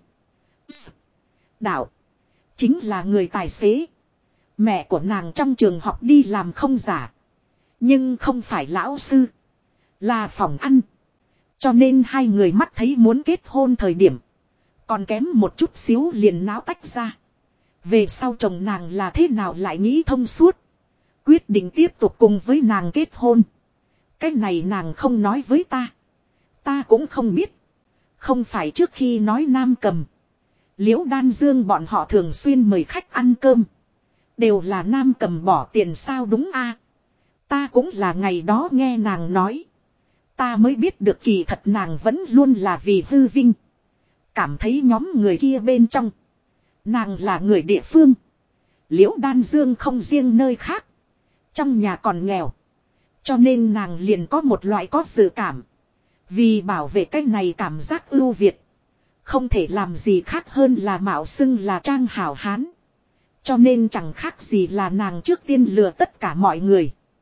đạo, chính là người tài xế. Mẹ của nàng trong trường học đi làm không giả, nhưng không phải lão sư, là phòng ăn. Cho nên hai người mắt thấy muốn kết hôn thời điểm, còn kém một chút xíu liền náo tách ra. Về sau chồng nàng là thế nào lại nghĩ thông suốt, quyết định tiếp tục cùng với nàng kết hôn. Cái này nàng không nói với ta, ta cũng không biết. Không phải trước khi nói Nam Cầm, Liễu Đan Dương bọn họ thường xuyên mời khách ăn cơm, đều là Nam Cầm bỏ tiền sao? Đúng a, ta cũng là ngày đó nghe nàng nói, ta mới biết được kỳ thật nàng vẫn luôn là vì hư vinh. Cảm thấy nhóm người kia bên trong, nàng là người địa phương. Liễu Đan Dương không riêng nơi khác, trong nhà còn nghèo, cho nên nàng liền có một loại có dự cảm. Vì bảo vệ cái này cảm giác ưu việt, không thể làm gì khác hơn là mạo xưng là trang hảo hán. Cho nên chẳng khác gì là nàng trước tiên lừa tất cả mọi người,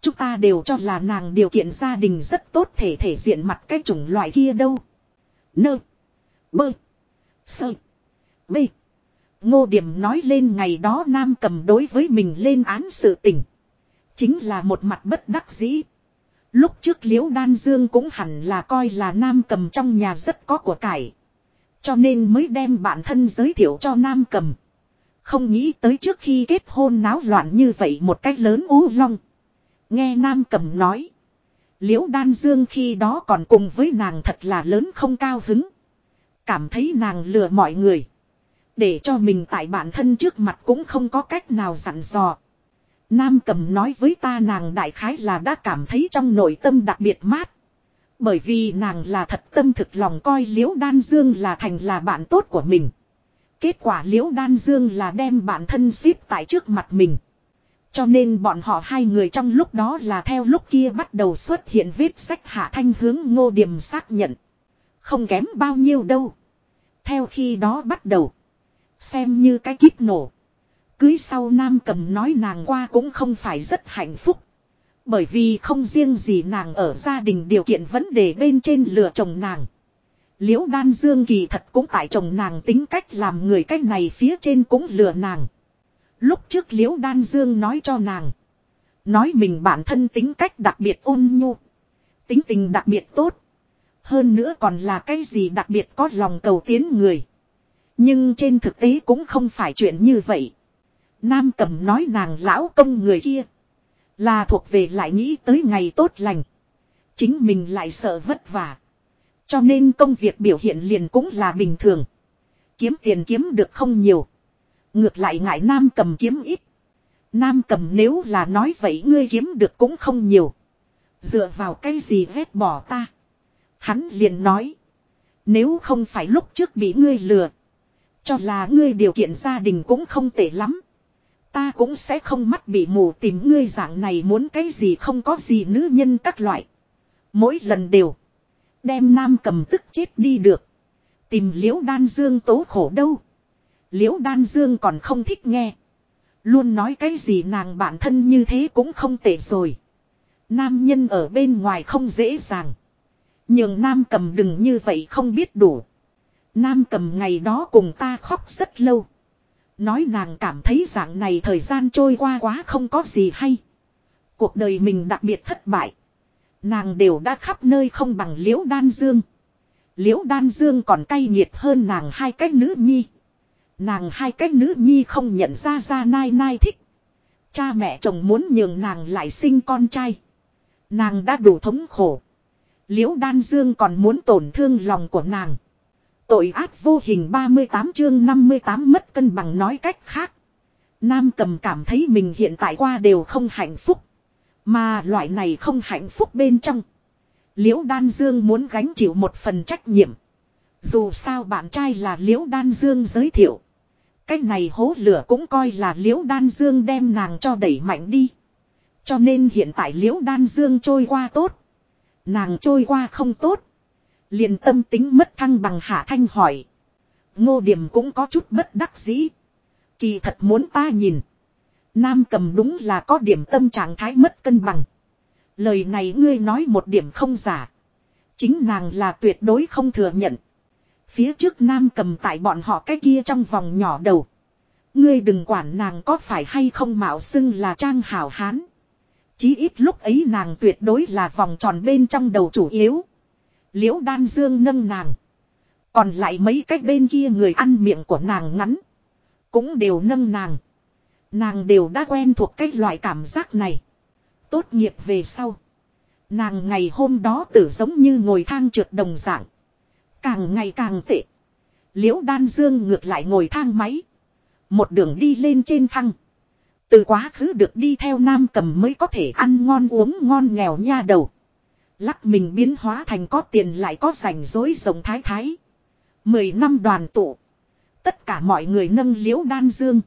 Chúng ta đều cho là nàng điều kiện gia đình rất tốt, thể thể diện mặt cái chủng loại kia đâu. Nơ. Bơ. Sơ. Bê. Ngô Điểm nói lên ngày đó Nam Cầm đối với mình lên án sự tình. Chính là một mặt bất đắc dĩ. Lúc trước Liễu Đan Dương cũng hẳn là coi là Nam Cầm trong nhà rất có của cải. Cho nên mới đem bản thân giới thiệu cho Nam Cầm. Không nghĩ tới trước khi kết hôn náo loạn như vậy một cách lớn ú long. Nghe Nam Cầm nói. Liễu Đan Dương khi đó còn cùng với nàng thật là lớn không cao hứng. Cảm thấy nàng lừa mọi người. Để cho mình tại bản thân trước mặt cũng không có cách nào dặn dò. Nam Cầm nói với ta nàng đại khái là đã cảm thấy trong nội tâm đặc biệt mát. Bởi vì nàng là thật tâm thực lòng coi Liễu Đan Dương là thành là bạn tốt của mình. Kết quả Liễu Đan Dương là đem bản thân xếp tại trước mặt mình. Cho nên bọn họ hai người trong lúc đó là theo lúc kia bắt đầu xuất hiện vết sách Hạ Thanh hướng Ngô Điểm xác nhận. Không kém bao nhiêu đâu. Theo khi đó bắt đầu. Xem như cái kíp nổ. Cưới sau Nam Cầm nói nàng qua cũng không phải rất hạnh phúc. Bởi vì không riêng gì nàng ở gia đình điều kiện vấn đề bên trên lựa chồng nàng. Liễu Đan Dương kỳ thật cũng tại chồng nàng tính cách làm người cách này phía trên cũng lừa nàng. Lúc trước Liễu Đan Dương nói cho nàng. Nói mình bản thân tính cách đặc biệt ôn nhu. Tính tình đặc biệt tốt. Hơn nữa còn là cái gì đặc biệt có lòng cầu tiến người. Nhưng trên thực tế cũng không phải chuyện như vậy. Nam Cầm nói nàng lão công người kia. Là thuộc về lại nghĩ tới ngày tốt lành. Chính mình lại sợ vất vả. Cho nên công việc biểu hiện liền cũng là bình thường. Kiếm tiền kiếm được không nhiều. Ngược lại ngại Nam Cầm kiếm ít. Nam Cầm nếu là nói vậy ngươi kiếm được cũng không nhiều. Dựa vào cái gì vét bỏ ta. Hắn liền nói. Nếu không phải lúc trước bị ngươi lừa. Cho là ngươi điều kiện gia đình cũng không tệ lắm. Ta cũng sẽ không mắt bị mù tìm ngươi dạng này muốn cái gì không có gì nữ nhân các loại. Mỗi lần đều. Đem Nam Cầm tức chết đi được. Tìm Liễu Đan Dương tố khổ đâu. Liễu Đan Dương còn không thích nghe. Luôn nói cái gì nàng bản thân như thế cũng không tệ rồi. Nam nhân ở bên ngoài không dễ dàng. Nhưng Nam Cầm đừng như vậy không biết đủ. Nam Cầm ngày đó cùng ta khóc rất lâu. Nói nàng cảm thấy dạng này thời gian trôi qua quá không có gì hay. Cuộc đời mình đặc biệt thất bại. Nàng đều đã khắp nơi không bằng Liễu Đan Dương. Liễu Đan Dương còn cay nghiệt hơn nàng hai cái nữ nhi. Nàng hai cái nữ nhi không nhận ra Gia Nai Nai thích. Cha mẹ chồng muốn nhường nàng lại sinh con trai. Nàng đã đủ thống khổ. Liễu Đan Dương còn muốn tổn thương lòng của nàng. Tội ác vô hình 38 chương 58 mất cân bằng nói cách khác. Nam Cầm cảm thấy mình hiện tại qua đều không hạnh phúc. Mà loại này không hạnh phúc bên trong. Liễu Đan Dương muốn gánh chịu một phần trách nhiệm. Dù sao bạn trai là Liễu Đan Dương giới thiệu. Cái này hố lửa cũng coi là Liễu Đan Dương đem nàng cho đẩy mạnh đi. Cho nên hiện tại Liễu Đan Dương trôi qua tốt. Nàng trôi qua không tốt. Liền tâm tính mất thăng bằng Hạ Thanh hỏi. Ngô Điểm cũng có chút bất đắc dĩ. Kỳ thật muốn ta nhìn. Nam Cầm đúng là có điểm tâm trạng thái mất cân bằng. Lời này ngươi nói một điểm không giả. Chính nàng là tuyệt đối không thừa nhận. Phía trước Nam Cầm tại bọn họ cái kia trong vòng nhỏ đầu. Ngươi đừng quản nàng có phải hay không mạo xưng là trang hảo hán. Chí ít lúc ấy nàng tuyệt đối là vòng tròn bên trong đầu chủ yếu. Liễu Đan Dương nâng nàng. Còn lại mấy cái bên kia người ăn miệng của nàng ngắn. Cũng đều nâng nàng. Nàng đều đã quen thuộc cái loại cảm giác này. Tốt nghiệp về sau. Nàng ngày hôm đó tự giống như ngồi thang trượt đồng dạng. Càng ngày càng tệ. Liễu Đan Dương ngược lại ngồi thang máy. Một đường đi lên trên thang. Từ quá khứ được đi theo Nam Cầm mới có thể ăn ngon uống ngon nghèo nha đầu. Lắc mình biến hóa thành có tiền lại có rảnh rỗi rộng thái thái. 10 năm đoàn tụ. Tất cả mọi người nâng Liễu Đan Dương.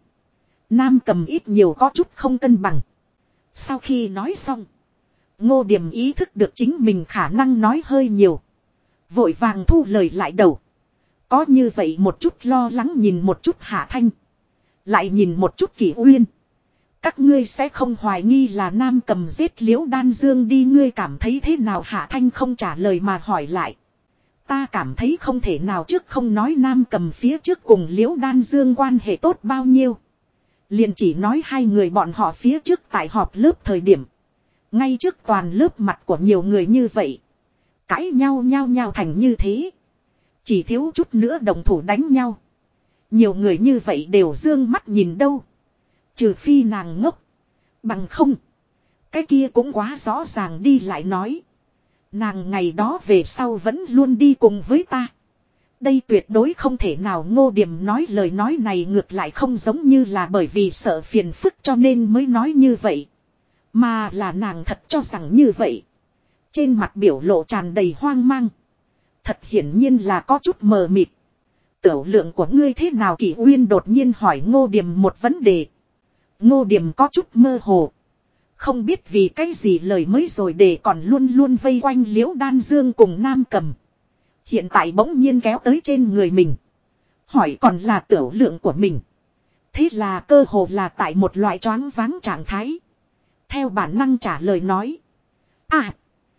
Nam Cầm ít nhiều có chút không cân bằng. Sau khi nói xong. Ngô Điểm ý thức được chính mình khả năng nói hơi nhiều. Vội vàng thu lời lại đầu. Có như vậy một chút lo lắng nhìn một chút Hạ Thanh. Lại nhìn một chút Kỷ Uyên. Các ngươi sẽ không hoài nghi là Nam Cầm giết Liễu Đan Dương đi, ngươi cảm thấy thế nào? Hạ Thanh không trả lời mà hỏi lại. Ta cảm thấy không thể nào, trước không nói Nam Cầm phía trước cùng Liễu Đan Dương quan hệ tốt bao nhiêu. Liền chỉ nói hai người bọn họ phía trước tại họp lớp thời điểm. Ngay trước toàn lớp mặt của nhiều người như vậy. Cãi nhau thành như thế. Chỉ thiếu chút nữa đồng thủ đánh nhau. Nhiều người như vậy đều dương mắt nhìn đâu. Trừ phi nàng ngốc. Bằng không. Cái kia cũng quá rõ ràng đi, lại nói. Nàng ngày đó về sau vẫn luôn đi cùng với ta. Đây tuyệt đối không thể nào. Ngô Điềm nói lời nói này ngược lại không giống như là bởi vì sợ phiền phức cho nên mới nói như vậy. Mà là nàng thật cho rằng như vậy. Trên mặt biểu lộ tràn đầy hoang mang. Thật hiển nhiên là có chút mờ mịt. Tiểu lượng của ngươi thế nào? Kỷ Uyên đột nhiên hỏi Ngô Điềm một vấn đề. Ngô Điềm có chút mơ hồ. Không biết vì cái gì lời mới rồi để còn luôn luôn vây quanh Liễu Đan Dương cùng Nam Cầm. Hiện tại bỗng nhiên kéo tới trên người mình. Hỏi còn là tiểu lượng của mình. Thế là cơ hồ là tại một loại choáng váng trạng thái. Theo bản năng trả lời nói. À,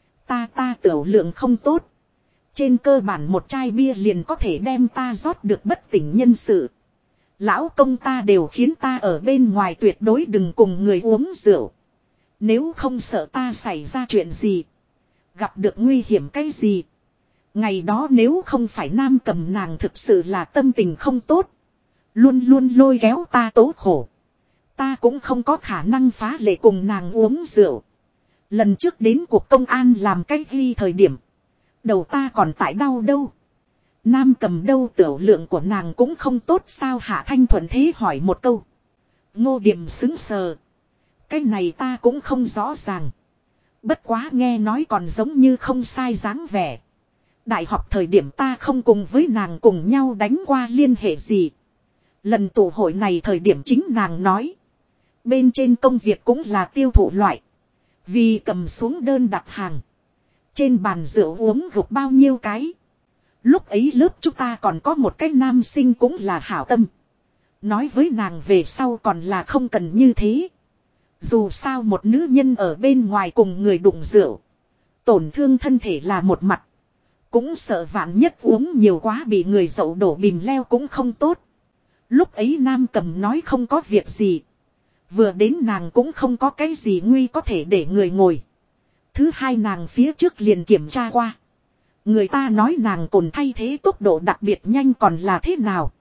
ta tiểu lượng không tốt. Trên cơ bản một chai bia liền có thể đem ta rót được bất tỉnh nhân sự. Lão công ta đều khiến ta ở bên ngoài tuyệt đối đừng cùng người uống rượu. Nếu không sợ ta xảy ra chuyện gì. Gặp được nguy hiểm cái gì. Ngày đó nếu không phải Nam Cầm nàng thực sự là tâm tình không tốt. Luôn luôn lôi kéo ta tố khổ. Ta cũng không có khả năng phá lệ cùng nàng uống rượu. Lần trước đến cuộc công an làm cái ghi thời điểm. Đầu ta còn tại đau đâu. Nam Cầm đâu, tiểu lượng của nàng cũng không tốt sao? Hạ Thanh thuận thế hỏi một câu. Ngô Điềm xứng sờ. Cái này ta cũng không rõ ràng. Bất quá nghe nói còn giống như không sai dáng vẻ. Đại học thời điểm ta không cùng với nàng cùng nhau đánh qua liên hệ gì. Lần tụ hội này thời điểm chính nàng nói. Bên trên công việc cũng là tiêu thụ loại. Vì cầm xuống đơn đặt hàng. Trên bàn rượu uống gục bao nhiêu cái. Lúc ấy lớp chúng ta còn có một cái nam sinh cũng là hảo tâm. Nói với nàng về sau còn là không cần như thế. Dù sao một nữ nhân ở bên ngoài cùng người đụng rượu. Tổn thương thân thể là một mặt. Cũng sợ vạn nhất uống nhiều quá bị người dậu đổ bìm leo cũng không tốt. Lúc ấy Nam Cầm nói không có việc gì. Vừa đến nàng cũng không có cái gì nguy có thể để người ngồi. Thứ hai nàng phía trước liền kiểm tra qua. Người ta nói nàng cồn thay thế tốc độ đặc biệt nhanh còn là thế nào.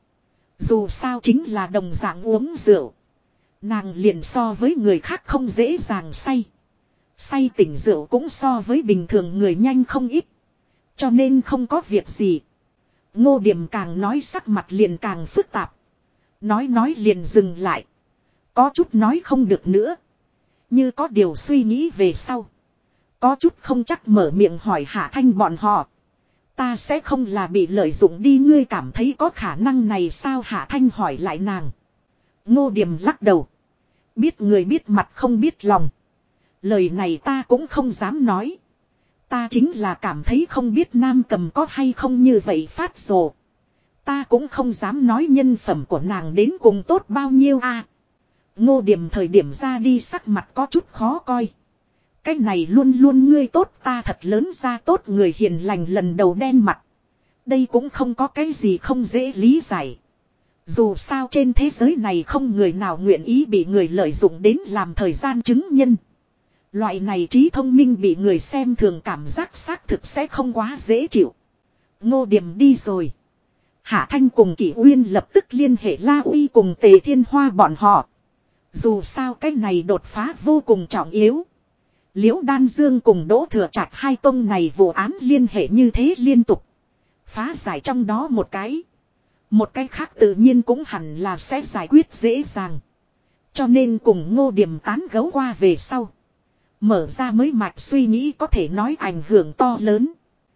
Dù sao chính là đồng dạng uống rượu. Nàng liền so với người khác không dễ dàng say. Say tỉnh rượu cũng so với bình thường người nhanh không ít. Cho nên không có việc gì. Ngô Điềm càng nói sắc mặt liền càng phức tạp. Nói liền dừng lại. Có chút nói không được nữa. Như có điều suy nghĩ về sau. Có chút không chắc mở miệng hỏi Hạ Thanh bọn họ. Ta sẽ không là bị lợi dụng đi, ngươi cảm thấy có khả năng này sao? Hạ Thanh hỏi lại nàng. Ngô Điềm lắc đầu. Biết người biết mặt không biết lòng. Lời này ta cũng không dám nói. Ta chính là cảm thấy không biết Nam Cầm có hay không như vậy phát rồ. Ta cũng không dám nói nhân phẩm của nàng đến cùng tốt bao nhiêu a. Ngô Điềm thời điểm ra đi sắc mặt có chút khó coi. Cái này luôn luôn ngươi tốt ta thật lớn ra tốt người hiền lành lần đầu đen mặt. Đây cũng không có cái gì không dễ lý giải. Dù sao trên thế giới này không người nào nguyện ý bị người lợi dụng đến làm thời gian chứng nhân. Loại này trí thông minh bị người xem thường cảm giác xác thực sẽ không quá dễ chịu. Ngô Điềm đi rồi. Hạ Thanh cùng Kỷ Uyên lập tức liên hệ La Uy cùng Tề Thiên Hoa bọn họ. Dù sao cái này đột phá vô cùng trọng yếu. Liễu Đan Dương cùng Đỗ Thừa Trạch hai tông này vụ án liên hệ như thế liên tục. Phá giải trong đó một cái. Một cái khác tự nhiên cũng hẳn là sẽ giải quyết dễ dàng. Cho nên cùng Ngô Điềm tán gẫu qua về sau. Mở ra mới mạch suy nghĩ có thể nói ảnh hưởng to lớn.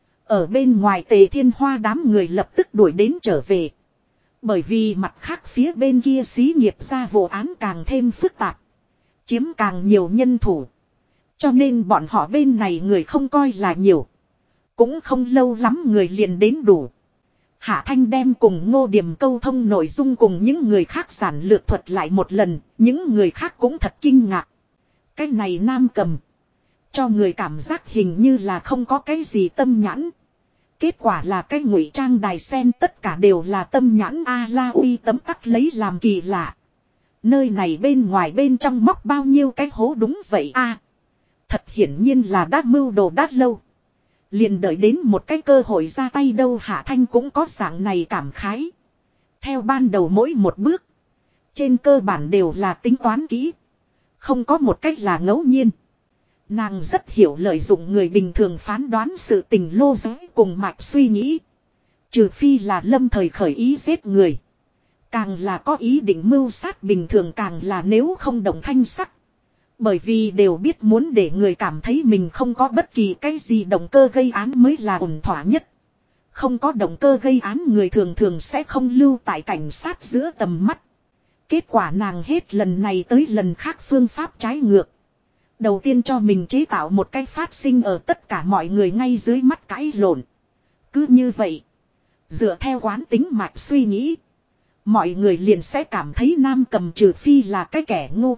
Ở bên ngoài Tề Thiên Hoa đám người lập tức đuổi đến trở về. Bởi vì mặt khác phía bên kia xí nghiệp ra vụ án càng thêm phức tạp. Chiếm càng nhiều nhân thủ. Cho nên bọn họ bên này người không coi là nhiều. Cũng không lâu lắm người liền đến đủ. Hạ Thanh đem cùng Ngô Điềm câu thông nội dung cùng những người khác giản lược thuật lại một lần, những người khác cũng thật kinh ngạc. Cái này Nam Cầm, cho người cảm giác hình như là không có cái gì tâm nhãn. Kết quả là cái ngụy trang đài sen tất cả đều là tâm nhãn a la uy tấm tắc lấy làm kỳ lạ. Nơi này bên ngoài bên trong móc bao nhiêu cái hố đúng vậy a. Thật hiển nhiên là đã mưu đồ đã lâu. Liền đợi đến một cái cơ hội ra tay đâu. Hạ Thanh cũng có dạng này cảm khái. Theo ban đầu mỗi một bước, trên cơ bản đều là tính toán kỹ. Không có một cách là ngẫu nhiên. Nàng rất hiểu lợi dụng người bình thường phán đoán sự tình lô giới cùng mạch suy nghĩ. Trừ phi là lâm thời khởi ý giết người. Càng là có ý định mưu sát bình thường càng là nếu không động thanh sắc. Bởi vì đều biết muốn để người cảm thấy mình không có bất kỳ cái gì động cơ gây án mới là ổn thỏa nhất. Không có động cơ gây án người thường thường sẽ không lưu tại cảnh sát giữa tầm mắt. Kết quả nàng hết lần này tới lần khác phương pháp trái ngược. Đầu tiên cho mình chế tạo một cái phát sinh ở tất cả mọi người ngay dưới mắt cãi lộn. Cứ như vậy, dựa theo quán tính mạch suy nghĩ, mọi người liền sẽ cảm thấy Nam Cầm trừ phi là cái kẻ ngu.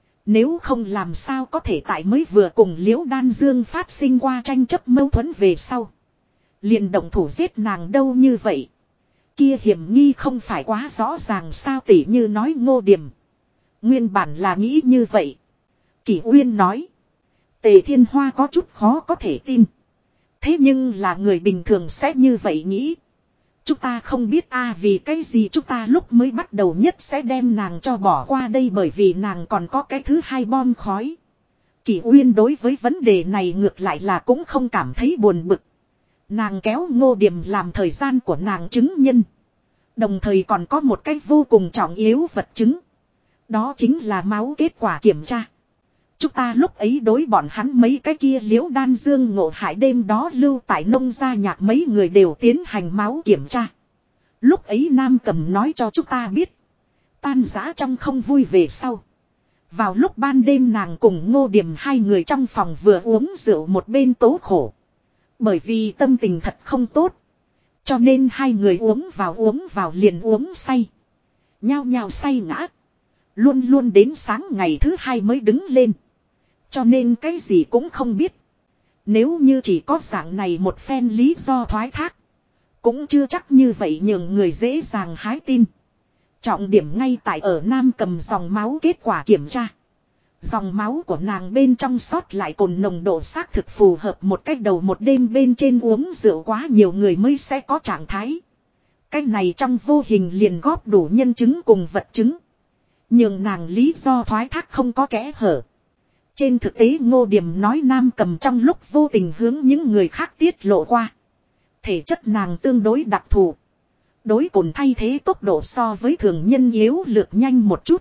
Nếu không làm sao có thể tại mới vừa cùng Liễu Đan Dương phát sinh qua tranh chấp mâu thuẫn về sau. Liền động thủ giết nàng đâu như vậy. Kia hiểm nghi không phải quá rõ ràng sao tỉ như nói Ngô Điềm. Nguyên bản là nghĩ như vậy. Kỷ Uyên nói. Tề Thiên Hoa có chút khó có thể tin. Thế nhưng là người bình thường sẽ như vậy nghĩ. Chúng ta không biết vì cái gì chúng ta lúc mới bắt đầu nhất sẽ đem nàng cho bỏ qua đây bởi vì nàng còn có cái thứ hai bom khói. Kỷ Uyên đối với vấn đề này ngược lại là cũng không cảm thấy buồn bực. Nàng kéo Ngô Điềm làm thời gian của nàng chứng nhân. Đồng thời còn có một cái vô cùng trọng yếu vật chứng. Đó chính là máu kết quả kiểm tra. Chúng ta lúc ấy đối bọn hắn mấy cái kia Liễu Đan Dương Ngộ Hải đêm đó lưu tại nông gia nhạc mấy người đều tiến hành máu kiểm tra. Lúc ấy Nam Cầm nói cho chúng ta biết. Tan rã trong không vui về sau. Vào lúc ban đêm nàng cùng Ngô Điềm hai người trong phòng vừa uống rượu một bên tố khổ. Bởi vì tâm tình thật không tốt. Cho nên hai người uống vào liền uống say. Nhao nhao say ngã. Luôn luôn đến sáng ngày thứ hai mới đứng lên. Cho nên cái gì cũng không biết. Nếu như chỉ có dạng này một phen lý do thoái thác. Cũng chưa chắc như vậy nhường người dễ dàng hái tin. Trọng điểm ngay tại ở Nam Cầm dòng máu kết quả kiểm tra. Dòng máu của nàng bên trong sót lại cồn nồng độ xác thực phù hợp một cách đầu một đêm bên trên uống rượu quá nhiều người mới sẽ có trạng thái. Cái này trong vô hình liền góp đủ nhân chứng cùng vật chứng. Nhưng nàng lý do thoái thác không có kẽ hở. Trên thực tế Ngô Điềm nói Nam Cầm trong lúc vô tình hướng những người khác tiết lộ qua. Thể chất nàng tương đối đặc thù. Đối cồn thay thế tốc độ so với thường nhân yếu lược nhanh một chút.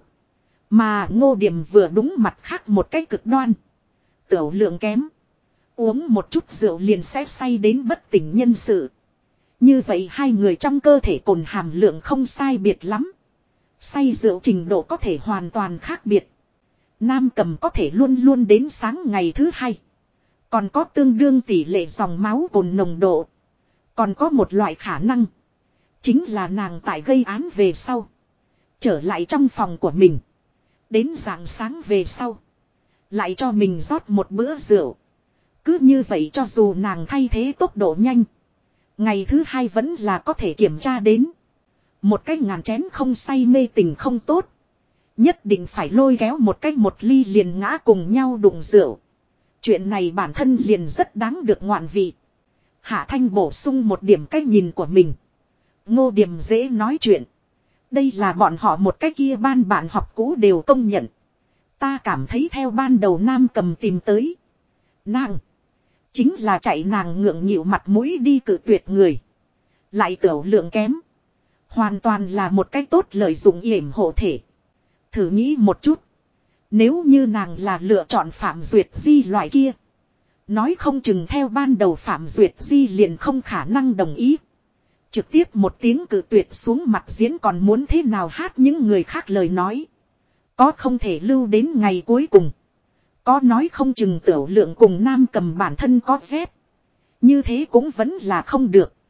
Mà Ngô Điềm vừa đúng mặt khác một cái cực đoan. Tửu lượng kém. Uống một chút rượu liền sẽ say đến bất tỉnh nhân sự. Như vậy hai người trong cơ thể cồn hàm lượng không sai biệt lắm. Say rượu trình độ có thể hoàn toàn khác biệt. Nam Cầm có thể luôn luôn đến sáng ngày thứ hai. Còn có tương đương tỷ lệ dòng máu cồn nồng độ. Còn có một loại khả năng. Chính là nàng tại gây án về sau. Trở lại trong phòng của mình. Đến rạng sáng về sau. Lại cho mình rót một bữa rượu. Cứ như vậy cho dù nàng thay thế tốc độ nhanh. Ngày thứ hai vẫn là có thể kiểm tra đến. Một cái ngàn chén không say mê tình không tốt. Nhất định phải lôi kéo một cái một ly liền ngã cùng nhau đụng rượu. Chuyện này bản thân liền rất đáng được ngoạn vị. Hạ Thanh bổ sung một điểm cách nhìn của mình. Ngô Điềm dễ nói chuyện. Đây là bọn họ một cái kia ban bạn học cũ đều công nhận. Ta cảm thấy theo ban đầu Nam Cầm tìm tới. Nàng. Chính là chạy nàng ngượng nghịu mặt mũi đi cự tuyệt người. Lại tiểu lượng kém. Hoàn toàn là một cách tốt lợi dụng yểm hộ thể. Thử nghĩ một chút. Nếu như nàng là lựa chọn Phạm Duyệt Di loại kia. Nói không chừng theo ban đầu Phạm Duyệt Di liền không khả năng đồng ý. Trực tiếp một tiếng cự tuyệt xuống mặt diễn còn muốn thế nào hát những người khác lời nói. Có không thể lưu đến ngày cuối cùng. Có nói không chừng tiểu lượng cùng Nam Cầm bản thân có dép. Như thế cũng vẫn là không được.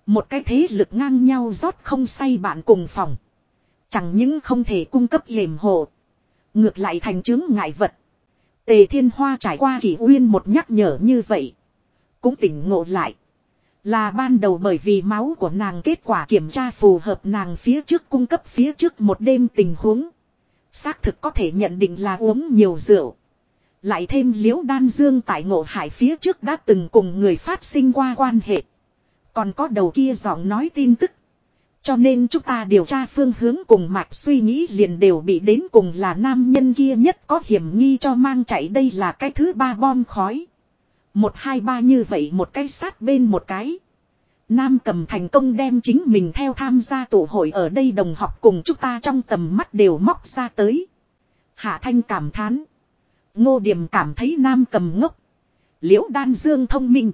Một cái thế lực ngang nhau rót không say bạn cùng phòng. Chẳng những không thể cung cấp yểm hộ. Ngược lại thành chướng ngại vật. Tề Thiên Hoa trải qua Kỷ Uyên một nhắc nhở như vậy. Cũng tỉnh ngộ lại. Là ban đầu bởi vì máu của nàng kết quả kiểm tra phù hợp nàng phía trước cung cấp phía trước một đêm tình huống. Xác thực có thể nhận định là uống nhiều rượu. Lại thêm Liễu Đan Dương tại Ngộ Hải phía trước đã từng cùng người phát sinh qua quan hệ. Còn có đầu kia giọng nói tin tức. Cho nên chúng ta điều tra phương hướng cùng mạch suy nghĩ liền đều bị đến cùng là nam nhân kia nhất có hiểm nghi cho mang chạy, đây là cái thứ ba bom khói. 1, 2, 3 như vậy một cái sát bên một cái. Nam Cầm thành công đem chính mình theo tham gia tụ hội ở đây đồng học cùng chúng ta trong tầm mắt đều móc ra tới. Hạ Thanh cảm thán. Ngô Điểm cảm thấy Nam Cầm ngốc. Liễu Đan Dương thông minh.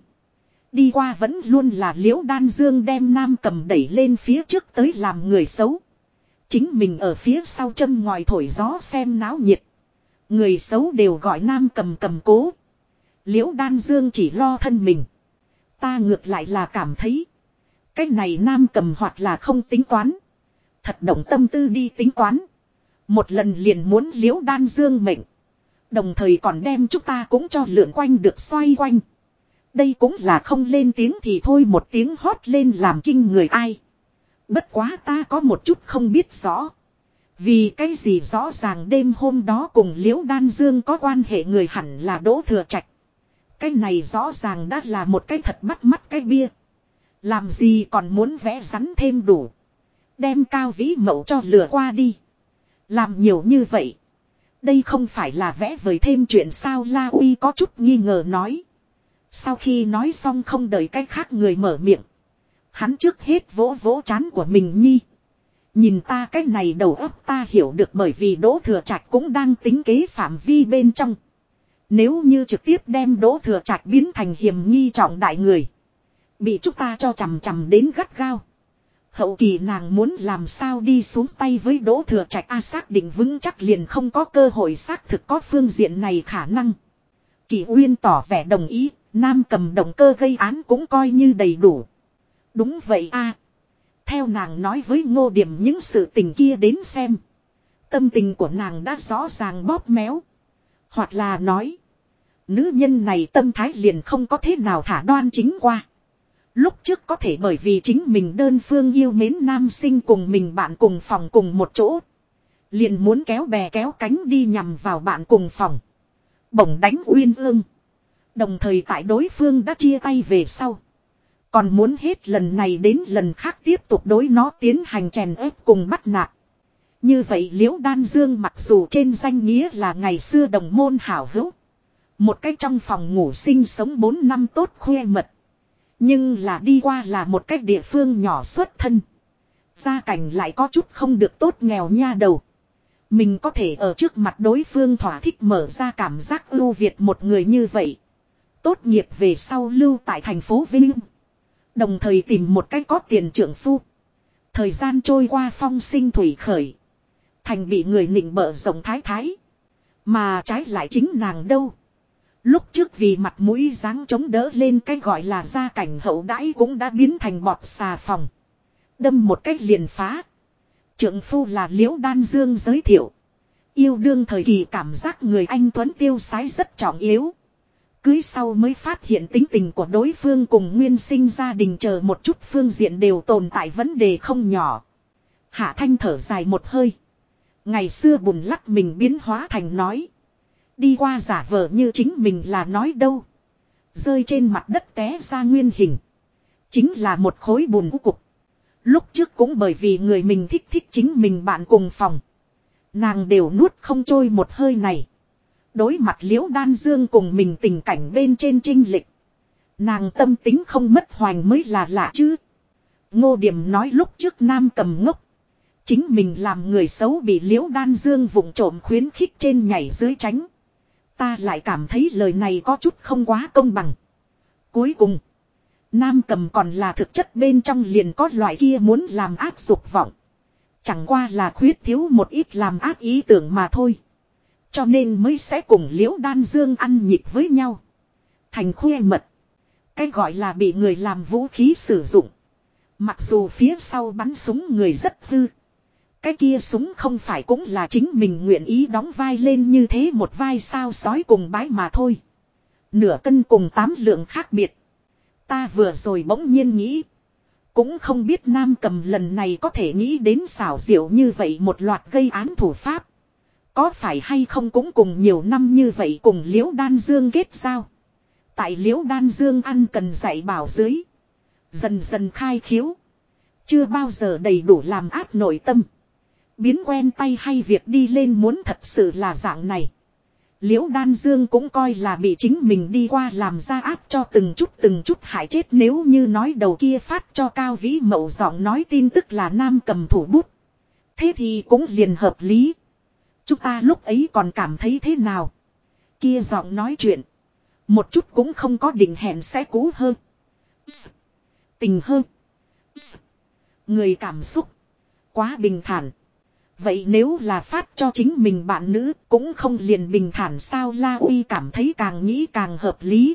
Đi qua vẫn luôn là Liễu Đan Dương đem Nam Cầm đẩy lên phía trước tới làm người xấu. Chính mình ở phía sau châm ngòi thổi gió xem náo nhiệt. Người xấu đều gọi Nam Cầm cầm cố. Liễu Đan Dương chỉ lo thân mình. Ta ngược lại là cảm thấy. Cái này Nam Cầm hoặc là không tính toán. Thật động tâm tư đi tính toán. Một lần liền muốn Liễu Đan Dương mệnh. Đồng thời còn đem chúng ta cũng cho lượn quanh được xoay quanh. Đây cũng là không lên tiếng thì thôi, một tiếng hót lên làm kinh người ai. Bất quá ta có một chút không biết rõ. Vì cái gì rõ ràng đêm hôm đó cùng Liễu Đan Dương có quan hệ người hẳn là Đỗ Thừa Trạch. Cái này rõ ràng đã là một cái thật bắt mắt cái bia. Làm gì còn muốn vẽ rắn thêm đủ. Đem Cao Vĩ Mậu cho lừa qua đi. Làm nhiều như vậy. Đây không phải là vẽ vời thêm chuyện sao, La Uy có chút nghi ngờ nói. Sau khi nói xong không đợi cái khác người mở miệng. Hắn trước hết vỗ vỗ trán của mình nhi. Nhìn ta cái này đầu óc ta hiểu được, bởi vì Đỗ Thừa Trạch cũng đang tính kế phạm vi bên trong. Nếu như trực tiếp đem Đỗ Thừa Trạch biến thành hiểm nghi trọng đại người. Bị chúng ta cho chằm chằm đến gắt gao. Hậu kỳ nàng muốn làm sao đi xuống tay với Đỗ Thừa Trạch xác định vững chắc liền không có cơ hội xác thực có phương diện này khả năng. Kỷ Uyên tỏ vẻ đồng ý. Nam Cầm động cơ gây án cũng coi như đầy đủ. Đúng vậy Theo nàng nói với Ngô Điểm những sự tình kia đến xem. Tâm tình của nàng đã rõ ràng bóp méo. Hoặc là nói. Nữ nhân này tâm thái liền không có thế nào thả đoan chính qua. Lúc trước có thể bởi vì chính mình đơn phương yêu mến nam sinh cùng mình bạn cùng phòng cùng một chỗ. Liền muốn kéo bè kéo cánh đi nhằm vào bạn cùng phòng. Bổng đánh Uyên Ương. Đồng thời tại đối phương đã chia tay về sau. Còn muốn hết lần này đến lần khác tiếp tục đối nó tiến hành chèn ép cùng bắt nạt. Như vậy Liễu Đan Dương mặc dù trên danh nghĩa là ngày xưa đồng môn hảo hữu. Một cách trong phòng ngủ sinh sống 4 năm tốt khoe mật. Nhưng là đi qua là một cách địa phương nhỏ xuất thân. Gia cảnh lại có chút không được tốt, nghèo nha đầu. Mình có thể ở trước mặt đối phương thỏa thích mở ra cảm giác ưu việt một người như vậy. Tốt nghiệp về sau lưu tại thành phố Vinh. Đồng thời tìm một cách có tiền trượng phu. Thời gian trôi qua phong sinh thủy khởi. Thành bị người nịnh bợ rộng thái thái. Mà trái lại chính nàng đâu. Lúc trước vì mặt mũi dáng chống đỡ lên cái gọi là gia cảnh hậu đãi cũng đã biến thành bọt xà phòng. Đâm một cách liền phá. Trượng phu là Liễu Đan Dương giới thiệu. Yêu đương thời kỳ cảm giác người anh tuấn tiêu sái rất trọng yếu. Cưới sau mới phát hiện tính tình của đối phương cùng nguyên sinh gia đình chờ một chút phương diện đều tồn tại vấn đề không nhỏ. Hạ Thanh thở dài một hơi. Ngày xưa bùn lắc mình biến hóa thành nói. Đi qua giả vờ như chính mình là nói đâu. Rơi trên mặt đất té ra nguyên hình. Chính là một khối bùn cục. Lúc trước cũng bởi vì người mình thích chính mình bạn cùng phòng. Nàng đều nuốt không trôi một hơi này. Đối mặt Liễu Đan Dương cùng mình tình cảnh bên trên chênh lệch. Nàng tâm tính không mất hoành mới là lạ chứ. Ngô Điểm nói lúc trước Nam Cầm ngốc. Chính mình làm người xấu bị Liễu Đan Dương vụng trộm khuyến khích trên nhảy dưới tránh. Ta lại cảm thấy lời này có chút không quá công bằng. Cuối cùng. Nam Cầm còn là thực chất bên trong liền có loại kia muốn làm ác dục vọng. Chẳng qua là khuyết thiếu một ít làm ác ý tưởng mà thôi. Cho nên mới sẽ cùng Liễu Đan Dương ăn nhịp với nhau. Thành khoe mật. Cái gọi là bị người làm vũ khí sử dụng. Mặc dù phía sau bắn súng người rất hư. Cái kia súng không phải cũng là chính mình nguyện ý đóng vai lên như thế một vai sao sói cùng bái mà thôi. Nửa cân cùng 8 lượng khác biệt. Ta vừa rồi bỗng nhiên nghĩ. Cũng không biết Nam Cầm lần này có thể nghĩ đến xảo diệu như vậy một loạt gây án thủ pháp. Có phải hay không cũng cùng nhiều năm như vậy cùng Liễu Đan Dương kết giao. Tại Liễu Đan Dương ăn cần dạy bảo dưới. Dần dần khai khiếu. Chưa bao giờ đầy đủ làm áp nội tâm. Biến quen tay hay việc đi lên muốn thật sự là dạng này. Liễu Đan Dương cũng coi là bị chính mình đi qua làm ra áp cho từng chút hại chết nếu như nói đầu kia phát cho Cao Vĩ Mậu giọng nói tin tức là Nam Cầm thủ bút. Thế thì cũng liền hợp lý. Chúng ta lúc ấy còn cảm thấy thế nào? Kia giọng nói chuyện. Một chút cũng không có định hẹn sẽ cũ hơn. Tình hơn. Người cảm xúc. Quá bình thản. Vậy nếu là phát cho chính mình bạn nữ cũng không liền bình thản sao La Uy cảm thấy càng nghĩ càng hợp lý.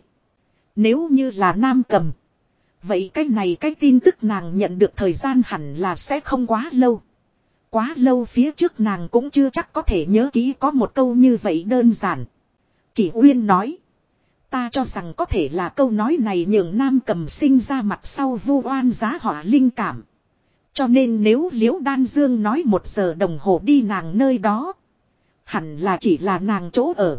Nếu như là Nam Cầm. Vậy cái tin tức nàng nhận được thời gian hẳn là sẽ không quá lâu. Quá lâu phía trước nàng cũng chưa chắc có thể nhớ kỹ có một câu như vậy đơn giản. Kỷ Uyên nói. Ta cho rằng có thể là câu nói này nhường Nam Cầm sinh ra mặt sau vu oan giá họa linh cảm. Cho nên nếu Liễu Đan Dương nói 1 giờ đồng hồ đi nàng nơi đó. Hẳn là chỉ là nàng chỗ ở.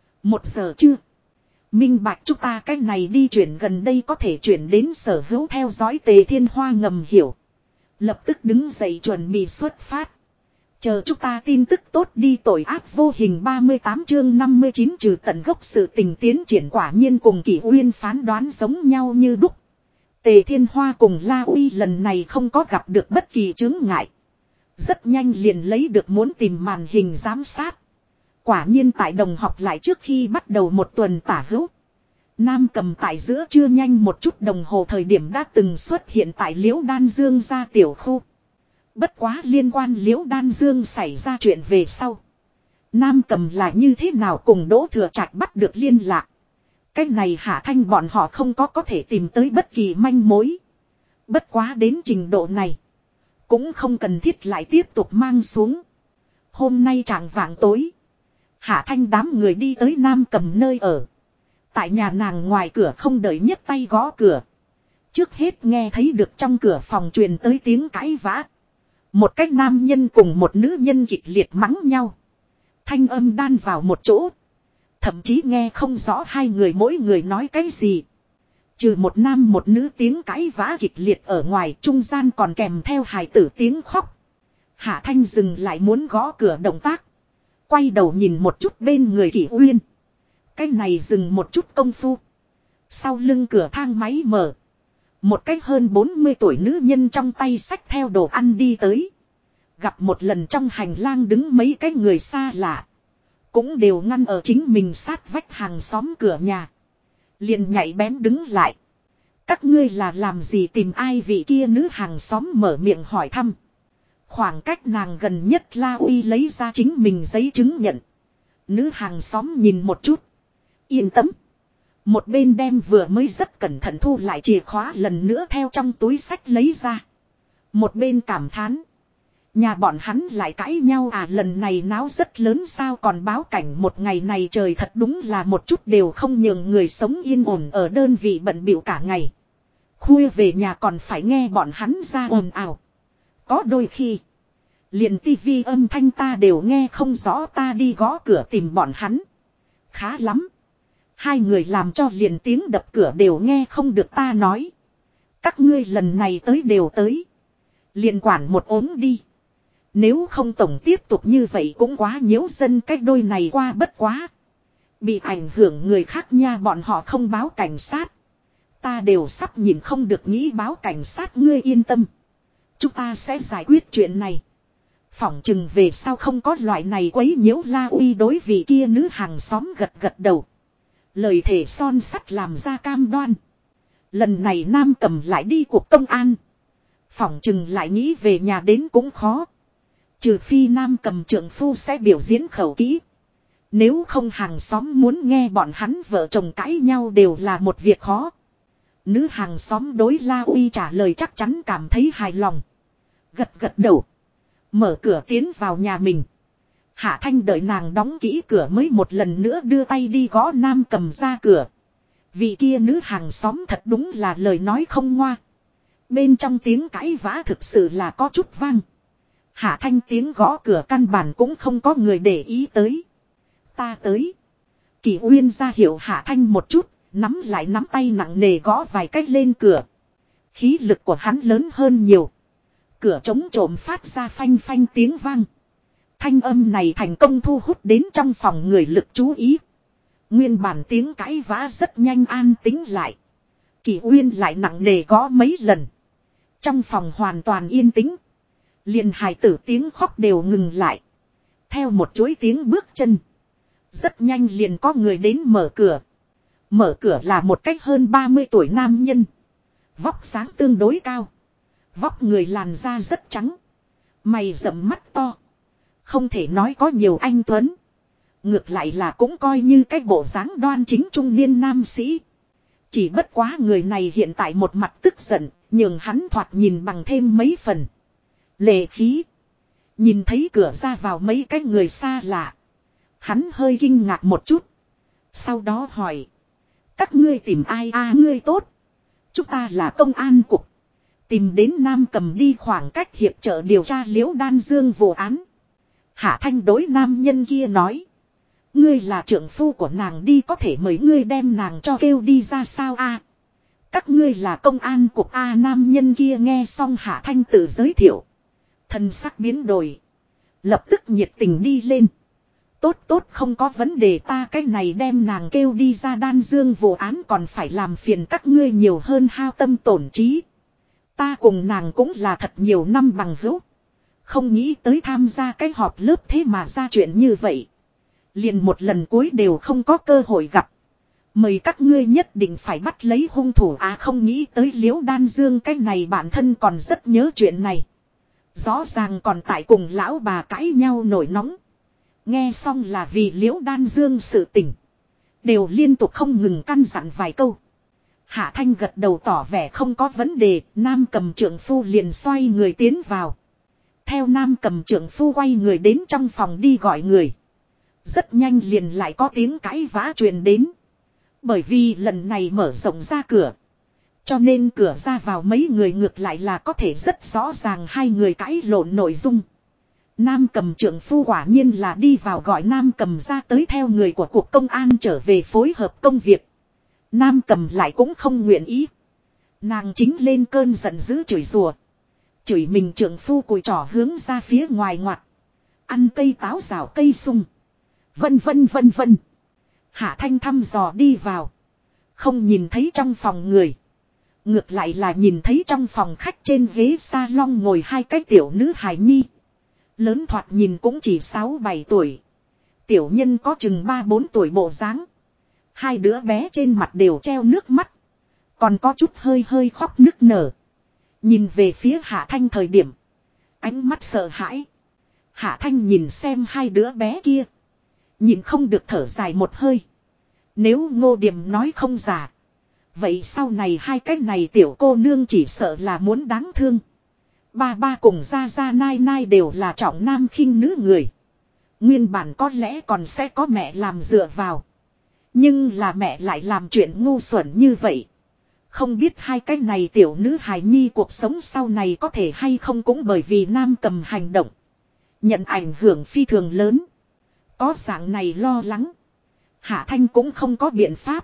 1 giờ chưa? Minh bạch chúng ta cái này đi chuyển gần đây có thể chuyển đến sở hữu theo dõi Tề Thiên Hoa ngầm hiểu. Lập tức đứng dậy chuẩn bị xuất phát. Chờ chúng ta tin tức tốt đi tội ác vô hình 38 chương 59 trừ tận gốc sự tình tiến triển quả nhiên cùng Kỷ Uyên phán đoán giống nhau như đúc. Tề Thiên Hoa cùng La Uy lần này không có gặp được bất kỳ chướng ngại. Rất nhanh liền lấy được muốn tìm màn hình giám sát. Quả nhiên tại đồng học lại trước khi bắt đầu 1 tuần tả hữu. Nam Cầm tại giữa trưa nhanh một chút đồng hồ thời điểm đã từng xuất hiện tại Liễu Đan Dương gia tiểu khu. Bất quá liên quan Liễu Đan Dương xảy ra chuyện về sau. Nam Cầm là như thế nào cùng Đỗ Thừa Trạch bắt được liên lạc. Cái này Hạ Thanh bọn họ không có thể tìm tới bất kỳ manh mối. Bất quá đến trình độ này. Cũng không cần thiết lại tiếp tục mang xuống. Hôm nay trạng vạng tối. Hạ Thanh đám người đi tới Nam Cầm nơi ở. Tại nhà nàng ngoài cửa không đợi nhấc tay gõ cửa. Trước hết nghe thấy được trong cửa phòng truyền tới tiếng cãi vã. Một cái nam nhân cùng một nữ nhân kịch liệt mắng nhau. Thanh âm đan vào một chỗ. Thậm chí nghe không rõ hai người mỗi người nói cái gì. Trừ một nam một nữ tiếng cãi vã kịch liệt ở ngoài trung gian còn kèm theo hài tử tiếng khóc. Hạ Thanh dừng lại muốn gõ cửa động tác. Quay đầu nhìn một chút bên người Kỷ Uyên. Cái này dừng một chút công phu. Sau lưng cửa thang máy mở. Một cái hơn 40 tuổi nữ nhân trong tay xách theo đồ ăn đi tới. Gặp một lần trong hành lang đứng mấy cái người xa lạ. Cũng đều ngăn ở chính mình sát vách hàng xóm cửa nhà. Liền nhảy bén đứng lại. Các ngươi là làm gì tìm ai vị kia nữ hàng xóm mở miệng hỏi thăm. Khoảng cách nàng gần nhất La Uy lấy ra chính mình giấy chứng nhận. Nữ hàng xóm nhìn một chút. Yên tâm. Một bên đem vừa mới rất cẩn thận thu lại chìa khóa lần nữa theo trong túi sách lấy ra. Một bên cảm thán. Nhà bọn hắn lại cãi nhau à lần này náo rất lớn sao còn báo cảnh một ngày này trời thật đúng là một chút đều không nhường người sống yên ổn ở đơn vị bận bịu cả ngày. Khuya về nhà còn phải nghe bọn hắn ra ồn ào. Có đôi khi. Liền tivi âm thanh ta đều nghe không rõ ta đi gõ cửa tìm bọn hắn. Khá lắm. Hai người làm cho liền tiếng đập cửa đều nghe không được ta nói. Các ngươi lần này tới đều tới. Liền quản một ốm đi. Nếu không tổng tiếp tục như vậy cũng quá nhiễu dân cách đôi này qua bất quá. Bị ảnh hưởng người khác nha bọn họ không báo cảnh sát. Ta đều sắp nhìn không được nghĩ báo cảnh sát ngươi yên tâm. Chúng ta sẽ giải quyết chuyện này. Phỏng chừng về sau không có loại này quấy nhiễu La Uy đối vị kia nữ hàng xóm gật gật đầu. Lời thề son sắt làm ra cam đoan. Lần này Nam Cầm lại đi cuộc công an. Phỏng chừng lại nghĩ về nhà đến cũng khó. Trừ phi Nam Cầm trượng phu sẽ biểu diễn khẩu kỹ. Nếu không hàng xóm muốn nghe bọn hắn vợ chồng cãi nhau đều là một việc khó. Nữ hàng xóm đối La Uy trả lời chắc chắn cảm thấy hài lòng. Gật gật đầu. Mở cửa tiến vào nhà mình. Hạ Thanh đợi nàng đóng kỹ cửa mới một lần nữa đưa tay đi gõ Nam Cầm ra cửa. Vị kia nữ hàng xóm thật đúng là lời nói không ngoa. Bên trong tiếng cãi vã thực sự là có chút vang. Hạ Thanh tiếng gõ cửa căn bản cũng không có người để ý tới. Ta tới. Kỳ Uyên ra hiệu Hạ Thanh một chút, nắm lại nắm tay nặng nề gõ vài cách lên cửa. Khí lực của hắn lớn hơn nhiều. Cửa trống trộm phát ra phanh phanh tiếng vang. Thanh âm này thành công thu hút đến trong phòng người lực chú ý. Nguyên bản tiếng cãi vã rất nhanh an tĩnh lại. Kỳ Uyên lại nặng nề gõ mấy lần. Trong phòng hoàn toàn yên tĩnh. Liền hài tử tiếng khóc đều ngừng lại. Theo một chuỗi tiếng bước chân. Rất nhanh liền có người đến mở cửa. Mở cửa là một cách hơn 30 tuổi nam nhân. Vóc dáng tương đối cao. Vóc người làn da rất trắng. Mày rậm mắt to. Không thể nói có nhiều anh tuấn. Ngược lại là cũng coi như cái bộ dáng đoan chính trung niên nam sĩ. Chỉ bất quá người này hiện tại một mặt tức giận, nhường hắn thoạt nhìn bằng thêm mấy phần. Lệ khí. Nhìn thấy cửa ra vào mấy cái người xa lạ. Hắn hơi kinh ngạc một chút. Sau đó hỏi. Các ngươi tìm ai ngươi tốt. Chúng ta là công an cục. Tìm đến Nam Cầm đi khoảng cách hiệp trợ điều tra Liễu Đan Dương vụ án. Hạ Thanh đối nam nhân kia nói. Ngươi là trưởng phu của nàng đi có thể mời ngươi đem nàng cho kêu đi ra sao Các ngươi là công an cục nam nhân kia nghe xong Hạ Thanh tự giới thiệu. Thân sắc biến đổi. Lập tức nhiệt tình đi lên. Tốt không có vấn đề ta cái này đem nàng kêu đi ra Đan Dương vụ án còn phải làm phiền các ngươi nhiều hơn hao tâm tổn trí. Ta cùng nàng cũng là thật nhiều năm bằng hữu. Không nghĩ tới tham gia cái họp lớp thế mà ra chuyện như vậy. Liền một lần cuối đều không có cơ hội gặp. Mời các ngươi nhất định phải bắt lấy hung thủ không nghĩ tới Liễu Đan Dương cái này bản thân còn rất nhớ chuyện này. Rõ ràng còn tại cùng lão bà cãi nhau nổi nóng. Nghe xong là vì Liễu Đan Dương sự tình. Đều liên tục không ngừng căn dặn vài câu. Hạ Thanh gật đầu tỏ vẻ không có vấn đề. Nam Cầm trưởng phu liền xoay người tiến vào. Theo Nam Cầm trưởng phu quay người đến trong phòng đi gọi người. Rất nhanh liền lại có tiếng cãi vã truyền đến. Bởi vì lần này mở rộng ra cửa. Cho nên cửa ra vào mấy người ngược lại là có thể rất rõ ràng hai người cãi lộn nội dung. Nam Cầm trưởng phu quả nhiên là đi vào gọi Nam Cầm ra tới theo người của cục công an trở về phối hợp công việc. Nam Cầm lại cũng không nguyện ý. Nàng chính lên cơn giận dữ chửi rủa. Chửi mình trưởng phu cùi trỏ hướng ra phía ngoài ngoặt. Ăn cây táo rào cây sung. Vân vân. Hạ Thanh thăm dò đi vào. Không nhìn thấy trong phòng người. Ngược lại là nhìn thấy trong phòng khách trên ghế salon ngồi hai cái tiểu nữ hài nhi. Lớn thoạt nhìn cũng chỉ 6-7 tuổi. Tiểu nhân có chừng 3-4 tuổi bộ dáng. Hai đứa bé trên mặt đều treo nước mắt. Còn có chút hơi khóc nức nở. Nhìn về phía Hạ Thanh thời điểm. Ánh mắt sợ hãi. Hạ Thanh nhìn xem hai đứa bé kia. Nhìn không được thở dài một hơi. Nếu Ngô Điềm nói không giả. Vậy sau này hai cái này tiểu cô nương chỉ sợ là muốn đáng thương. Ba cùng Gia Nai đều là trọng nam khinh nữ người. Nguyên bản có lẽ còn sẽ có mẹ làm dựa vào. Nhưng là mẹ lại làm chuyện ngu xuẩn như vậy. Không biết hai cái này tiểu nữ hài nhi cuộc sống sau này có thể hay không cũng bởi vì Nam Cầm hành động. Nhận ảnh hưởng phi thường lớn. Có dạng này lo lắng. Hạ Thanh cũng không có biện pháp.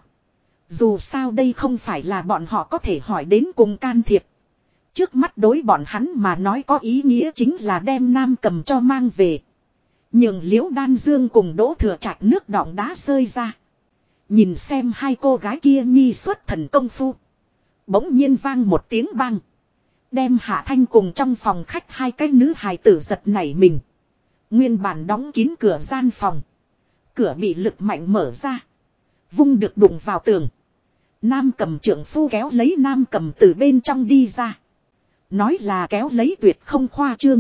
Dù sao đây không phải là bọn họ có thể hỏi đến cùng can thiệp. Trước mắt đối bọn hắn mà nói có ý nghĩa chính là đem Nam Cầm cho mang về. Nhường Liễu Đan Dương cùng Đỗ Thừa Trạch nước đọng đá rơi ra. Nhìn xem hai cô gái kia nhi xuất thần công phu. Bỗng nhiên vang một tiếng bang. Đem Hạ Thanh cùng trong phòng khách hai cái nữ hài tử giật nảy mình. Nguyên bản đóng kín cửa gian phòng. Cửa bị lực mạnh mở ra. Vung được đụng vào tường. Nam Cầm trưởng phu kéo lấy Nam Cầm từ bên trong đi ra. Nói là kéo lấy tuyệt không khoa trương.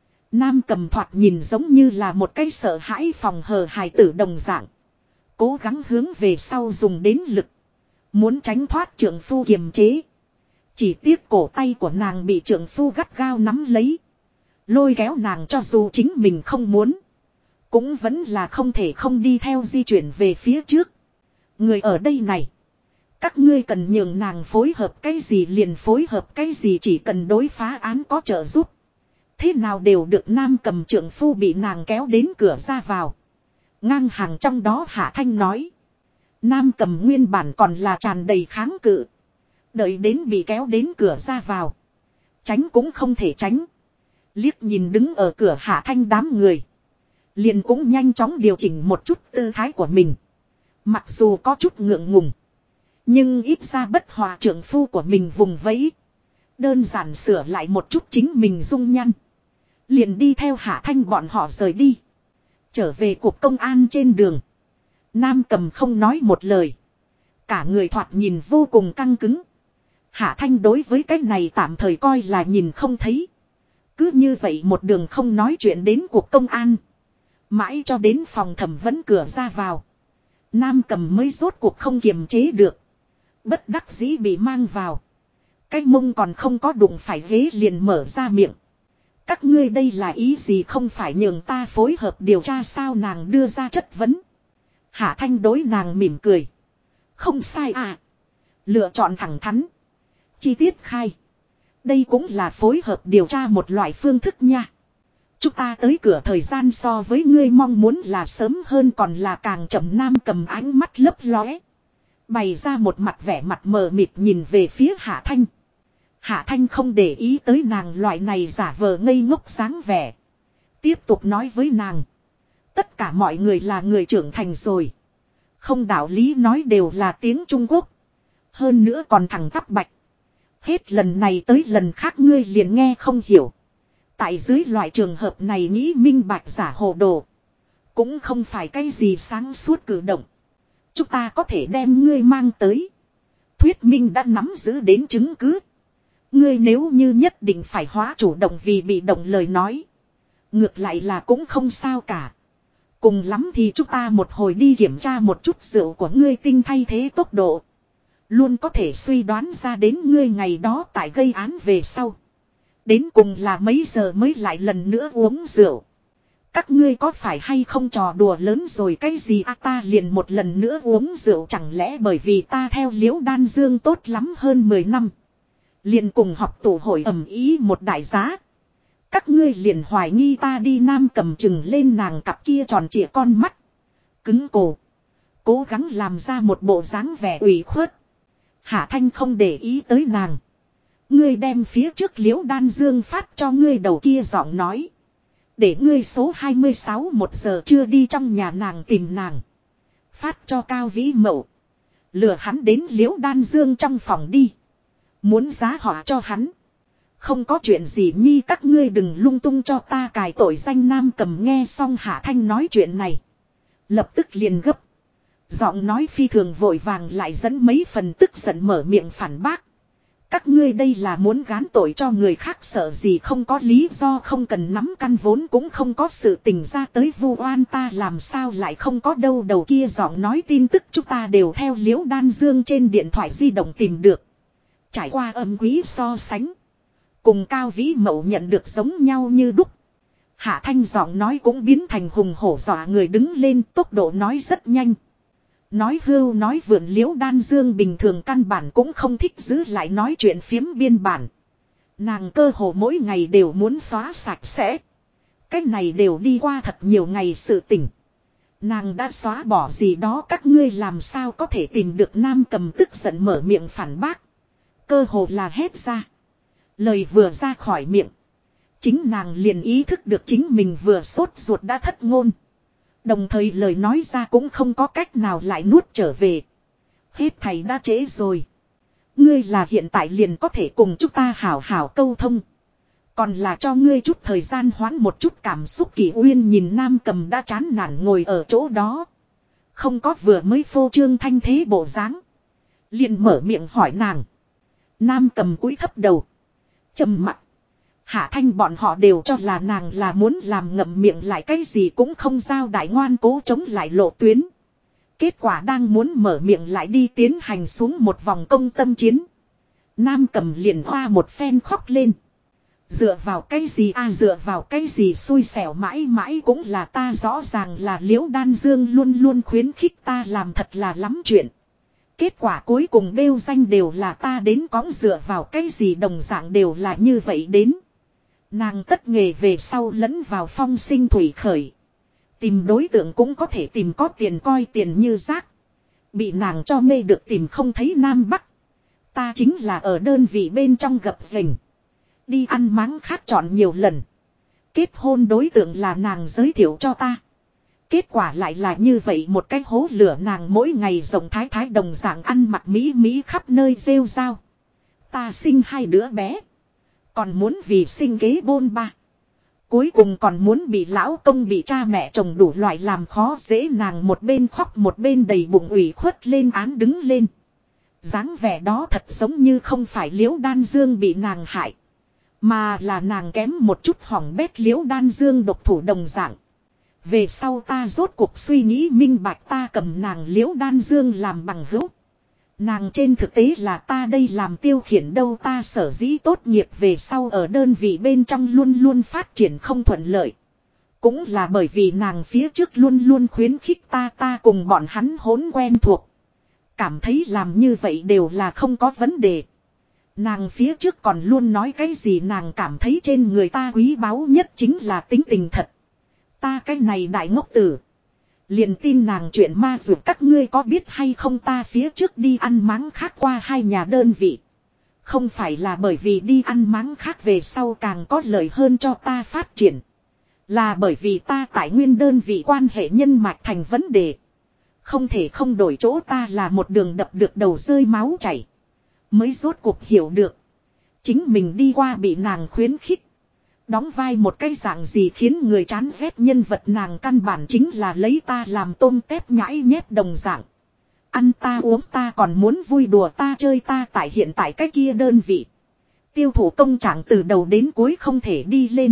Nam Cầm thoạt nhìn giống như là một cái sợ hãi phòng hờ hài tử đồng dạng. Cố gắng hướng về sau dùng đến lực. Muốn tránh thoát trượng phu kiềm chế. Chỉ tiếc cổ tay của nàng bị trượng phu gắt gao nắm lấy. Lôi kéo nàng cho dù chính mình không muốn. Cũng vẫn là không thể không đi theo di chuyển về phía trước. Người ở đây này. Các ngươi cần nhường nàng phối hợp cái gì liền phối hợp cái gì, chỉ cần đối phá án có trợ giúp. Thế nào đều được. Nam Cầm trượng phu bị nàng kéo đến cửa ra vào. Ngang hàng trong đó Hạ Thanh nói. Nam Cầm nguyên bản còn là tràn đầy kháng cự. Đợi đến bị kéo đến cửa ra vào. Tránh cũng không thể tránh. Liếc nhìn đứng ở cửa Hạ Thanh đám người. Liền cũng nhanh chóng điều chỉnh một chút tư thái của mình. Mặc dù có chút ngượng ngùng. Nhưng ít ra bất hòa trượng phu của mình vùng vẫy. Đơn giản sửa lại một chút chính mình dung nhăn. Liền đi theo Hạ Thanh bọn họ rời đi. Trở về cuộc công an trên đường. Nam Cầm không nói một lời. Cả người thoạt nhìn vô cùng căng cứng. Hạ Thanh đối với cái này tạm thời coi là nhìn không thấy. Cứ như vậy một đường không nói chuyện đến cuộc công an. Mãi cho đến phòng thẩm vấn cửa ra vào. Nam Cầm mới rốt cuộc không kiềm chế được. Bất đắc dĩ bị mang vào. Cái mông còn không có đụng phải ghế liền mở ra miệng. Các ngươi đây là ý gì, không phải nhường ta phối hợp điều tra sao? Nàng đưa ra chất vấn. Hạ Thanh đối nàng mỉm cười. Không sai à. Lựa chọn thẳng thắn. Chi tiết khai. Đây cũng là phối hợp điều tra một loại phương thức nha. Chúng ta tới cửa thời gian so với ngươi mong muốn là sớm hơn còn là càng chậm. Nam Cầm ánh mắt lấp lóe. Bày ra một mặt vẻ mặt mờ mịt nhìn về phía Hạ Thanh. Hạ Thanh không để ý tới nàng loại này giả vờ ngây ngốc dáng vẻ. Tiếp tục nói với nàng. Tất cả mọi người là người trưởng thành rồi. Không đạo lý nói đều là tiếng Trung Quốc. Hơn nữa còn thẳng tắp bạch. Hết lần này tới lần khác ngươi liền nghe không hiểu. Tại dưới loại trường hợp này nghĩ minh bạch giả hồ đồ. Cũng không phải cái gì sáng suốt cử động. Chúng ta có thể đem ngươi mang tới. Thuyết minh đã nắm giữ đến chứng cứ. Ngươi nếu như nhất định phải hóa chủ động vì bị động lời nói. Ngược lại là cũng không sao cả. Cùng lắm thì chúng ta một hồi đi kiểm tra một chút rượu của ngươi tinh thay thế tốc độ. Luôn có thể suy đoán ra đến ngươi ngày đó tại gây án về sau. Đến cùng là mấy giờ mới lại lần nữa uống rượu. Các ngươi có phải hay không trò đùa lớn rồi cái gì à, ta liền một lần nữa uống rượu chẳng lẽ bởi vì ta theo Liễu Đan Dương tốt lắm hơn 10 năm. Liền cùng học tụ hội ầm ý một đại giá. Các ngươi liền hoài nghi ta đi. Nam Cầm chừng lên nàng cặp kia tròn trịa con mắt. Cứng cổ. Cố gắng làm ra một bộ dáng vẻ ủy khuất. Hạ Thanh không để ý tới nàng. Ngươi đem phía trước Liễu Đan Dương phát cho ngươi đầu kia giọng nói. Để ngươi số 26 1 giờ trưa đi trong nhà nàng tìm nàng. Phát cho Cao Vĩ Mậu. Lừa hắn đến Liễu Đan Dương trong phòng đi. Muốn giá họa cho hắn. Không có chuyện gì nhi, các ngươi đừng lung tung cho ta cài tội danh. Nam Cầm nghe xong Hạ Thanh nói chuyện này. Lập tức liền gấp. Giọng nói phi thường vội vàng lại dẫn mấy phần tức giận mở miệng phản bác. Các ngươi đây là muốn gán tội cho người khác, sợ gì không có lý do, không cần nắm căn vốn cũng không có sự tình ra tới vu oan ta làm sao lại không có đâu. Đầu kia giọng nói tin tức chúng ta đều theo Liễu Đan Dương trên điện thoại di động tìm được. Trải qua âm quý so sánh. Cùng Cao Vĩ Mậu nhận được giống nhau như đúc. Hạ Thanh giọng nói cũng biến thành hùng hổ dọa người đứng lên, tốc độ nói rất nhanh. Nói hưu nói vượn Liễu Đan Dương bình thường căn bản cũng không thích giữ lại nói chuyện phiếm biên bản. Nàng cơ hồ mỗi ngày đều muốn xóa sạch sẽ. Cái này đều đi qua thật nhiều ngày sự tỉnh. Nàng đã xóa bỏ gì đó các ngươi làm sao có thể tìm được. Nam Cầm tức giận mở miệng phản bác. Cơ hồ là hét ra. Lời vừa ra khỏi miệng. Chính nàng liền ý thức được chính mình vừa sốt ruột đã thất ngôn. Đồng thời lời nói ra cũng không có cách nào lại nuốt trở về. Hết thầy đã trễ rồi. Ngươi là hiện tại liền có thể cùng chúng ta hảo hảo câu thông. Còn là cho ngươi chút thời gian hoãn một chút cảm xúc. Kỷ Uyên nhìn Nam Cầm đã chán nản ngồi ở chỗ đó. Không có vừa mới phô trương thanh thế bộ dáng. Liền mở miệng hỏi nàng. Nam Cầm cúi thấp đầu. Trầm mặc. Hạ Thanh bọn họ đều cho là nàng là muốn làm ngậm miệng lại cái gì cũng không giao, đại ngoan cố chống lại lộ tuyến. Kết quả đang muốn mở miệng lại đi tiến hành xuống một vòng công tâm chiến. Nam Cầm liền hoa một phen khóc lên. Dựa vào cái gì dựa vào cái gì xui xẻo mãi mãi cũng là ta, rõ ràng là Liễu Đan Dương luôn luôn khuyến khích ta làm thật là lắm chuyện. Kết quả cuối cùng bêu danh đều là ta đến cõng, dựa vào cái gì đồng dạng đều là như vậy đến. Nàng tất nghề về sau lẫn vào phong sinh thủy khởi. Tìm đối tượng cũng có thể tìm có tiền, coi tiền như rác. Bị nàng cho mê được tìm không thấy Nam Bắc. Ta chính là ở đơn vị bên trong gập ghềnh. Đi ăn máng khác chọn nhiều lần. Kết hôn đối tượng là nàng giới thiệu cho ta. Kết quả lại là như vậy một cái hố lửa, nàng mỗi ngày rộng thái thái đồng dạng ăn mặc mỹ mỹ khắp nơi rêu rao. Ta sinh 2 đứa bé. Còn muốn vì sinh kế bôn ba. Cuối cùng còn muốn bị lão công bị cha mẹ chồng đủ loại làm khó dễ, nàng một bên khóc một bên đầy bụng ủy khuất lên án đứng lên. Dáng vẻ đó thật giống như không phải Liễu Đan Dương bị nàng hại. Mà là nàng kém một chút hỏng bét Liễu Đan Dương độc thủ đồng dạng. Về sau ta rốt cuộc suy nghĩ minh bạch, ta cầm nàng Liễu Đan Dương làm bằng hữu. Nàng trên thực tế là ta đây làm tiêu khiển đâu, ta sở dĩ tốt nghiệp về sau ở đơn vị bên trong luôn luôn phát triển không thuận lợi. Cũng là bởi vì nàng phía trước luôn luôn khuyến khích ta cùng bọn hắn hỗn quen thuộc. Cảm thấy làm như vậy đều là không có vấn đề. Nàng phía trước còn luôn nói cái gì nàng cảm thấy trên người ta quý báu nhất chính là tính tình thật. Ta cái này đại ngốc tử. Liền tin nàng chuyện ma dược, các ngươi có biết hay không, ta phía trước đi ăn máng khác qua 2 nhà đơn vị. Không phải là bởi vì đi ăn máng khác về sau càng có lợi hơn cho ta phát triển. Là bởi vì ta tại nguyên đơn vị quan hệ nhân mạch thành vấn đề. Không thể không đổi chỗ, ta là một đường đập được đầu rơi máu chảy. Mới rốt cuộc hiểu được. Chính mình đi qua bị nàng khuyến khích. Đóng vai một cái dạng gì khiến người chán ghét nhân vật, nàng căn bản chính là lấy ta làm tôm tép nhãi nhép đồng dạng. Ăn ta uống ta, còn muốn vui đùa ta chơi ta. Tại hiện tại cái kia đơn vị. Tiêu thụ công trạng từ đầu đến cuối không thể đi lên.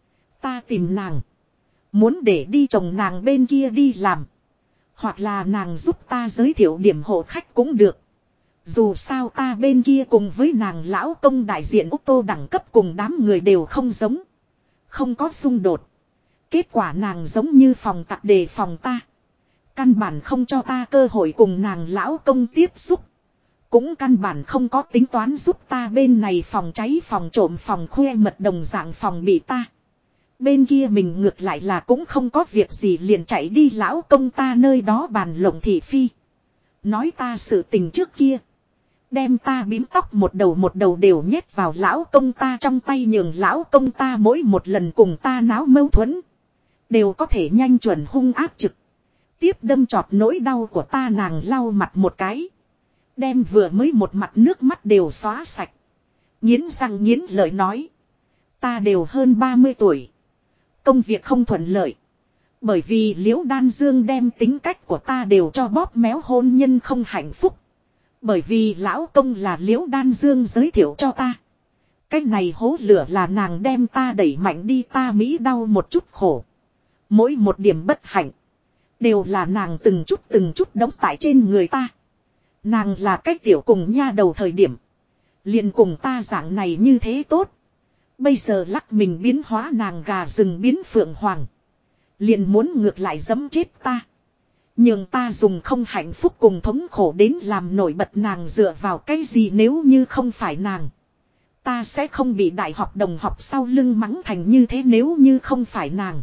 Ta tìm nàng. Muốn để đi chồng nàng bên kia đi làm. Hoặc là nàng giúp ta giới thiệu điểm hộ khách cũng được. Dù sao ta bên kia cùng với nàng lão công đại diện ô tô đẳng cấp cùng đám người đều không giống. Không có xung đột. Kết quả nàng giống như phòng tặc đề phòng ta. Căn bản không cho ta cơ hội cùng nàng lão công tiếp xúc. Cũng căn bản không có tính toán giúp ta bên này phòng cháy phòng trộm phòng khoe mật đồng dạng phòng bị ta. Bên kia mình ngược lại là cũng không có việc gì liền chạy đi lão công ta nơi đó bàn lộng thị phi. Nói ta sự tình trước kia. Đem ta bím tóc một đầu đều nhét vào lão công ta trong tay, nhường lão công ta mỗi một lần cùng ta náo mâu thuẫn. Đều có thể nhanh chuẩn hung áp trực. Tiếp đâm chọt nỗi đau của ta, nàng lau mặt một cái. Đem vừa mới một mặt nước mắt đều xóa sạch. Nghiến răng nghiến lợi nói. Ta đều hơn 30 tuổi. Công việc không thuận lợi. Bởi vì Liễu Đan Dương đem tính cách của ta đều cho bóp méo, hôn nhân không hạnh phúc. Bởi vì lão công là Liễu Đan Dương giới thiệu cho ta. Cái này hố lửa là nàng đem ta đẩy mạnh đi, ta mỹ đau một chút khổ. Mỗi một điểm bất hạnh. Đều là nàng từng chút đóng tại trên người ta. Nàng là cái tiểu cùng nha đầu thời điểm. Liền cùng ta dạng này như thế tốt. Bây giờ lắc mình biến hóa nàng gà rừng biến phượng hoàng. Liền muốn ngược lại giẫm chết ta. Nhưng ta dùng không hạnh phúc cùng thống khổ đến làm nổi bật nàng, dựa vào cái gì nếu như không phải nàng. Ta sẽ không bị đại học đồng học sau lưng mắng thành như thế nếu như không phải nàng.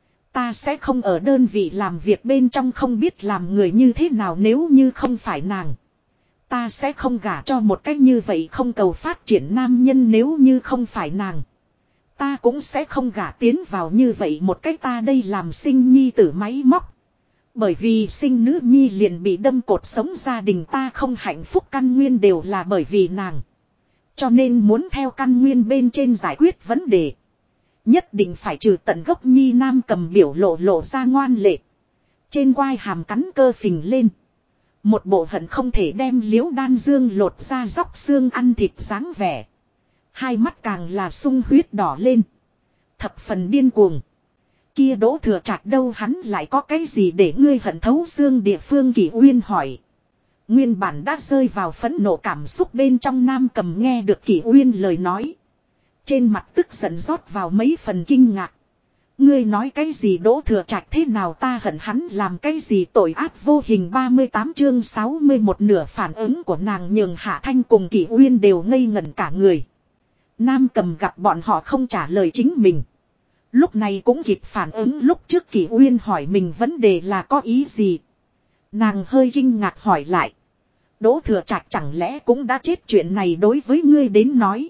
Ta sẽ không ở đơn vị làm việc bên trong không biết làm người như thế nào nếu như không phải nàng. Ta sẽ không gả cho một cách như vậy không cầu phát triển nam nhân nếu như không phải nàng. Ta cũng sẽ không gả tiến vào như vậy một cách ta đây làm sinh nhi tử máy móc. Bởi vì sinh nữ nhi liền bị đâm cột sống, gia đình ta không hạnh phúc căn nguyên đều là bởi vì nàng. Cho nên muốn theo căn nguyên bên trên giải quyết vấn đề. Nhất định phải trừ tận gốc nhi. Nam Cầm biểu lộ ra ngoan lệ. Trên quai hàm cắn cơ phình lên. Một bộ hận không thể đem Liễu Đan Dương lột ra dóc xương ăn thịt dáng vẻ. Hai mắt càng là sung huyết đỏ lên. Thập phần điên cuồng. Kia Đỗ Thừa Trạch đâu hắn lại có cái gì để ngươi hận thấu xương địa phương? Kỷ Uyên hỏi. Nguyên bản đã rơi vào phẫn nộ cảm xúc bên trong Nam Cầm nghe được Kỷ Uyên lời nói. Trên mặt tức giận rót vào mấy phần kinh ngạc. Ngươi nói cái gì Đỗ Thừa Trạch thế nào ta hận hắn làm cái gì tội ác vô hình 38 chương 61 nửa phản ứng của nàng nhường Hạ Thanh cùng Kỷ Uyên đều ngây ngẩn cả người. Nam Cầm gặp bọn họ không trả lời chính mình. Lúc này cũng kịp phản ứng lúc trước Kỷ Uyên hỏi mình vấn đề là có ý gì. Nàng hơi kinh ngạc hỏi lại. Đỗ Thừa Trạch chẳng lẽ cũng đã chết chuyện này đối với ngươi đến nói.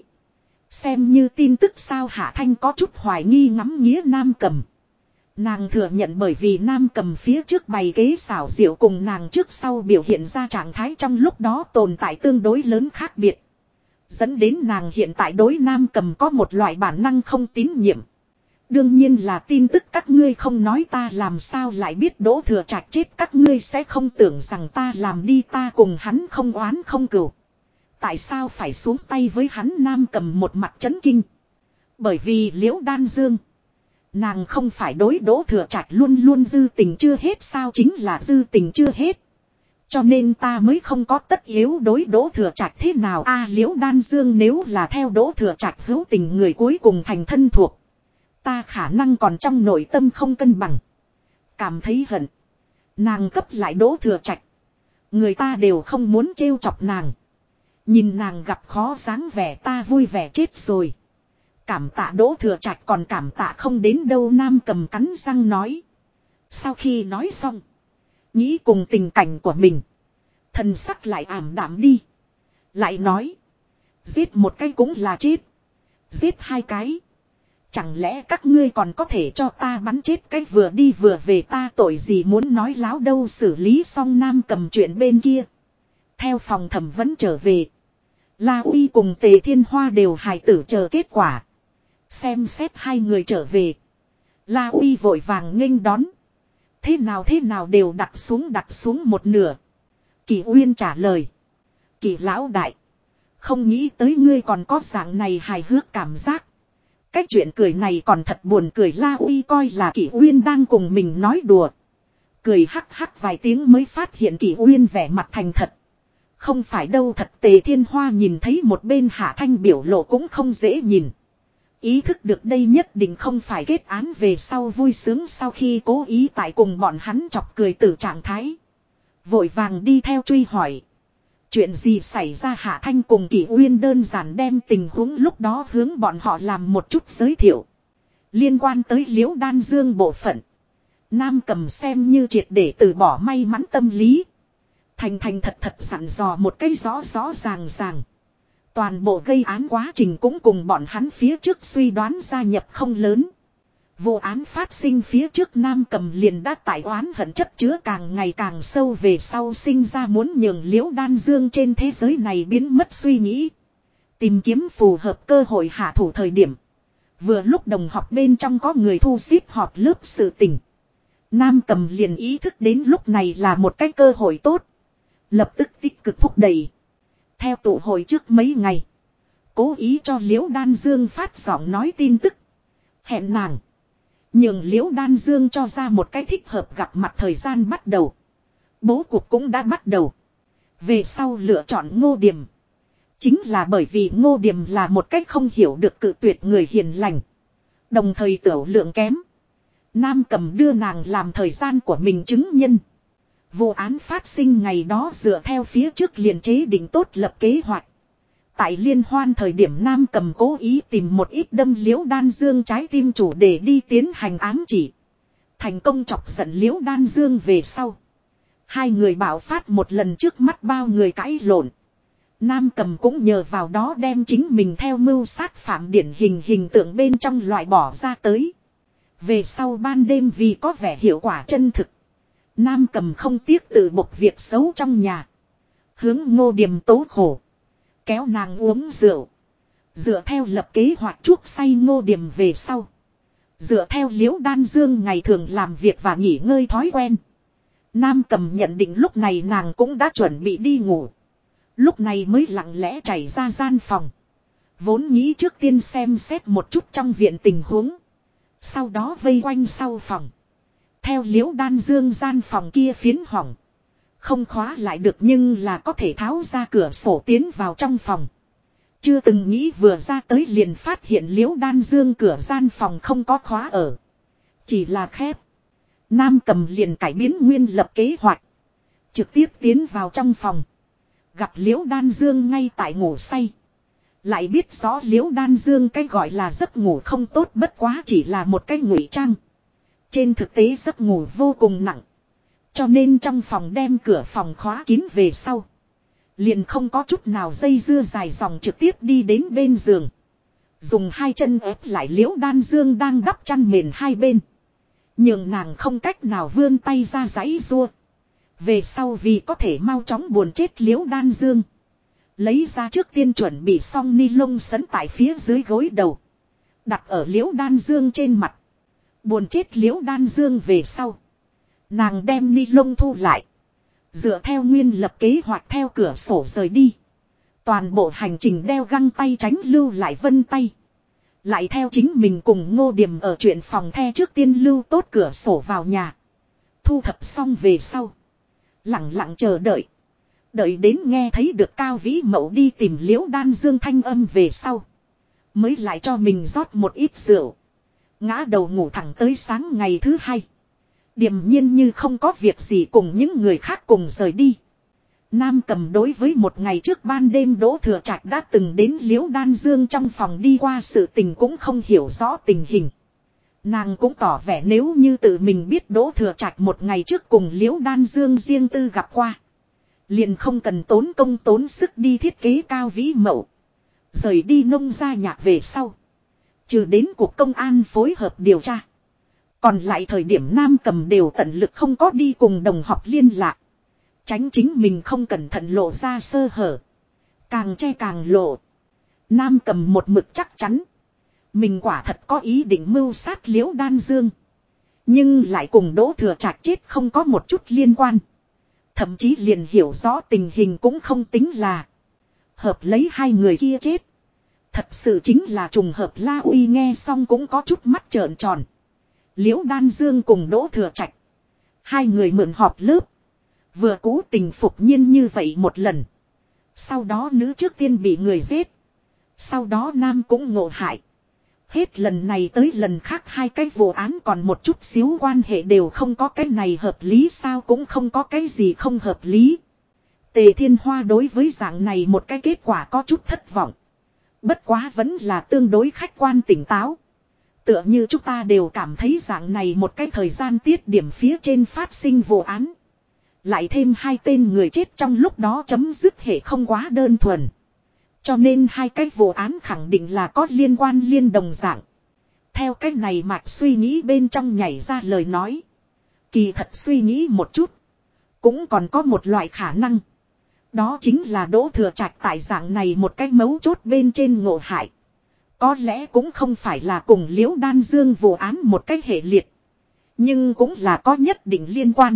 Xem như tin tức sao Hạ Thanh có chút hoài nghi ngắm nghía Nam Cầm. Nàng thừa nhận bởi vì Nam Cầm phía trước bày kế xảo diệu cùng nàng trước sau biểu hiện ra trạng thái trong lúc đó tồn tại tương đối lớn khác biệt. Dẫn đến nàng hiện tại đối Nam Cầm có một loại bản năng không tín nhiệm. Đương nhiên là tin tức các ngươi không nói ta làm sao lại biết Đỗ Thừa Trạch chết các ngươi sẽ không tưởng rằng ta làm đi ta cùng hắn không oán không cừu. Tại sao phải xuống tay với hắn Nam Cầm một mặt chấn kinh. Bởi vì Liễu Đan Dương. Nàng không phải đối Đỗ Thừa Trạch luôn luôn dư tình chưa hết sao chính là dư tình chưa hết. Cho nên ta mới không có tất yếu đối Đỗ Thừa Trạch thế nào Liễu Đan Dương nếu là theo Đỗ Thừa Trạch hữu tình người cuối cùng thành thân thuộc. Ta khả năng còn trong nội tâm không cân bằng. Cảm thấy hận. Nàng cấp lại Đỗ Thừa Trạch. Người ta đều không muốn trêu chọc nàng. Nhìn nàng gặp khó dáng vẻ ta vui vẻ chết rồi. Cảm tạ Đỗ Thừa Trạch còn cảm tạ không đến đâu Nam Cầm cắn răng nói. Sau khi nói xong. Nghĩ cùng tình cảnh của mình. Thần sắc lại ảm đạm đi. Lại nói. Giết một cái cũng là chết. Giết hai cái. Chẳng lẽ các ngươi còn có thể cho ta bắn chết cái vừa đi vừa về ta tội gì muốn nói láo đâu xử lý xong Nam Cầm chuyện bên kia. Theo phòng thẩm vấn trở về. La Uy cùng Tề Thiên Hoa đều hài tử chờ kết quả. Xem xét hai người trở về. La Uy vội vàng nghênh đón. Thế nào đều đặt xuống một nửa. Kỷ Uyên trả lời. Kỷ lão đại. Không nghĩ tới ngươi còn có dạng này hài hước cảm giác. Cái chuyện cười này còn thật buồn cười La Uy coi là Kỷ Uyên đang cùng mình nói đùa. Cười hắc hắc vài tiếng mới phát hiện Kỷ Uyên vẻ mặt thành thật. Không phải đâu thật Tề Thiên Hoa nhìn thấy một bên Hạ Thanh biểu lộ cũng không dễ nhìn. Ý thức được đây nhất định không phải kết án về sau vui sướng sau khi cố ý tại cùng bọn hắn chọc cười từ trạng thái. Vội vàng đi theo truy hỏi. Chuyện gì xảy ra Hạ Thanh cùng Kỷ Uyên đơn giản đem tình huống lúc đó hướng bọn họ làm một chút giới thiệu. Liên quan tới Liễu Đan Dương bộ phận. Nam Cầm xem như triệt để từ bỏ may mắn tâm lý. Thành thật dặn dò một cái rõ ràng. Toàn bộ gây án quá trình cũng cùng bọn hắn phía trước suy đoán gia nhập không lớn. Vụ án phát sinh phía trước Nam Cầm liền đã tại oán hận chất chứa càng ngày càng sâu về sau sinh ra muốn nhường Liễu Đan Dương trên thế giới này biến mất suy nghĩ. Tìm kiếm phù hợp cơ hội hạ thủ thời điểm. Vừa lúc đồng học bên trong có người thu xếp họp lớp sự tình. Nam Cầm liền ý thức đến lúc này là một cái cơ hội tốt. Lập tức tích cực thúc đẩy. Theo tụ hội trước mấy ngày. Cố ý cho Liễu Đan Dương phát giọng nói tin tức. Hẹn nàng. Nhưng Liễu Đan Dương cho ra một cái thích hợp gặp mặt thời gian bắt đầu. Bố cục cũng đã bắt đầu. Về sau lựa chọn Ngô Điềm. Chính là bởi vì Ngô Điềm là một cách không hiểu được cự tuyệt người hiền lành. Đồng thời tiểu lượng kém. Nam Cầm đưa nàng làm thời gian của mình chứng nhân. Vụ án phát sinh ngày đó dựa theo phía trước liền chế định tốt lập kế hoạch. Tại liên hoan thời điểm Nam Cầm cố ý tìm một ít đâm Liễu Đan Dương trái tim chủ để đi tiến hành ám chỉ. Thành công chọc giận Liễu Đan Dương về sau. Hai người bạo phát một lần trước mắt bao người cãi lộn. Nam Cầm cũng nhờ vào đó đem chính mình theo mưu sát phạm điển hình tượng bên trong loại bỏ ra tới. Về sau ban đêm vì có vẻ hiệu quả chân thực. Nam Cầm không tiếc tự bộc việc xấu trong nhà. Hướng Ngô Điềm tố khổ. Kéo nàng uống rượu. Dựa theo lập kế hoạch chuốc say Ngô Điềm về sau. Dựa theo Liễu Đan Dương ngày thường làm việc và nghỉ ngơi thói quen. Nam Cầm nhận định lúc này nàng cũng đã chuẩn bị đi ngủ. Lúc này mới lặng lẽ chảy ra gian phòng. Vốn nghĩ trước tiên xem xét một chút trong viện tình huống. Sau đó vây quanh sau phòng. Theo Liễu Đan Dương gian phòng kia phiến hỏng. Không khóa lại được nhưng là có thể tháo ra cửa sổ tiến vào trong phòng. Chưa từng nghĩ vừa ra tới liền phát hiện Liễu Đan Dương cửa gian phòng không có khóa ở. Chỉ là khép. Nam Cầm liền cải biến nguyên lập kế hoạch. Trực tiếp tiến vào trong phòng. Gặp Liễu Đan Dương ngay tại ngủ say. Lại biết rõ Liễu Đan Dương cái gọi là giấc ngủ không tốt bất quá chỉ là một cái ngụy trang. Trên thực tế giấc ngủ vô cùng nặng. Cho nên trong phòng đem cửa phòng khóa kín về sau. Liền không có chút nào dây dưa dài dòng trực tiếp đi đến bên giường. Dùng hai chân ép lại Liễu Đan Dương đang đắp chăn mền hai bên. Nhưng nàng không cách nào vươn tay ra giãy giụa. Về sau vì có thể mau chóng buồn chết Liễu Đan Dương. Lấy ra trước tiên chuẩn bị xong ni lông sấn tại phía dưới gối đầu. Đặt ở Liễu Đan Dương trên mặt. Buồn chết Liễu Đan Dương về sau. Nàng đem ni lông thu lại. Dựa theo nguyên lập kế hoạch theo cửa sổ rời đi. Toàn bộ hành trình đeo găng tay tránh lưu lại vân tay. Lại theo chính mình cùng Ngô Điềm ở chuyện phòng the trước tiên lưu tốt cửa sổ vào nhà. Thu thập xong về sau. Lặng lặng chờ đợi. Đợi đến nghe thấy được Cao Vĩ Mậu đi tìm Liễu Đan Dương thanh âm về sau. Mới lại cho mình rót một ít rượu. Ngã đầu ngủ thẳng tới sáng ngày thứ hai. Điềm nhiên như không có việc gì cùng những người khác cùng rời đi. Nam Cầm đối với một ngày trước ban đêm Đỗ Thừa Trạch đã từng đến Liễu Đan Dương trong phòng đi qua sự tình cũng không hiểu rõ tình hình. Nàng cũng tỏ vẻ nếu như tự mình biết Đỗ Thừa Trạch một ngày trước cùng Liễu Đan Dương riêng tư gặp qua. Liền không cần tốn công tốn sức đi thiết kế Cao Vĩ Mậu. Rời đi nông gia nhạc về sau. Trừ đến cuộc công an phối hợp điều tra. Còn lại thời điểm Nam Cầm đều tận lực không có đi cùng đồng học liên lạc. Tránh chính mình không cẩn thận lộ ra sơ hở. Càng che càng lộ. Nam Cầm một mực chắc chắn. Mình quả thật có ý định mưu sát Liễu Đan Dương. Nhưng lại cùng Đỗ Thừa Trạch chết không có một chút liên quan. Thậm chí liền hiểu rõ tình hình cũng không tính là. Hợp lấy hai người kia chết. Thật sự chính là trùng hợp. La Uy nghe xong cũng có chút mắt trợn tròn. Liễu Đan Dương cùng Đỗ Thừa Trạch. Hai người mượn họp lớp. Vừa cố tình phục nhiên như vậy một lần. Sau đó nữ trước tiên bị người giết. Sau đó nam cũng ngộ hại. Hết lần này tới lần khác hai cái vụ án còn một chút xíu quan hệ đều không có cái này hợp lý sao cũng không có cái gì không hợp lý. Tề Thiên Hoa đối với dạng này một cái kết quả có chút thất vọng. Bất quá vẫn là tương đối khách quan tỉnh táo. Tựa như chúng ta đều cảm thấy dạng này một cái thời gian tiết điểm phía trên phát sinh vụ án. Lại thêm hai tên người chết trong lúc đó chấm dứt hệ không quá đơn thuần. Cho nên hai cái vụ án khẳng định là có liên quan liên đồng dạng. Theo cách này mạch suy nghĩ bên trong nhảy ra lời nói. Kỳ thật suy nghĩ một chút. Cũng còn có một loại khả năng. Đó chính là Đỗ Thừa Trạch tại dạng này một cái mấu chốt bên trên ngộ hại. Có lẽ cũng không phải là cùng Liễu Đan Dương vụ án một cái hệ liệt. Nhưng cũng là có nhất định liên quan.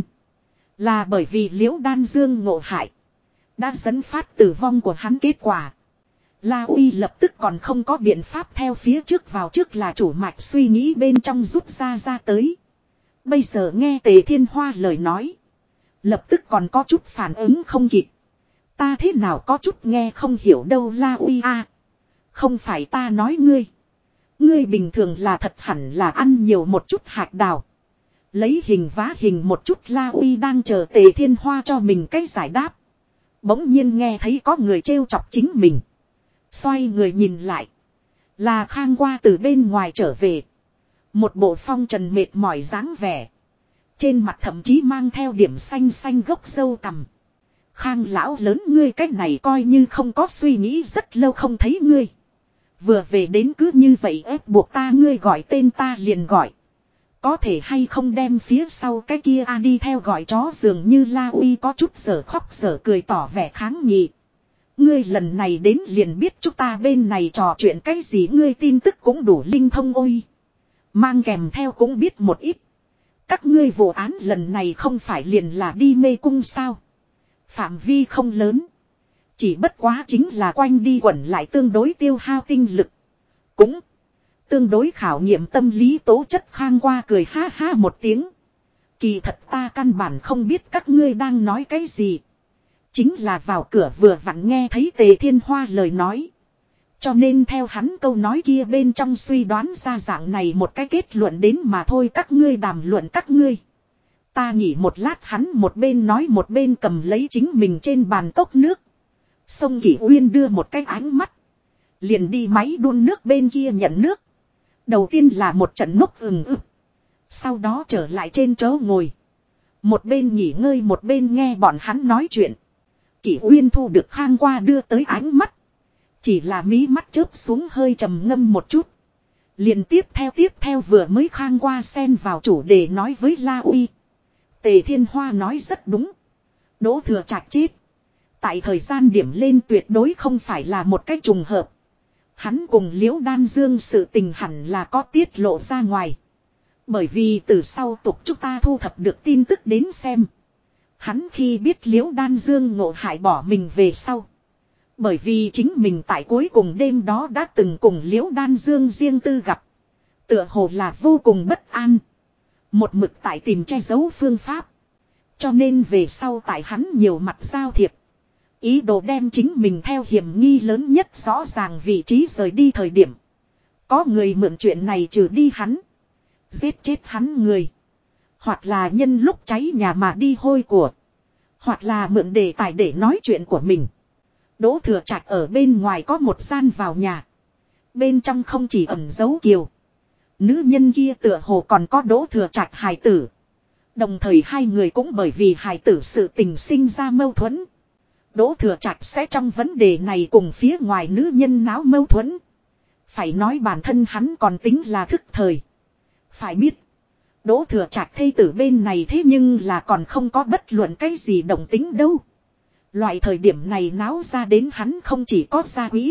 Là bởi vì Liễu Đan Dương ngộ hại. Đã dẫn phát tử vong của hắn kết quả. La Uy lập tức còn không có biện pháp theo phía trước vào trước là chủ mạch suy nghĩ bên trong rút ra tới. Bây giờ nghe Tề Thiên Hoa lời nói. Lập tức còn có chút phản ứng không kịp. Ta thế nào có chút nghe không hiểu đâu La Uy a. Không phải ta nói ngươi. Ngươi bình thường là thật hẳn là ăn nhiều một chút hạt đào. Lấy hình vá hình một chút La Uy đang chờ Tề Thiên Hoa cho mình cái giải đáp. Bỗng nhiên nghe thấy có người trêu chọc chính mình. Xoay người nhìn lại. Là Khang qua từ bên ngoài trở về. Một bộ phong trần mệt mỏi dáng vẻ. Trên mặt thậm chí mang theo điểm xanh xanh gốc râu cằm. Khang lão lớn ngươi cách này coi như không có suy nghĩ rất lâu không thấy ngươi. Vừa về đến cứ như vậy ép buộc ta ngươi gọi tên ta liền gọi. Có thể hay không đem phía sau cái kia đi theo gọi chó dường như La Uy có chút sở khóc sở cười tỏ vẻ kháng nghị. Ngươi lần này đến liền biết chúng ta bên này trò chuyện cái gì ngươi tin tức cũng đủ linh thông ôi. Mang kèm theo cũng biết một ít. Các ngươi vụ án lần này không phải liền là đi mê cung sao. Phạm vi không lớn. Chỉ bất quá chính là quanh đi quẩn lại tương đối tiêu hao tinh lực. Cũng Tương đối khảo nghiệm tâm lý tố chất Khang Qua cười ha ha một tiếng. Kỳ thật ta căn bản không biết các ngươi đang nói cái gì. Chính là vào cửa vừa vặn nghe thấy Tề Thiên Hoa lời nói. Cho nên theo hắn câu nói kia bên trong suy đoán ra dạng này một cái kết luận đến mà thôi, các ngươi đàm luận các ngươi. Ta nghỉ một lát, hắn một bên nói một bên cầm lấy chính mình trên bàn cốc nước. Sông Kỷ Uyên đưa một cái ánh mắt. Liền đi máy đun nước bên kia nhận nước. Đầu tiên là một trận nốc sau đó trở lại trên chỗ ngồi. Một bên nghỉ ngơi một bên nghe bọn hắn nói chuyện. Kỷ Uyên thu được Khang Qua đưa tới ánh mắt. Chỉ là mí mắt chớp xuống hơi trầm ngâm một chút. Liền tiếp theo vừa mới Khang Qua xen vào chủ đề nói với La Uy. Tề Thiên Hoa nói rất đúng. Đỗ Thừa Trạch chết. Tại thời gian điểm lên tuyệt đối không phải là một cách trùng hợp. Hắn cùng Liễu Đan Dương sự tình hẳn là có tiết lộ ra ngoài. Bởi vì từ sau tục chúng ta thu thập được tin tức đến xem. Hắn khi biết Liễu Đan Dương ngộ hại bỏ mình về sau. Bởi vì chính mình tại cuối cùng đêm đó đã từng cùng Liễu Đan Dương riêng tư gặp. Tựa hồ là vô cùng bất an. Một mực tại tìm che giấu phương pháp. Cho nên về sau tại hắn nhiều mặt giao thiệp. Ý đồ đem chính mình theo hiểm nghi lớn nhất rõ ràng vị trí rời đi thời điểm. Có người mượn chuyện này trừ đi hắn. Giết chết hắn người. Hoặc là nhân lúc cháy nhà mà đi hôi của. Hoặc là mượn đề tài để nói chuyện của mình. Đỗ Thừa Trạch ở bên ngoài có một gian vào nhà. Bên trong không chỉ ẩn giấu Kiều. Nữ nhân kia tựa hồ còn có Đỗ Thừa Trạch hài tử. Đồng thời hai người cũng bởi vì hài tử sự tình sinh ra mâu thuẫn. Đỗ Thừa Trạch sẽ trong vấn đề này cùng phía ngoài nữ nhân náo mâu thuẫn. Phải nói bản thân hắn còn tính là thức thời. Phải biết. Đỗ Thừa Trạch thê tử bên này thế nhưng là còn không có bất luận cái gì động tính đâu. Loại thời điểm này náo ra đến hắn không chỉ có gia quý.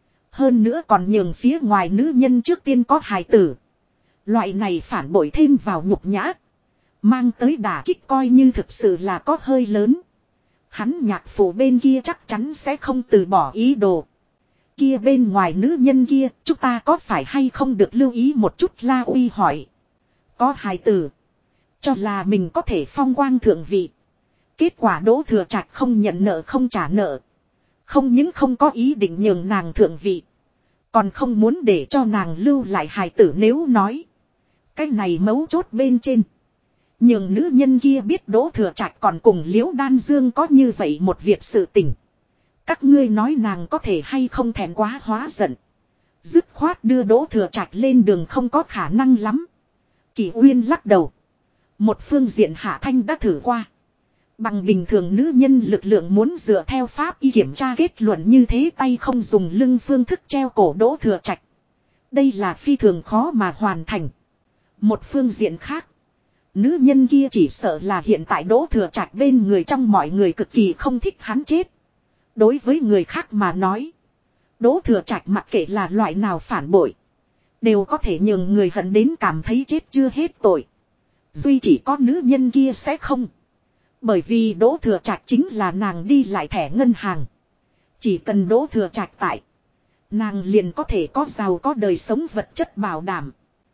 Hơn nữa còn nhường phía ngoài nữ nhân trước tiên có hài tử. Loại này phản bội thêm vào nhục nhã. Mang tới đả kích coi như thực sự là có hơi lớn. Hắn nhạc phụ bên kia chắc chắn sẽ không từ bỏ ý đồ. Kia bên ngoài nữ nhân kia, chúng ta có phải hay không được lưu ý một chút, La Uy hỏi. Có hài tử. Cho là mình có thể phong quang thượng vị. Kết quả Đỗ Thừa Trạch không nhận nợ không trả nợ. Không những không có ý định nhường nàng thượng vị. Còn không muốn để cho nàng lưu lại hài tử, nếu nói. Cái này mấu chốt bên trên. Nhưng nữ nhân kia biết Đỗ Thừa Trạch còn cùng Liễu Đan Dương có như vậy một việc sự tình. Các ngươi nói nàng có thể hay không thẹn quá hóa giận. Dứt khoát đưa Đỗ Thừa Trạch lên đường không có khả năng lắm. Kỷ Uyên lắc đầu. Một phương diện Hạ Thanh đã thử qua. Bằng bình thường nữ nhân lực lượng muốn dựa theo pháp y kiểm tra kết luận như thế tay không dùng lưng phương thức treo cổ Đỗ Thừa Trạch. Đây là phi thường khó mà hoàn thành. Một phương diện khác. Nữ nhân kia chỉ sợ là hiện tại Đỗ Thừa Trạch bên người trong mọi người cực kỳ không thích hắn chết. Đối với người khác mà nói. Đỗ Thừa Trạch mặc kệ là loại nào phản bội. Đều có thể nhường người hận đến cảm thấy chết chưa hết tội. Duy chỉ có nữ nhân kia sẽ không. Bởi vì Đỗ Thừa Trạch chính là nàng đi lại thẻ ngân hàng. Chỉ cần Đỗ Thừa Trạch tại. Nàng liền có thể có giàu có đời sống vật chất bảo đảm.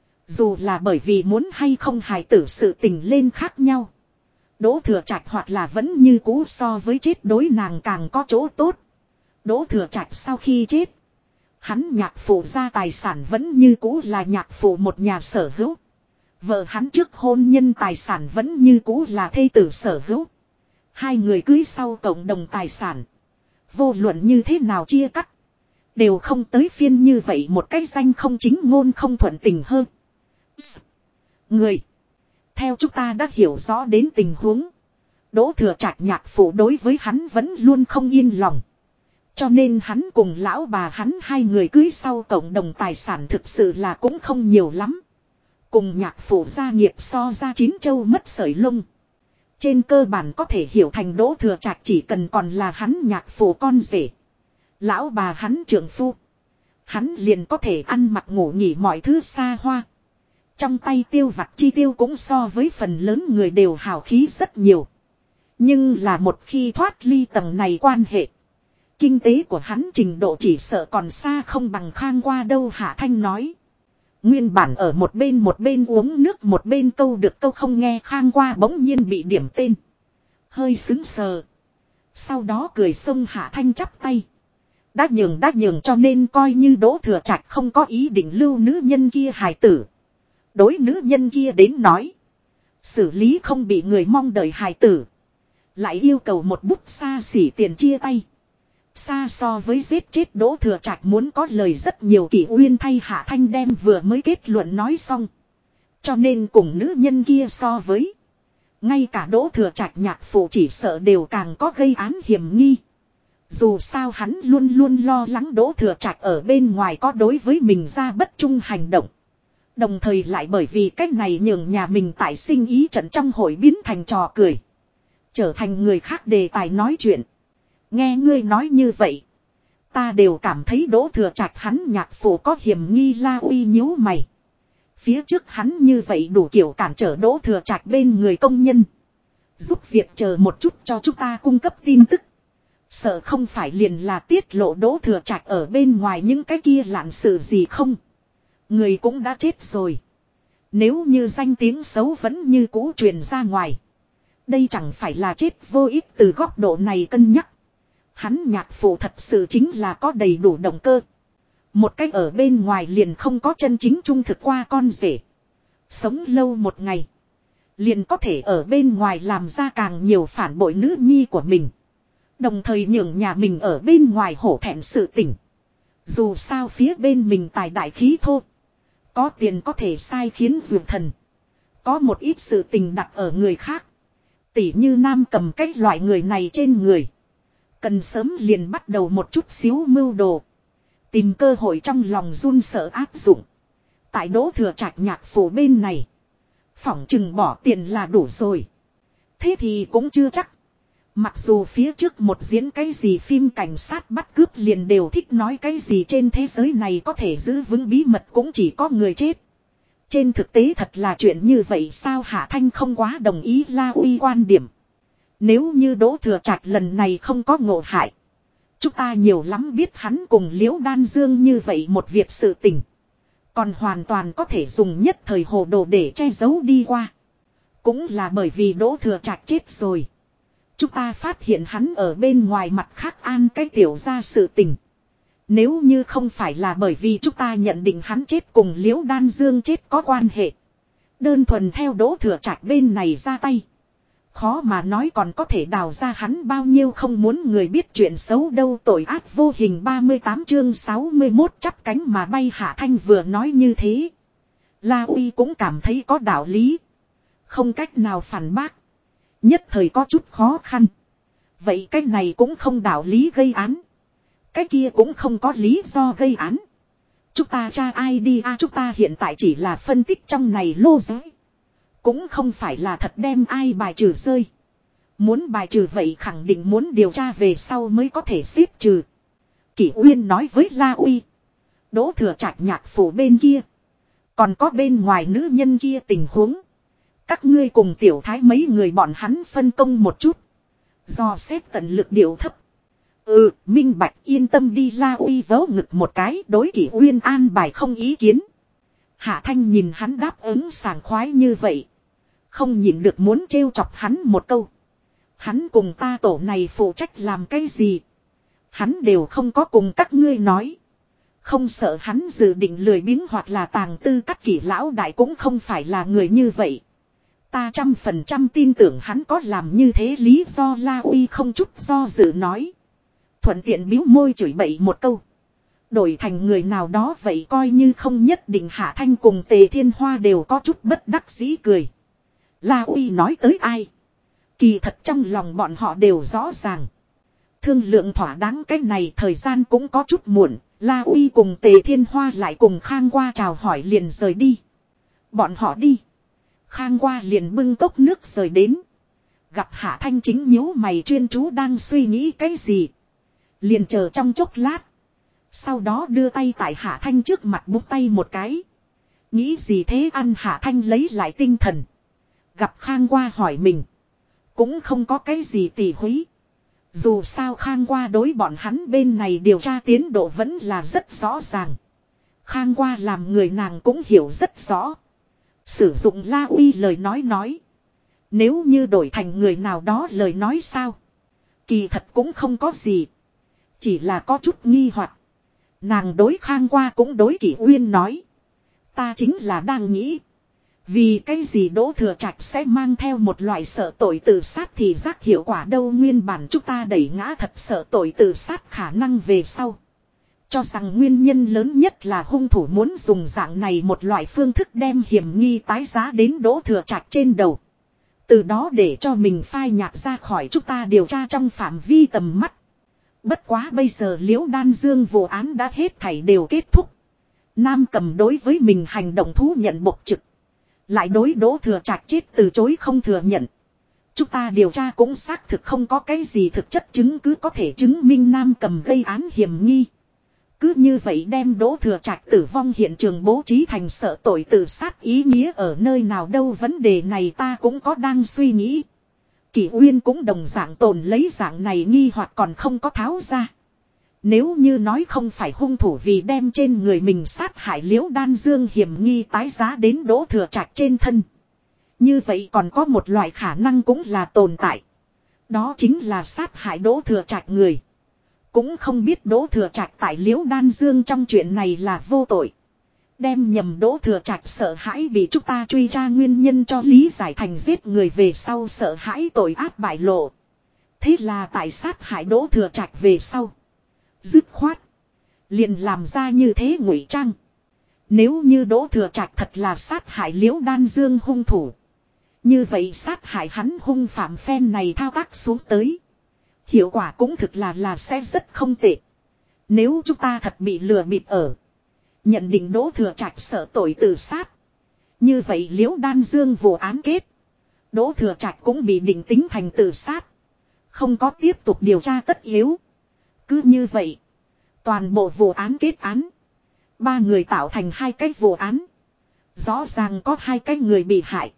Dù là bởi vì muốn hay không hài tử sự tình lên khác nhau. Đỗ Thừa Trạch hoặc là vẫn như cũ so với chết đối nàng càng có chỗ tốt. Đỗ Thừa Trạch sau khi chết. Hắn nhạc phụ ra tài sản vẫn như cũ là nhạc phụ một nhà sở hữu. Vợ hắn trước hôn nhân tài sản vẫn như cũ là thê tử sở hữu. Hai người cưới sau cộng đồng tài sản. Vô luận như thế nào chia cắt. Đều không tới phiên như vậy một cái danh không chính ngôn không thuận tình hơn. Người. Theo chúng ta đã hiểu rõ đến tình huống. Đỗ Thừa Trạch nhạc phụ đối với hắn vẫn luôn không yên lòng. Cho nên hắn cùng lão bà hắn hai người cưới sau cộng đồng tài sản thực sự là cũng không nhiều lắm. Cùng nhạc phụ gia nghiệp so ra chín châu mất sợi lông. Trên cơ bản có thể hiểu thành Đỗ Thừa Trạch chỉ cần còn là hắn nhạc phụ con rể. Lão bà hắn trưởng phu. Hắn liền có thể ăn mặc ngủ nghỉ mọi thứ xa hoa. Trong tay tiêu vặt chi tiêu cũng so với phần lớn người đều hào khí rất nhiều. Nhưng là một khi thoát ly tầng này quan hệ. Kinh tế của hắn trình độ chỉ sợ còn xa không bằng Khang Qua đâu, Hạ Thanh nói. Nguyên bản ở một bên uống nước một bên câu được câu không nghe Khang qua bỗng nhiên bị điểm tên. Hơi sững sờ. Sau đó cười xông Hạ Thanh chắp tay. Đã nhường cho nên coi như Đỗ Thừa Trạch không có ý định lưu nữ nhân kia hài tử. Đối nữ nhân kia đến nói. Xử lý không bị người mong đợi hài tử. Lại yêu cầu một bút xa xỉ tiền chia tay. Xa so với giết chết Đỗ Thừa Trạch muốn có lời rất nhiều. Kỷ Uyên thay Hạ Thanh đem vừa mới kết luận nói xong. Cho nên cùng nữ nhân kia so với. Ngay cả Đỗ Thừa Trạch nhạc phụ chỉ sợ đều càng có gây án hiểm nghi. Dù sao hắn luôn luôn lo lắng Đỗ Thừa Trạch ở bên ngoài có đối với mình ra bất trung hành động. Đồng thời lại bởi vì cách này nhường nhà mình tại sinh ý trận trong hội biến thành trò cười. Trở thành người khác đề tài nói chuyện. Nghe ngươi nói như vậy. Ta đều cảm thấy Đỗ Thừa Trạch hắn nhạc phụ có hiểm nghi. La Uy nhíu mày. Phía trước hắn như vậy đủ kiểu cản trở Đỗ Thừa Trạch bên người công nhân. Giúp việc chờ một chút cho chúng ta cung cấp tin tức. Sợ không phải liền là tiết lộ Đỗ Thừa Trạch ở bên ngoài những cái kia lạn sự gì không. Người cũng đã chết rồi. Nếu như danh tiếng xấu vẫn như cũ truyền ra ngoài. Đây chẳng phải là chết vô ích. Từ góc độ này cân nhắc. Hắn nhạc phụ thật sự chính là có đầy đủ động cơ. Một cách ở bên ngoài liền không có chân chính trung thực qua con rể. Sống lâu một ngày. Liền có thể ở bên ngoài làm ra càng nhiều phản bội nữ nhi của mình. Đồng thời nhường nhà mình ở bên ngoài hổ thẹn sự tình. Dù sao phía bên mình tài đại khí thô. Có tiền có thể sai khiến dược thần. Có một ít sự tình đặt ở người khác. Tỉ như Nam Cầm cách loại người này trên người. Cần sớm liền bắt đầu một chút xíu mưu đồ. Tìm cơ hội trong lòng run sợ áp dụng. Tại Đỗ Thừa Trạch nhạc phủ bên này. Phỏng chừng bỏ tiền là đủ rồi. Thế thì cũng chưa chắc. Mặc dù phía trước một diễn cái gì phim cảnh sát bắt cướp liền đều thích nói cái gì trên thế giới này có thể giữ vững bí mật cũng chỉ có người chết. Trên thực tế thật là chuyện như vậy sao? Hạ Thanh không quá đồng ý La Uy quan điểm. Nếu như Đỗ Thừa Trạch lần này không có ngộ hại. Chúng ta nhiều lắm biết hắn cùng Liễu Đan Dương như vậy một việc sự tình. Còn hoàn toàn có thể dùng nhất thời hồ đồ để che giấu đi qua. Cũng là bởi vì Đỗ Thừa Trạch chết rồi. Chúng ta phát hiện hắn ở bên ngoài mặt khác an cái tiểu ra sự tình. Nếu như không phải là bởi vì chúng ta nhận định hắn chết cùng Liễu Đan Dương chết có quan hệ. Đơn thuần theo Đỗ Thừa Trạch bên này ra tay. Khó mà nói còn có thể đào ra hắn bao nhiêu không muốn người biết chuyện xấu đâu. Tội ác vô hình 38 chương 61 chắp cánh mà bay. Hạ Thanh vừa nói như thế. La Uy cũng cảm thấy có đạo lý. Không cách nào phản bác. Nhất thời có chút khó khăn. Vậy cái này cũng không đạo lý gây án. Cái kia cũng không có lý do gây án. Chúng ta tra ai đi chúng ta hiện tại chỉ là phân tích trong này lô giới. Cũng không phải là thật đem ai bài trừ rơi. Muốn bài trừ vậy khẳng định muốn điều tra về sau mới có thể xếp trừ. Kỷ Uyên nói với La Uy. Đỗ Thừa Trạch nhạc phủ bên kia. Còn có bên ngoài nữ nhân kia tình huống. Các ngươi cùng tiểu thái mấy người bọn hắn phân công một chút. Do xét tận lực điều thấp. Minh bạch yên tâm đi. La Uy vớ ngực một cái đối Kỷ Uyên an bài không ý kiến. Hạ Thanh nhìn hắn đáp ứng sảng khoái như vậy. Không nhịn được muốn trêu chọc hắn một câu. Hắn cùng ta tổ này phụ trách làm cái gì. Hắn đều không có cùng các ngươi nói. Không sợ hắn dự định lười biếng hoặc là tàng tư các kỷ lão đại cũng không phải là người như vậy. Ta 100% tin tưởng hắn có làm như thế lý do. La Uy không chút do dự nói. Thuận tiện bĩu môi chửi bậy một câu. Đổi thành người nào đó vậy coi như không nhất định. Hạ Thanh cùng Tề Thiên Hoa đều có chút bất đắc dĩ cười. La Uy nói tới ai? Kỳ thật trong lòng bọn họ đều rõ ràng. Thương lượng thỏa đáng cái này thời gian cũng có chút muộn. La Uy cùng Tề Thiên Hoa lại cùng Khang qua chào hỏi liền rời đi. Bọn họ đi. Khang qua liền bưng cốc nước rời đến. Gặp Hạ Thanh chính nhíu mày chuyên chú đang suy nghĩ cái gì. Liền chờ trong chốc lát. Sau đó đưa tay tại Hạ Thanh trước mặt búng tay một cái. Nghĩ gì thế? Ăn Hạ Thanh lấy lại tinh thần. Gặp Khang qua hỏi mình. Cũng không có cái gì tỉ húy. Dù sao Khang qua đối bọn hắn bên này điều tra tiến độ vẫn là rất rõ ràng. Khang qua làm người nàng cũng hiểu rất rõ. Sử dụng La Uy lời nói. Nếu như đổi thành người nào đó lời nói sao? Kỳ thật cũng không có gì. Chỉ là có chút nghi hoặc. Nàng đối Khang qua cũng đối Kỷ Uyên nói. Ta chính là đang nghĩ. Vì cái gì Đỗ Thừa Trạch sẽ mang theo một loại sợ tội tự sát thì giác hiệu quả đâu, nguyên bản chúng ta đẩy ngã thật sợ tội tự sát khả năng về sau. Cho rằng nguyên nhân lớn nhất là hung thủ muốn dùng dạng này một loại phương thức đem hiểm nghi tái giá đến Đỗ Thừa Trạch trên đầu. Từ đó để cho mình phai nhạt ra khỏi chúng ta điều tra trong phạm vi tầm mắt. Bất quá bây giờ Liễu Đan Dương vụ án đã hết thảy đều kết thúc. Nam Cầm đối với mình hành động thú nhận bộc trực. Lại đối Đỗ Thừa Trạch chết từ chối không thừa nhận. Chúng ta điều tra cũng xác thực không có cái gì thực chất chứng cứ có thể chứng minh Nam Cầm gây án hiểm nghi. Cứ như vậy đem Đỗ Thừa Trạch tử vong hiện trường bố trí thành sợ tội tự sát ý nghĩa ở nơi nào đâu, vấn đề này ta cũng có đang suy nghĩ. Kỷ Uyên cũng đồng dạng tồn lấy dạng này nghi hoặc còn không có tháo ra. Nếu như nói không phải hung thủ vì đem trên người mình sát hại Liễu Đan Dương hiểm nghi tái giá đến Đỗ Thừa Trạch trên thân. Như vậy còn có một loại khả năng cũng là tồn tại. Đó chính là sát hại Đỗ Thừa Trạch người. Cũng không biết Đỗ Thừa Trạch tại Liễu Đan Dương trong chuyện này là vô tội. Đem nhầm Đỗ Thừa Trạch sợ hãi bị chúng ta truy ra nguyên nhân cho lý giải thành giết người về sau sợ hãi tội ác bại lộ. Thế là tại sát hại Đỗ Thừa Trạch về sau. Dứt khoát. Liền làm ra như thế ngụy trang. Nếu như Đỗ Thừa Trạch thật là sát hại Liễu Đan Dương hung thủ. Như vậy sát hại hắn hung phạm phen này thao tác xuống tới. Hiệu quả cũng thực là sẽ rất không tệ. Nếu chúng ta thật bị lừa bịp ở. Nhận định Đỗ Thừa Trạch sợ tội tự sát. Như vậy Liễu Đan Dương vụ án kết. Đỗ Thừa Trạch cũng bị định tính thành tự sát. Không có tiếp tục điều tra tất yếu. Cứ như vậy. Toàn bộ vụ án kết án. 3 người tạo thành 2 cái vụ án. Rõ ràng có 2 cái người bị hại.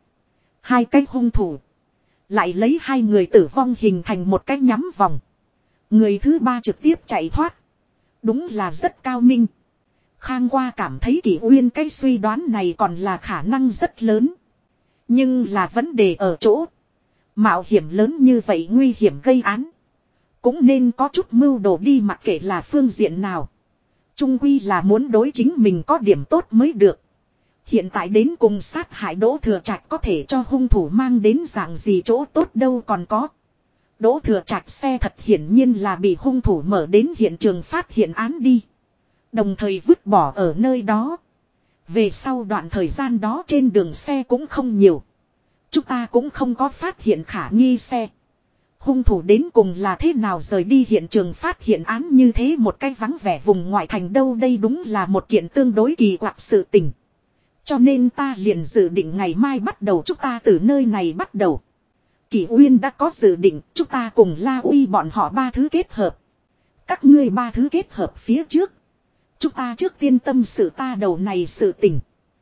2 cái hung thủ. Lại lấy 2 người tử vong hình thành một cái nhắm vòng. Người thứ 3 trực tiếp chạy thoát. Đúng là rất cao minh. Khang qua cảm thấy Kỷ Uyên cái suy đoán này còn là khả năng rất lớn. Nhưng là vấn đề ở chỗ. Mạo hiểm lớn như vậy nguy hiểm gây án. Cũng nên có chút mưu đồ đi, mặc kệ là phương diện nào. Trung quy là muốn đối chính mình có điểm tốt mới được. Hiện tại đến cùng sát hại Đỗ Thừa Trạch có thể cho hung thủ mang đến dạng gì chỗ tốt đâu còn có. Đỗ Thừa Trạch xe thật hiển nhiên là bị hung thủ mở đến hiện trường phát hiện án đi. Đồng thời vứt bỏ ở nơi đó. Về sau đoạn thời gian đó trên đường xe cũng không nhiều. Chúng ta cũng không có phát hiện khả nghi xe. Hung thủ đến cùng là thế nào rời đi hiện trường phát hiện án như thế một cái vắng vẻ vùng ngoại thành đâu, đây đúng là một kiện tương đối kỳ quặc sự tình. Cho nên ta liền dự định ngày mai bắt đầu chúng ta từ nơi này bắt đầu. Kỷ Uyên đã có dự định chúng ta cùng La Uy bọn họ 3 thứ kết hợp. Các ngươi 3 thứ kết hợp phía trước. Chúng ta trước tiên tâm sự ta đầu này sự tình.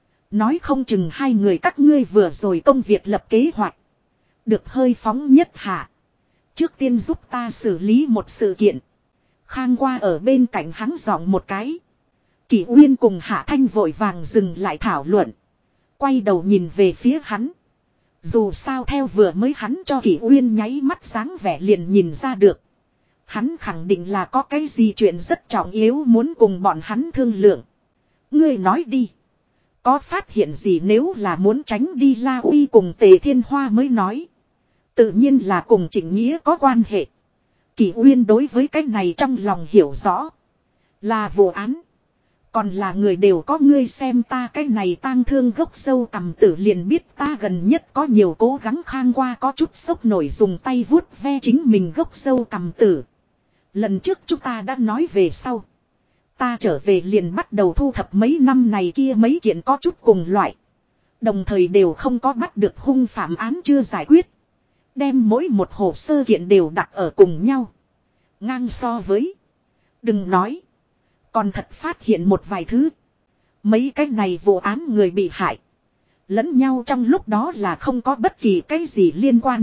Nói không chừng 2 người các ngươi vừa rồi công việc lập kế hoạch. Được hơi phóng nhất hạ. Trước tiên giúp ta xử lý một sự kiện. Khang qua ở bên cạnh hắn giọng một cái. Kỷ Uyên cùng Hạ Thanh vội vàng dừng lại thảo luận. Quay đầu nhìn về phía hắn. Dù sao theo vừa mới hắn cho Kỷ Uyên nháy mắt sáng vẻ liền nhìn ra được. Hắn khẳng định là có cái gì chuyện rất trọng yếu muốn cùng bọn hắn thương lượng. Ngươi nói đi. Có phát hiện gì nếu là muốn tránh đi La Uy cùng Tề Thiên Hoa mới nói. Tự nhiên là cùng Trịnh Nghĩa có quan hệ. Kỷ Uyên đối với cái này trong lòng hiểu rõ. Là vụ án. Còn là người đều có, ngươi xem ta cái này tang thương gốc sâu cầm tử liền biết ta gần nhất có nhiều cố gắng. Khang qua có chút sốc nổi dùng tay vuốt ve chính mình gốc sâu cầm tử. Lần trước chúng ta đã nói về sau. Ta trở về liền bắt đầu thu thập mấy năm này kia mấy kiện có chút cùng loại. Đồng thời đều không có bắt được hung phạm án chưa giải quyết. Đem mỗi một hồ sơ kiện đều đặt ở cùng nhau. Ngang so với. Đừng nói. Còn thật phát hiện một vài thứ. Mấy cái này vụ án người bị hại. Lẫn nhau trong lúc đó là không có bất kỳ cái gì liên quan.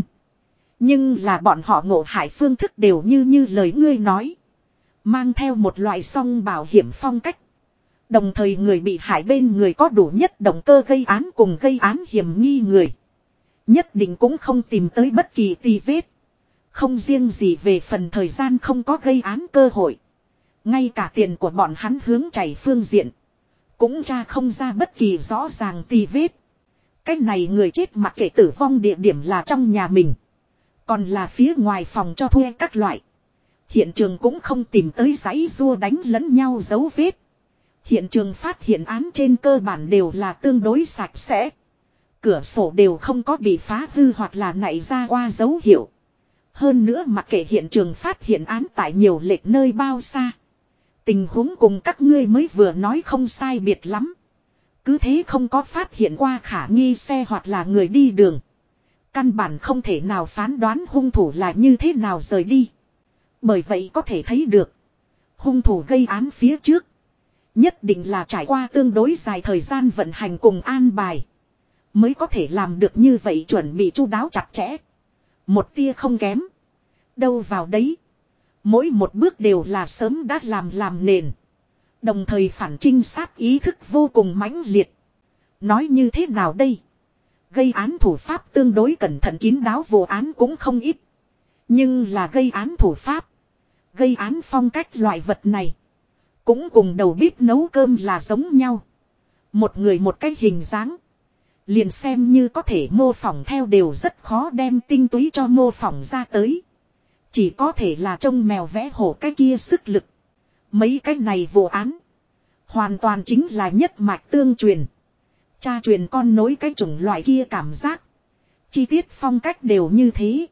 Nhưng là bọn họ ngộ hại phương thức đều như lời ngươi nói. Mang theo một loại song bảo hiểm phong cách. Đồng thời người bị hại bên người có đủ nhất động cơ gây án cùng gây án hiểm nghi người. Nhất định cũng không tìm tới bất kỳ tì vết. Không riêng gì về phần thời gian không có gây án cơ hội. Ngay cả tiền của bọn hắn hướng chảy phương diện. Cũng tra không ra bất kỳ rõ ràng tì vết. Cái này người chết mặc kệ tử vong địa điểm là trong nhà mình. Còn là phía ngoài phòng cho thuê các loại. Hiện trường cũng không tìm tới giấy rua đánh lẫn nhau dấu vết. Hiện trường phát hiện án trên cơ bản đều là tương đối sạch sẽ. Cửa sổ đều không có bị phá hư hoặc là nảy ra qua dấu hiệu. Hơn nữa mặc kệ hiện trường phát hiện án tại nhiều lệch nơi bao xa. Tình huống cùng các ngươi mới vừa nói không sai biệt lắm. Cứ thế không có phát hiện qua khả nghi xe hoặc là người đi đường. Căn bản không thể nào phán đoán hung thủ là như thế nào rời đi. Bởi vậy có thể thấy được. Hung thủ gây án phía trước. Nhất định là trải qua tương đối dài thời gian vận hành cùng an bài. Mới có thể làm được như vậy chuẩn bị chu đáo chặt chẽ. Một tia không kém. Đâu vào đấy. Mỗi một bước đều là sớm đã làm nền. Đồng thời phản trinh sát ý thức vô cùng mãnh liệt. Nói như thế nào đây? Gây án thủ pháp tương đối cẩn thận kín đáo vụ án cũng không ít. Nhưng là gây án thủ pháp. Gây án phong cách loại vật này. Cũng cùng đầu bếp nấu cơm là giống nhau. Một người một cái hình dáng. Liền xem như có thể mô phỏng theo đều rất khó đem tinh túy cho mô phỏng ra tới. Chỉ có thể là trông mèo vẽ hổ cái kia sức lực. Mấy cái này vụ án. Hoàn toàn chính là nhất mạch tương truyền. Cha truyền con nối cái chủng loại kia cảm giác. Chi tiết phong cách đều như thế.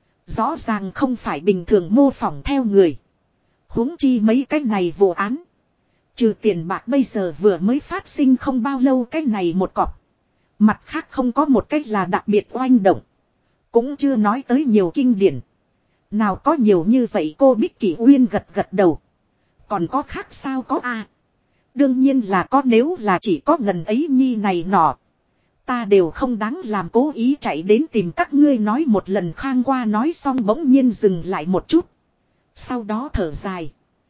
Rõ ràng không phải bình thường mô phỏng theo người. Huống chi mấy cái này vụ án. Trừ tiền bạc bây giờ vừa mới phát sinh không bao lâu cái này một cọc. Mặt khác không có một cách là đặc biệt oanh động. Cũng chưa nói tới nhiều kinh điển. Nào có nhiều như vậy cô Bích Kỷ Uyên gật đầu. Còn có khác sao có a? Đương nhiên là có, nếu là chỉ có ngần ấy nhi này nọ. Ta đều không đáng làm cố ý chạy đến tìm các ngươi nói một lần. Khang qua nói xong bỗng nhiên dừng lại một chút. Sau đó thở dài.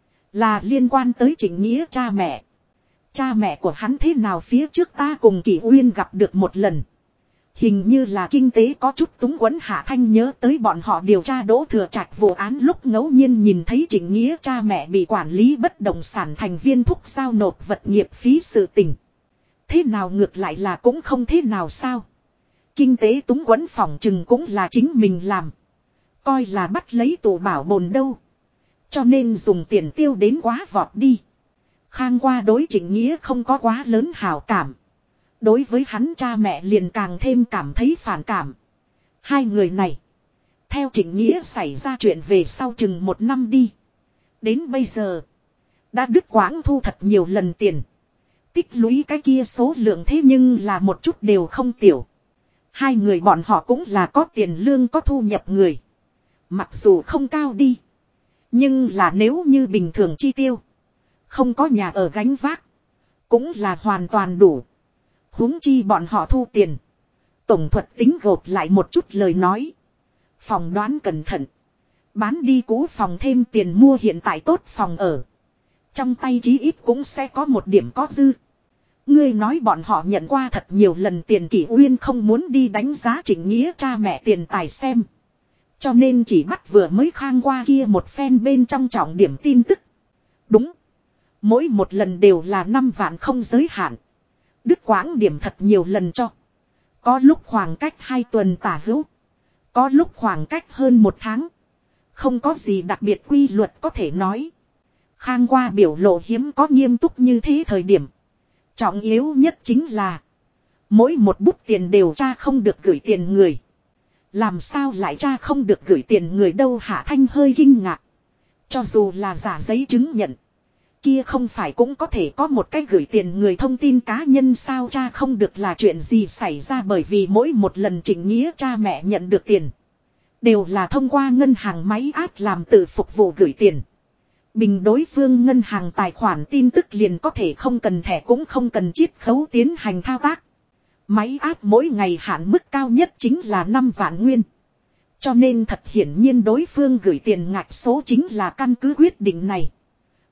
Là liên quan tới Trịnh Nghĩa cha mẹ. Cha mẹ của hắn thế nào phía trước ta cùng Kỷ Uyên gặp được một lần. Hình như là kinh tế có chút túng quẫn. Hạ Thanh nhớ tới bọn họ điều tra Đỗ Thừa Trạch vụ án lúc ngẫu nhiên nhìn thấy Trịnh Nghĩa cha mẹ bị quản lý bất động sản thành viên thúc giao nộp vật nghiệp phí sự tình. Thế nào ngược lại là cũng không thế nào sao. Kinh tế túng quẫn phỏng chừng cũng là chính mình làm. Coi là bắt lấy tù bảo bồn đâu. Cho nên dùng tiền tiêu đến quá vọt đi. Khang qua đối Trịnh Nghĩa không có quá lớn hảo cảm. Đối với hắn cha mẹ liền càng thêm cảm thấy phản cảm. Hai người này. Theo Trịnh Nghĩa xảy ra chuyện về sau chừng 1 năm đi. Đến bây giờ. Đã đứt quãng thu thật nhiều lần tiền. Tích lũy cái kia số lượng thế nhưng là một chút đều không tiểu. Hai người bọn họ cũng là có tiền lương có thu nhập người. Mặc dù không cao đi. Nhưng là nếu như bình thường chi tiêu. Không có nhà ở gánh vác. Cũng là hoàn toàn đủ. Huống chi bọn họ thu tiền. Tổng thuật tính gộp lại một chút lời nói. Phòng đoán cẩn thận. Bán đi cũ phòng thêm tiền mua hiện tại tốt phòng ở. Trong tay chí ít cũng sẽ có một điểm có dư. Ngươi nói bọn họ nhận qua thật nhiều lần tiền. Kỷ Uyên không muốn đi đánh giá Trịnh Nghĩa cha mẹ tiền tài xem. Cho nên chỉ bắt vừa mới Khang qua kia một phen bên trong trọng điểm tin tức. Đúng. Mỗi một lần đều là 5 vạn không giới hạn. Đứt quãng điểm thật nhiều lần cho. Có lúc khoảng cách 2 tuần tả hữu. Có lúc khoảng cách hơn 1 tháng. Không có gì đặc biệt quy luật có thể nói. Khang qua biểu lộ hiếm có nghiêm túc như thế thời điểm. Trọng yếu nhất chính là. Mỗi một bút tiền đều tra không được gửi tiền người. Làm sao lại tra không được gửi tiền người đâu. Hạ Thanh hơi kinh ngạc. Cho dù là giả giấy chứng nhận. Kia không phải cũng có thể có một cách gửi tiền người thông tin cá nhân sao cha không được là chuyện gì xảy ra. Bởi vì mỗi một lần Trịnh Nghĩa cha mẹ nhận được tiền. Đều là thông qua ngân hàng máy át làm tự phục vụ gửi tiền. Bình đối phương ngân hàng tài khoản tin tức liền có thể không cần thẻ cũng không cần chiết khấu tiến hành thao tác. Máy áp mỗi ngày hạn mức cao nhất chính là 5 vạn nguyên. Cho nên thật hiển nhiên đối phương gửi tiền ngạch số chính là căn cứ quyết định này.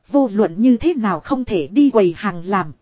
Vô luận như thế nào không thể đi quầy hàng làm.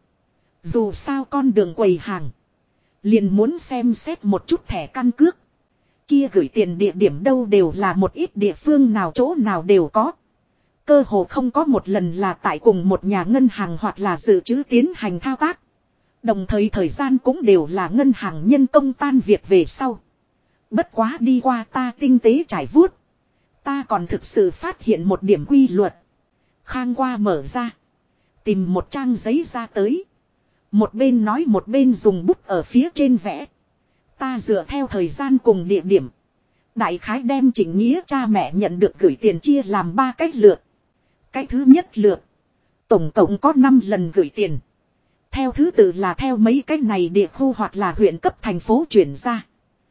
Dù sao con đường quầy hàng. Liền muốn xem xét một chút thẻ căn cước. Kia gửi tiền địa điểm đâu đều là một ít địa phương nào chỗ nào đều có. Cơ hồ không có một lần là tại cùng một nhà ngân hàng hoặc là dự trữ tiến hành thao tác. Đồng thời thời gian cũng đều là ngân hàng nhân công tan việc về sau. Bất quá đi qua ta tinh tế trải vuốt. Ta còn thực sự phát hiện một điểm quy luật. Khang qua mở ra. Tìm một trang giấy ra tới. Một bên nói một bên dùng bút ở phía trên vẽ. Ta dựa theo thời gian cùng địa điểm. Đại khái đem Trịnh Nghĩa cha mẹ nhận được gửi tiền chia làm 3 cách lượt. Cái thứ nhất lượt. Tổng cộng có 5 lần gửi tiền. Theo thứ tự là theo mấy cái này địa khu hoặc là huyện cấp thành phố chuyển ra.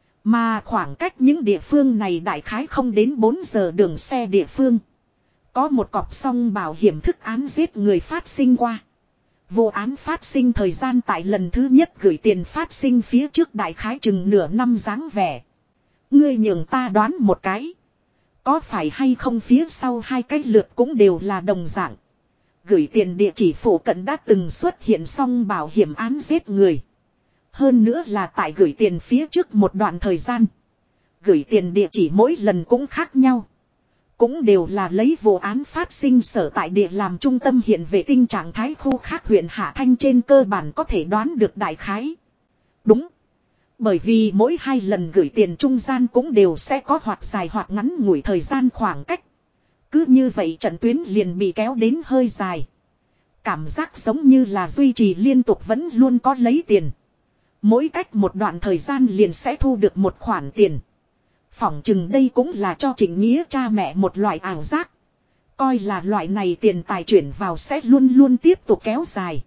Mà khoảng cách những địa phương này đại khái không đến 4 giờ đường xe địa phương. Có một cọc song bảo hiểm thức án giết người phát sinh qua. Vụ án phát sinh thời gian tại lần thứ nhất gửi tiền phát sinh phía trước đại khái chừng nửa năm dáng vẻ. Ngươi nhường ta đoán một cái. Có phải hay không phía sau 2 cái lượt cũng đều là đồng dạng. Gửi tiền địa chỉ phụ cận đã từng xuất hiện song bảo hiểm án giết người. Hơn nữa là tại gửi tiền phía trước một đoạn thời gian. Gửi tiền địa chỉ mỗi lần cũng khác nhau. Cũng đều là lấy vụ án phát sinh sở tại địa làm trung tâm hiện vệ tinh trạng thái khu khác huyện Hạ Thanh trên cơ bản có thể đoán được đại khái. Đúng. Bởi vì mỗi 2 lần gửi tiền trung gian cũng đều sẽ có hoặc dài hoặc ngắn ngủi thời gian khoảng cách. Cứ như vậy trận tuyến liền bị kéo đến hơi dài. Cảm giác giống như là duy trì liên tục vẫn luôn có lấy tiền. Mỗi cách một đoạn thời gian liền sẽ thu được một khoản tiền. Phỏng chừng đây cũng là cho Trịnh Nghĩa cha mẹ một loại ảo giác. Coi là loại này tiền tài chuyển vào sẽ luôn luôn tiếp tục kéo dài.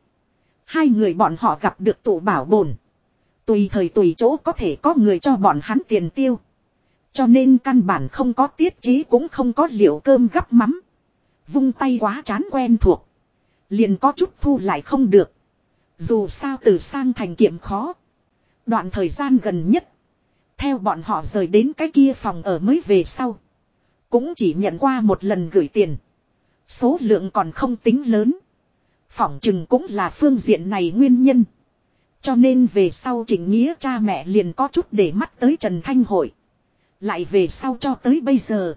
2 người bọn họ gặp được tụ bảo bổn. Tùy thời tùy chỗ có thể có người cho bọn hắn tiền tiêu. Cho nên căn bản không có tiết chế cũng không có liệu cơm gắp mắm. Vung tay quá chán quen thuộc. Liền có chút thu lại không được. Dù sao từ sang thành kiệm khó. Đoạn thời gian gần nhất. Theo bọn họ rời đến cái kia phòng ở mới về sau. Cũng chỉ nhận qua một lần gửi tiền. Số lượng còn không tính lớn. Phỏng chừng cũng là phương diện này nguyên nhân. Cho nên về sau Trịnh Nghĩa cha mẹ liền có chút để mắt tới Trần Thanh Hội. Lại về sau cho tới bây giờ.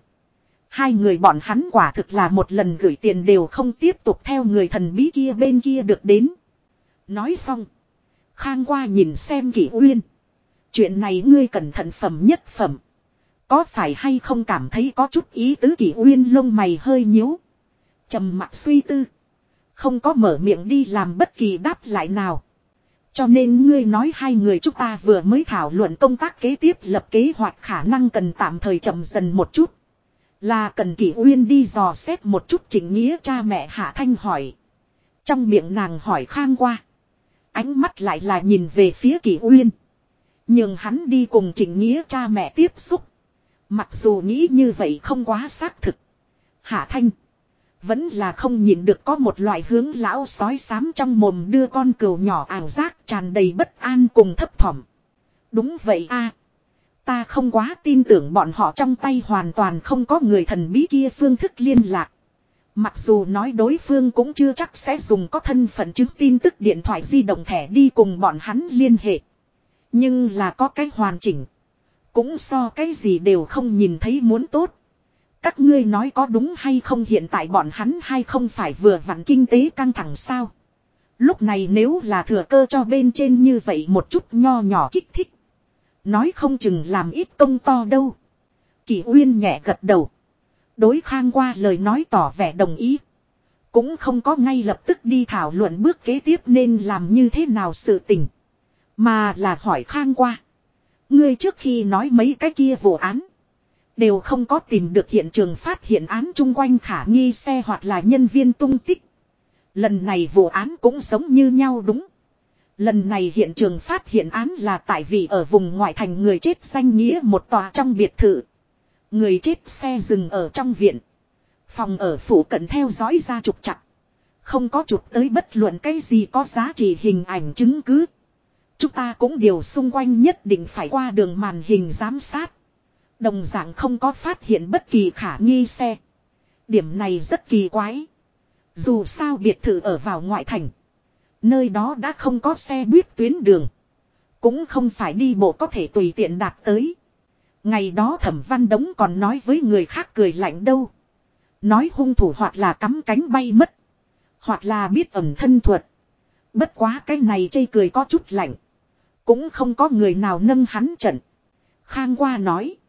2 người bọn hắn quả thực là một lần gửi tiền đều không tiếp tục theo người thần bí kia bên kia được đến. Nói xong. Khang qua nhìn xem Kỷ Uyên. Chuyện này ngươi cẩn thận phẩm nhất phẩm. Có phải hay không cảm thấy có chút ý tứ? Kỷ Uyên lông mày hơi nhíu. Trầm mặc suy tư. Không có mở miệng đi làm bất kỳ đáp lại nào. Cho nên ngươi nói 2 người chúng ta vừa mới thảo luận công tác kế tiếp lập kế hoạch khả năng cần tạm thời chậm dần một chút. Là cần Kỷ Uyên đi dò xét một chút Trịnh Nghĩa cha mẹ Hạ Thanh hỏi. Trong miệng nàng hỏi Khang qua. Ánh mắt lại là nhìn về phía Kỷ Uyên. Nhưng hắn đi cùng Trịnh Nghĩa cha mẹ tiếp xúc. Mặc dù nghĩ như vậy không quá xác thực. Hạ Thanh. Vẫn là không nhìn được có một loại hướng lão sói xám trong mồm đưa con cừu nhỏ ảo giác tràn đầy bất an cùng thấp thỏm. Đúng vậy a, ta không quá tin tưởng bọn họ trong tay hoàn toàn không có người thần bí kia phương thức liên lạc. Mặc dù nói đối phương cũng chưa chắc sẽ dùng có thân phận chứng tin tức điện thoại di động thẻ đi cùng bọn hắn liên hệ. Nhưng là có cái hoàn chỉnh. Cũng so cái gì đều không nhìn thấy muốn tốt. Các ngươi nói có đúng hay không, hiện tại bọn hắn hay không phải vừa vặn kinh tế căng thẳng sao? Lúc này nếu là thừa cơ cho bên trên như vậy một chút nho nhỏ kích thích. Nói không chừng làm ít công to đâu. Kỷ Uyên nhẹ gật đầu. Đối Khang qua lời nói tỏ vẻ đồng ý. Cũng không có ngay lập tức đi thảo luận bước kế tiếp nên làm như thế nào sự tình. Mà là hỏi Khang qua. Ngươi trước khi nói mấy cái kia vụ án. Đều không có tìm được hiện trường phát hiện án chung quanh khả nghi xe hoặc là nhân viên tung tích. Lần này vụ án cũng giống như nhau đúng. Lần này hiện trường phát hiện án là tại vì ở vùng ngoại thành người chết danh nghĩa một tòa trong biệt thự. Người chết xe dừng ở trong viện. Phòng ở phủ cận theo dõi ra trục chặt. Không có chụp tới bất luận cái gì có giá trị hình ảnh chứng cứ. Chúng ta cũng điều xung quanh nhất định phải qua đường màn hình giám sát. Đồng dạng không có phát hiện bất kỳ khả nghi xe. Điểm này rất kỳ quái. Dù sao biệt thự ở vào ngoại thành. Nơi đó đã không có xe buýt tuyến đường. Cũng không phải đi bộ có thể tùy tiện đạt tới. Ngày đó Thẩm Văn Đống còn nói với người khác cười lạnh đâu. Nói hung thủ hoặc là cắm cánh bay mất. Hoặc là biết ẩn thân thuật. Bất quá cái này chê cười có chút lạnh. Cũng không có người nào nâng hắn trận. Khang Qua nói.